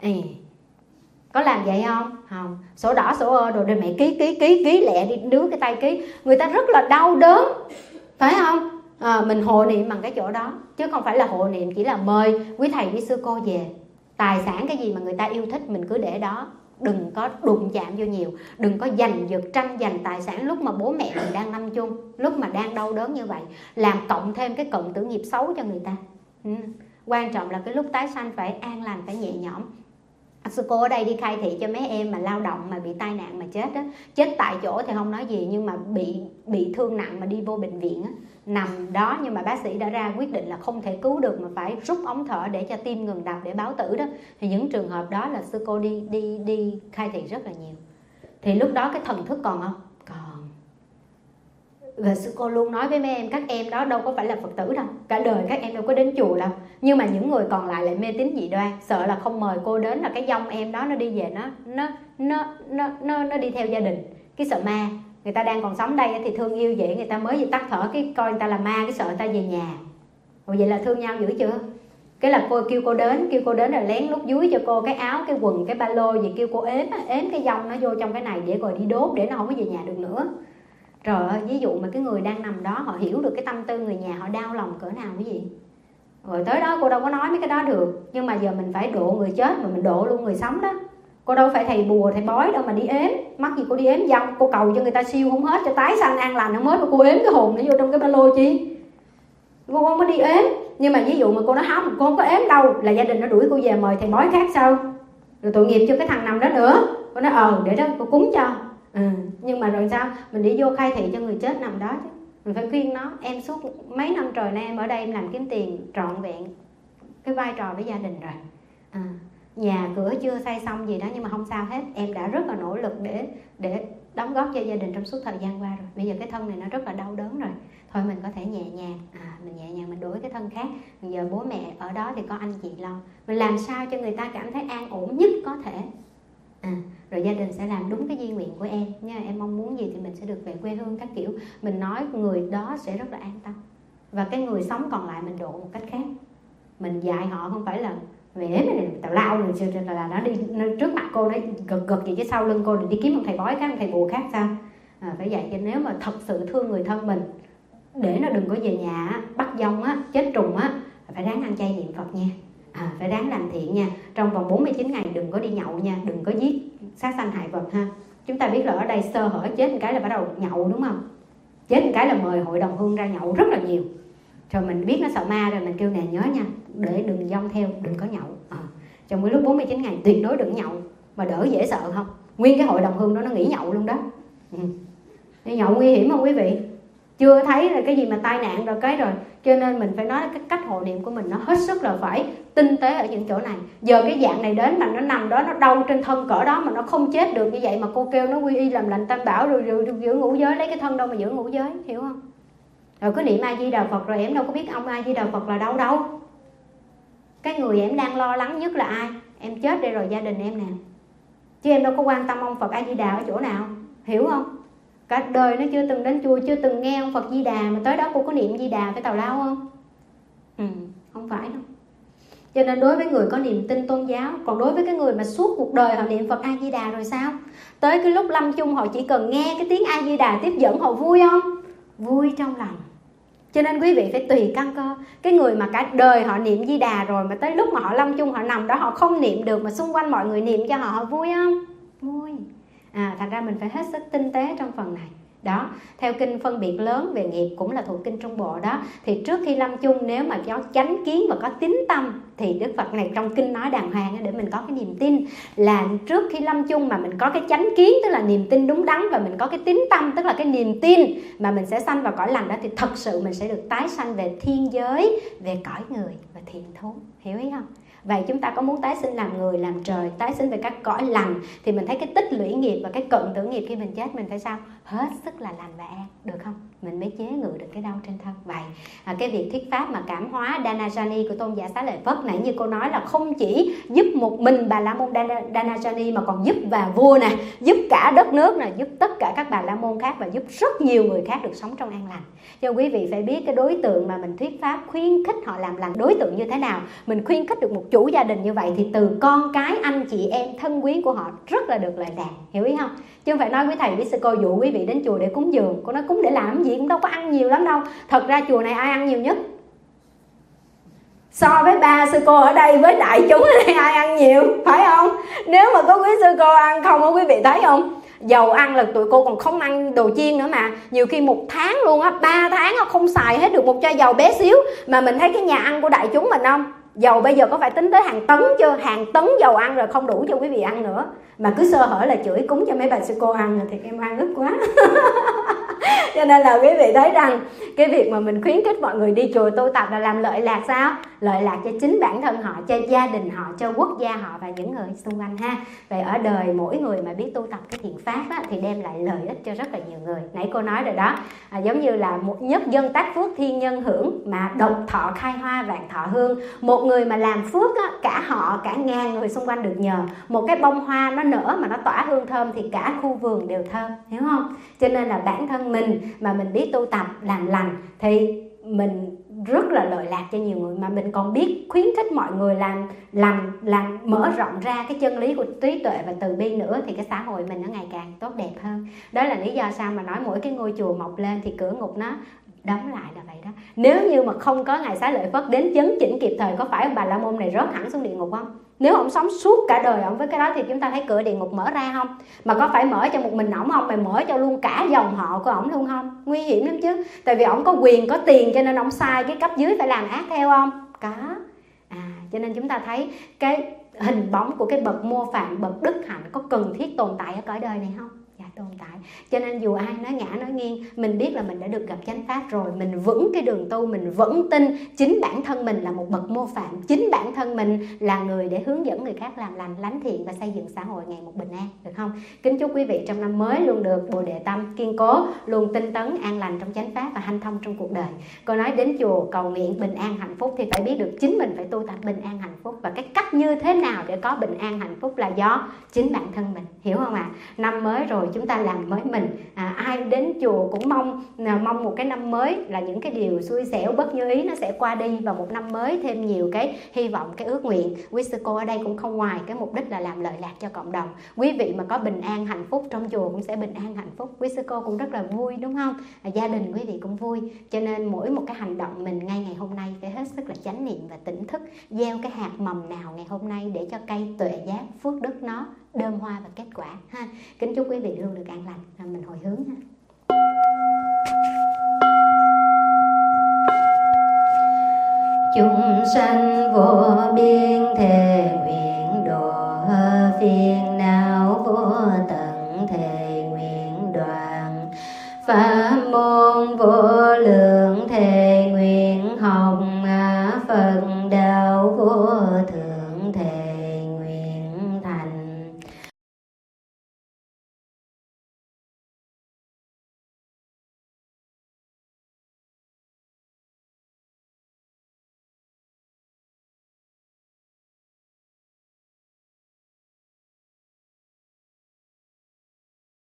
Có làm vậy không? Không. Sổ đỏ sổ ơ đồ, mẹ ký lẹ đi, đứa cái tay ký, người ta rất là đau đớn, phải không? Mình hộ niệm bằng cái chỗ đó, chứ không phải là hộ niệm chỉ là mời quý thầy quý sư cô về. Tài sản cái gì mà người ta yêu thích mình cứ để đó, đừng có đụng chạm vô nhiều, đừng có giành giật tranh giành tài sản lúc mà bố mẹ mình đang lâm chung, lúc mà đang đau đớn như vậy, làm cộng thêm cái cận tử nghiệp xấu cho người ta. Quan trọng là cái lúc tái sanh phải an lành, phải nhẹ nhõm. Sư cô ở đây đi khai thị cho mấy em mà lao động mà bị tai nạn mà chết á, chết tại chỗ thì không nói gì, nhưng mà bị thương nặng mà đi vô bệnh viện á, nằm đó nhưng mà bác sĩ đã ra quyết định là không thể cứu được mà phải rút ống thở để cho tim ngừng đập để báo tử đó, thì những trường hợp đó là sư cô đi khai thị rất là nhiều. Thì lúc đó cái thần thức còn không? Còn. Và sư cô luôn nói với mấy em, các em đó đâu có phải là Phật tử đâu, cả đời các em đâu có đến chùa đâu, nhưng mà những người còn lại lại mê tín dị đoan, sợ là không mời cô đến là cái dông em đó nó đi về nó đi theo gia đình, cái sợ ma. người ta đang còn sống đây thì thương yêu vậy, người ta mới vừa tắt thở cái coi người ta là ma, cái sợ người ta về nhà. Ủa vậy là thương nhau dữ chưa? Cái là cô kêu cô đến rồi lén lút dúi cho cô cái áo, cái quần, cái ba lô gì, kêu cô ếm cái dông nó vô trong cái này để rồi đi đốt, để nó không có về nhà được nữa. Trời ơi, ví dụ mà cái người đang nằm đó họ hiểu được cái tâm tư người nhà, họ đau lòng cỡ nào cái gì. Rồi tới đó cô đâu có nói mấy cái đó được. Nhưng mà giờ mình phải độ người chết mà mình độ luôn người sống đó. Cô đâu phải thầy bùa thầy bói đâu mà đi ếm. Mắc gì cô đi ếm dông, cô cầu cho người ta siêu không hết, cho tái sanh an lành không hết, mà cô ếm cái hồn nó vô trong cái ba lô chi. Cô không có đi ếm. Nhưng mà ví dụ mà cô nói không, cô không có ếm đâu, là gia đình nó đuổi cô về mời thầy bói khác sao, rồi tội nghiệp cho cái thằng nằm đó nữa. Cô nói để đó cô cúng cho. Nhưng mà rồi sao, mình đi vô khai thị cho người chết nằm đó chứ. Mình phải khuyên nó, em suốt mấy năm trời nay em ở đây em làm kiếm tiền trọn vẹn cái vai trò với gia đình rồi. Nhà cửa chưa xây xong gì đó nhưng mà không sao hết, em đã rất là nỗ lực để đóng góp cho gia đình trong suốt thời gian qua rồi. Bây giờ cái thân này nó rất là đau đớn rồi, thôi mình có thể nhẹ nhàng, mình nhẹ nhàng mình đổi cái thân khác. Bây giờ bố mẹ ở đó thì có anh chị lo, mình làm sao cho người ta cảm thấy an ổn nhất có thể. Rồi gia đình sẽ làm đúng cái di nguyện của em nha. Em mong muốn gì thì mình sẽ được về quê hương các kiểu. Mình nói người đó sẽ rất là an tâm. Và cái người sống còn lại mình độ một cách khác. Mình dạy họ không phải là mẹ mày tào lao rồi là nó đi trước mặt cô, nó gật gì chứ sau lưng cô đi kiếm một thầy bói khác, một thầy bùa khác sao. Phải dạy cho nếu mà thật sự thương người thân mình, để nó đừng có về nhà bắt dông chết trùng phải ráng ăn chay niệm Phật nha. Phải ráng làm thiện nha. Trong vòng 49 ngày đừng có đi nhậu nha, đừng có giết sát sanh hại vật ha. Chúng ta biết là ở đây sơ hở chết một cái là bắt đầu nhậu đúng không? Chết một cái là mời hội đồng hương ra nhậu rất là nhiều. Rồi mình biết nó sợ ma rồi mình kêu nè nhớ nha, để đừng dông theo, đừng có nhậu. Trong cái lúc 49 ngày tuyệt đối đừng nhậu. Mà đỡ dễ sợ không? Nguyên cái hội đồng hương đó nó nghỉ nhậu luôn đó. Nhậu nguy hiểm không quý vị? Chưa thấy là cái gì mà tai nạn rồi cái rồi. Cho nên mình phải nói cái cách hộ niệm của mình nó hết sức là phải tinh tế ở những chỗ này. Giờ cái dạng này đến mà nó nằm đó, nó đau trên thân cỡ đó mà nó không chết được như vậy mà cô kêu nó quy y làm lành tam bảo rồi giữ ngũ giới, lấy cái thân đâu mà giữ ngũ giới, hiểu không? Rồi cứ niệm A Di Đà Phật rồi em đâu có biết ông A Di Đà Phật là đâu. Cái người em đang lo lắng nhất là ai? Em chết đây rồi gia đình em nè. Chứ em đâu có quan tâm ông Phật A Di Đà ở chỗ nào, hiểu không? Cả đời nó chưa từng đến chùa, chưa từng nghe ông Phật Di Đà, mà tới đó cô có niệm Di Đà phải tào lao không? Không phải đâu. Cho nên đối với người có niềm tin tôn giáo, còn đối với cái người mà suốt cuộc đời họ niệm Phật A Di Đà rồi sao? Tới cái lúc lâm chung họ chỉ cần nghe cái tiếng A Di Đà tiếp dẫn họ vui không? Vui trong lòng. Cho nên quý vị phải tùy căn cơ. Cái người mà cả đời họ niệm Di Đà rồi mà tới lúc mà họ lâm chung họ nằm đó họ không niệm được, mà xung quanh mọi người niệm cho họ vui không? Vui. Thành ra mình phải hết sức tinh tế trong phần này. Đó, theo kinh phân biệt lớn về nghiệp cũng là thuộc kinh Trung Bộ đó. Thì trước khi lâm chung nếu mà có chánh kiến và có tín tâm, thì Đức Phật này trong kinh nói đàng hoàng để mình có cái niềm tin. Là trước khi lâm chung mà mình có cái chánh kiến, tức là niềm tin đúng đắn, và mình có cái tín tâm, tức là cái niềm tin mà mình sẽ sanh vào cõi lành đó, thì thật sự mình sẽ được tái sanh về thiên giới, về cõi người và thiền thú. Hiểu ý không? Vậy chúng ta có muốn tái sinh làm người, làm trời, tái sinh về các cõi lành, thì mình thấy cái tích lũy nghiệp và cái cận tử nghiệp khi mình chết mình phải sao? Hết sức là lành và an, được không? Mình mới chế ngự được cái đau trên thân. Vậy cái việc thuyết pháp mà cảm hóa Dhanajani của tôn giả Xá Lợi Phất nãy như cô nói là không chỉ giúp một mình Bà La Môn Dhanajani mà còn giúp bà vua nè, giúp cả đất nước nè, giúp tất cả các Bà La Môn khác và giúp rất nhiều người khác được sống trong an lành. Cho quý vị phải biết cái đối tượng mà mình thuyết pháp khuyến khích họ làm lành đối tượng như thế nào. Mình khuyến khích được một chủ gia đình như vậy thì từ con cái, anh chị em, thân quyến của họ rất là được lợi lạc. Hiểu ý không? Chứ không phải nói quý thầy, quý sư cô dụ quý vị đến chùa để cúng dường. Cô nói cúng để làm gì, cũng đâu có ăn nhiều lắm đâu. Thật ra chùa này ai ăn nhiều nhất? So với ba sư cô ở đây với đại chúng ở đây ai ăn nhiều, phải không? Nếu mà có quý sư cô ăn không, quý vị thấy không? Dầu ăn là tụi cô còn không ăn đồ chiên nữa mà. Nhiều khi 1 tháng luôn á, 3 tháng không xài hết được một chai dầu bé xíu. Mà mình thấy cái nhà ăn của đại chúng mình không? Dầu bây giờ có phải tính tới hàng tấn chưa? Hàng tấn dầu ăn rồi không đủ cho quý vị ăn nữa. Mà cứ sơ hở là chửi cúng cho mấy bà sư cô ăn thì em ăn ít quá. Cho nên là quý vị thấy rằng cái việc mà mình khuyến khích mọi người đi chùa tu tập là làm lợi lạc sao? lợi lạc cho chính bản thân họ, cho gia đình họ, cho quốc gia họ và những người xung quanh ha. Vậy ở đời mỗi người mà biết tu tập cái thiện pháp á, thì đem lại lợi ích cho rất là nhiều người. Nãy cô nói rồi đó, giống như là một nhất dân tác phước thiên nhân hưởng, mà độc thọ khai hoa vạn thọ hương. Một người mà làm phước á, cả họ, cả ngàn người xung quanh được nhờ. Một cái bông hoa nó nở mà nó tỏa hương thơm thì cả khu vườn đều thơm, hiểu không? Cho nên là bản thân mình mà mình biết tu tập làm lành thì mình rất là lợi lạc cho nhiều người, mà mình còn biết khuyến khích mọi người làm mở rộng ra cái chân lý của trí tuệ và từ bi nữa, thì cái xã hội mình nó ngày càng tốt đẹp hơn. Đó là lý do sao mà nói mỗi cái ngôi chùa mọc lên thì cửa ngục nó đóng lại là vậy đó. Nếu như mà không có Ngài Xá Lợi Phất đến chấn chỉnh kịp thời, có phải ông Bà La Môn này rớt hẳn xuống địa ngục không? Nếu ông sống suốt cả đời ông với cái đó thì chúng ta thấy cửa địa ngục mở ra không? Mà có phải mở cho một mình ổng không? Mà mở cho luôn cả dòng họ của ổng luôn không? Nguy hiểm lắm chứ. Tại vì ổng có quyền, có tiền cho nên ổng sai cái cấp dưới phải làm ác theo không? Có. Cho nên chúng ta thấy cái hình bóng của cái bậc mô phạm, bậc đức hạnh có cần thiết tồn tại ở cõi đời này không? Dạ tồn tại. Cho nên dù ai nói ngã nói nghiêng, mình biết là mình đã được gặp chánh pháp rồi, mình vững cái đường tu, mình vẫn tin chính bản thân mình là một bậc mô phạm, chính bản thân mình là người để hướng dẫn người khác làm lành, lánh thiện và xây dựng xã hội ngày một bình an, được không? Kính chúc quý vị trong năm mới luôn được bồ đề tâm kiên cố, luôn tinh tấn an lành trong chánh pháp và hanh thông trong cuộc đời. Cô nói đến chùa cầu nguyện bình an hạnh phúc thì phải biết được chính mình phải tu tập bình an hạnh phúc, và cái cách như thế nào để có bình an hạnh phúc là do chính bản thân mình, hiểu không ạ? Năm mới rồi chúng ta làm mới mình. Ai đến chùa cũng mong một cái năm mới là những cái điều xui xẻo bất như ý nó sẽ qua đi, và một năm mới thêm nhiều cái hy vọng, cái ước nguyện. Quý sư cô ở đây cũng không ngoài cái mục đích là làm lợi lạc cho cộng đồng. Quý vị mà có bình an hạnh phúc, trong chùa cũng sẽ bình an hạnh phúc. Quý sư cô cũng rất là vui, đúng không? Gia đình quý vị cũng vui. Cho nên mỗi một cái hành động mình ngay ngày hôm nay phải hết sức là chánh niệm và tỉnh thức, gieo cái hạt mầm nào ngày hôm nay để cho cây tuệ giác phước đức nó đơm hoa và kết quả ha. Kính chúc quý vị luôn được an lành. Mình hồi hướng ha. Chúng sanh vô biên thề nguyện độ, phiền não vô tận thề nguyện đoạn, pháp môn vô lượng thề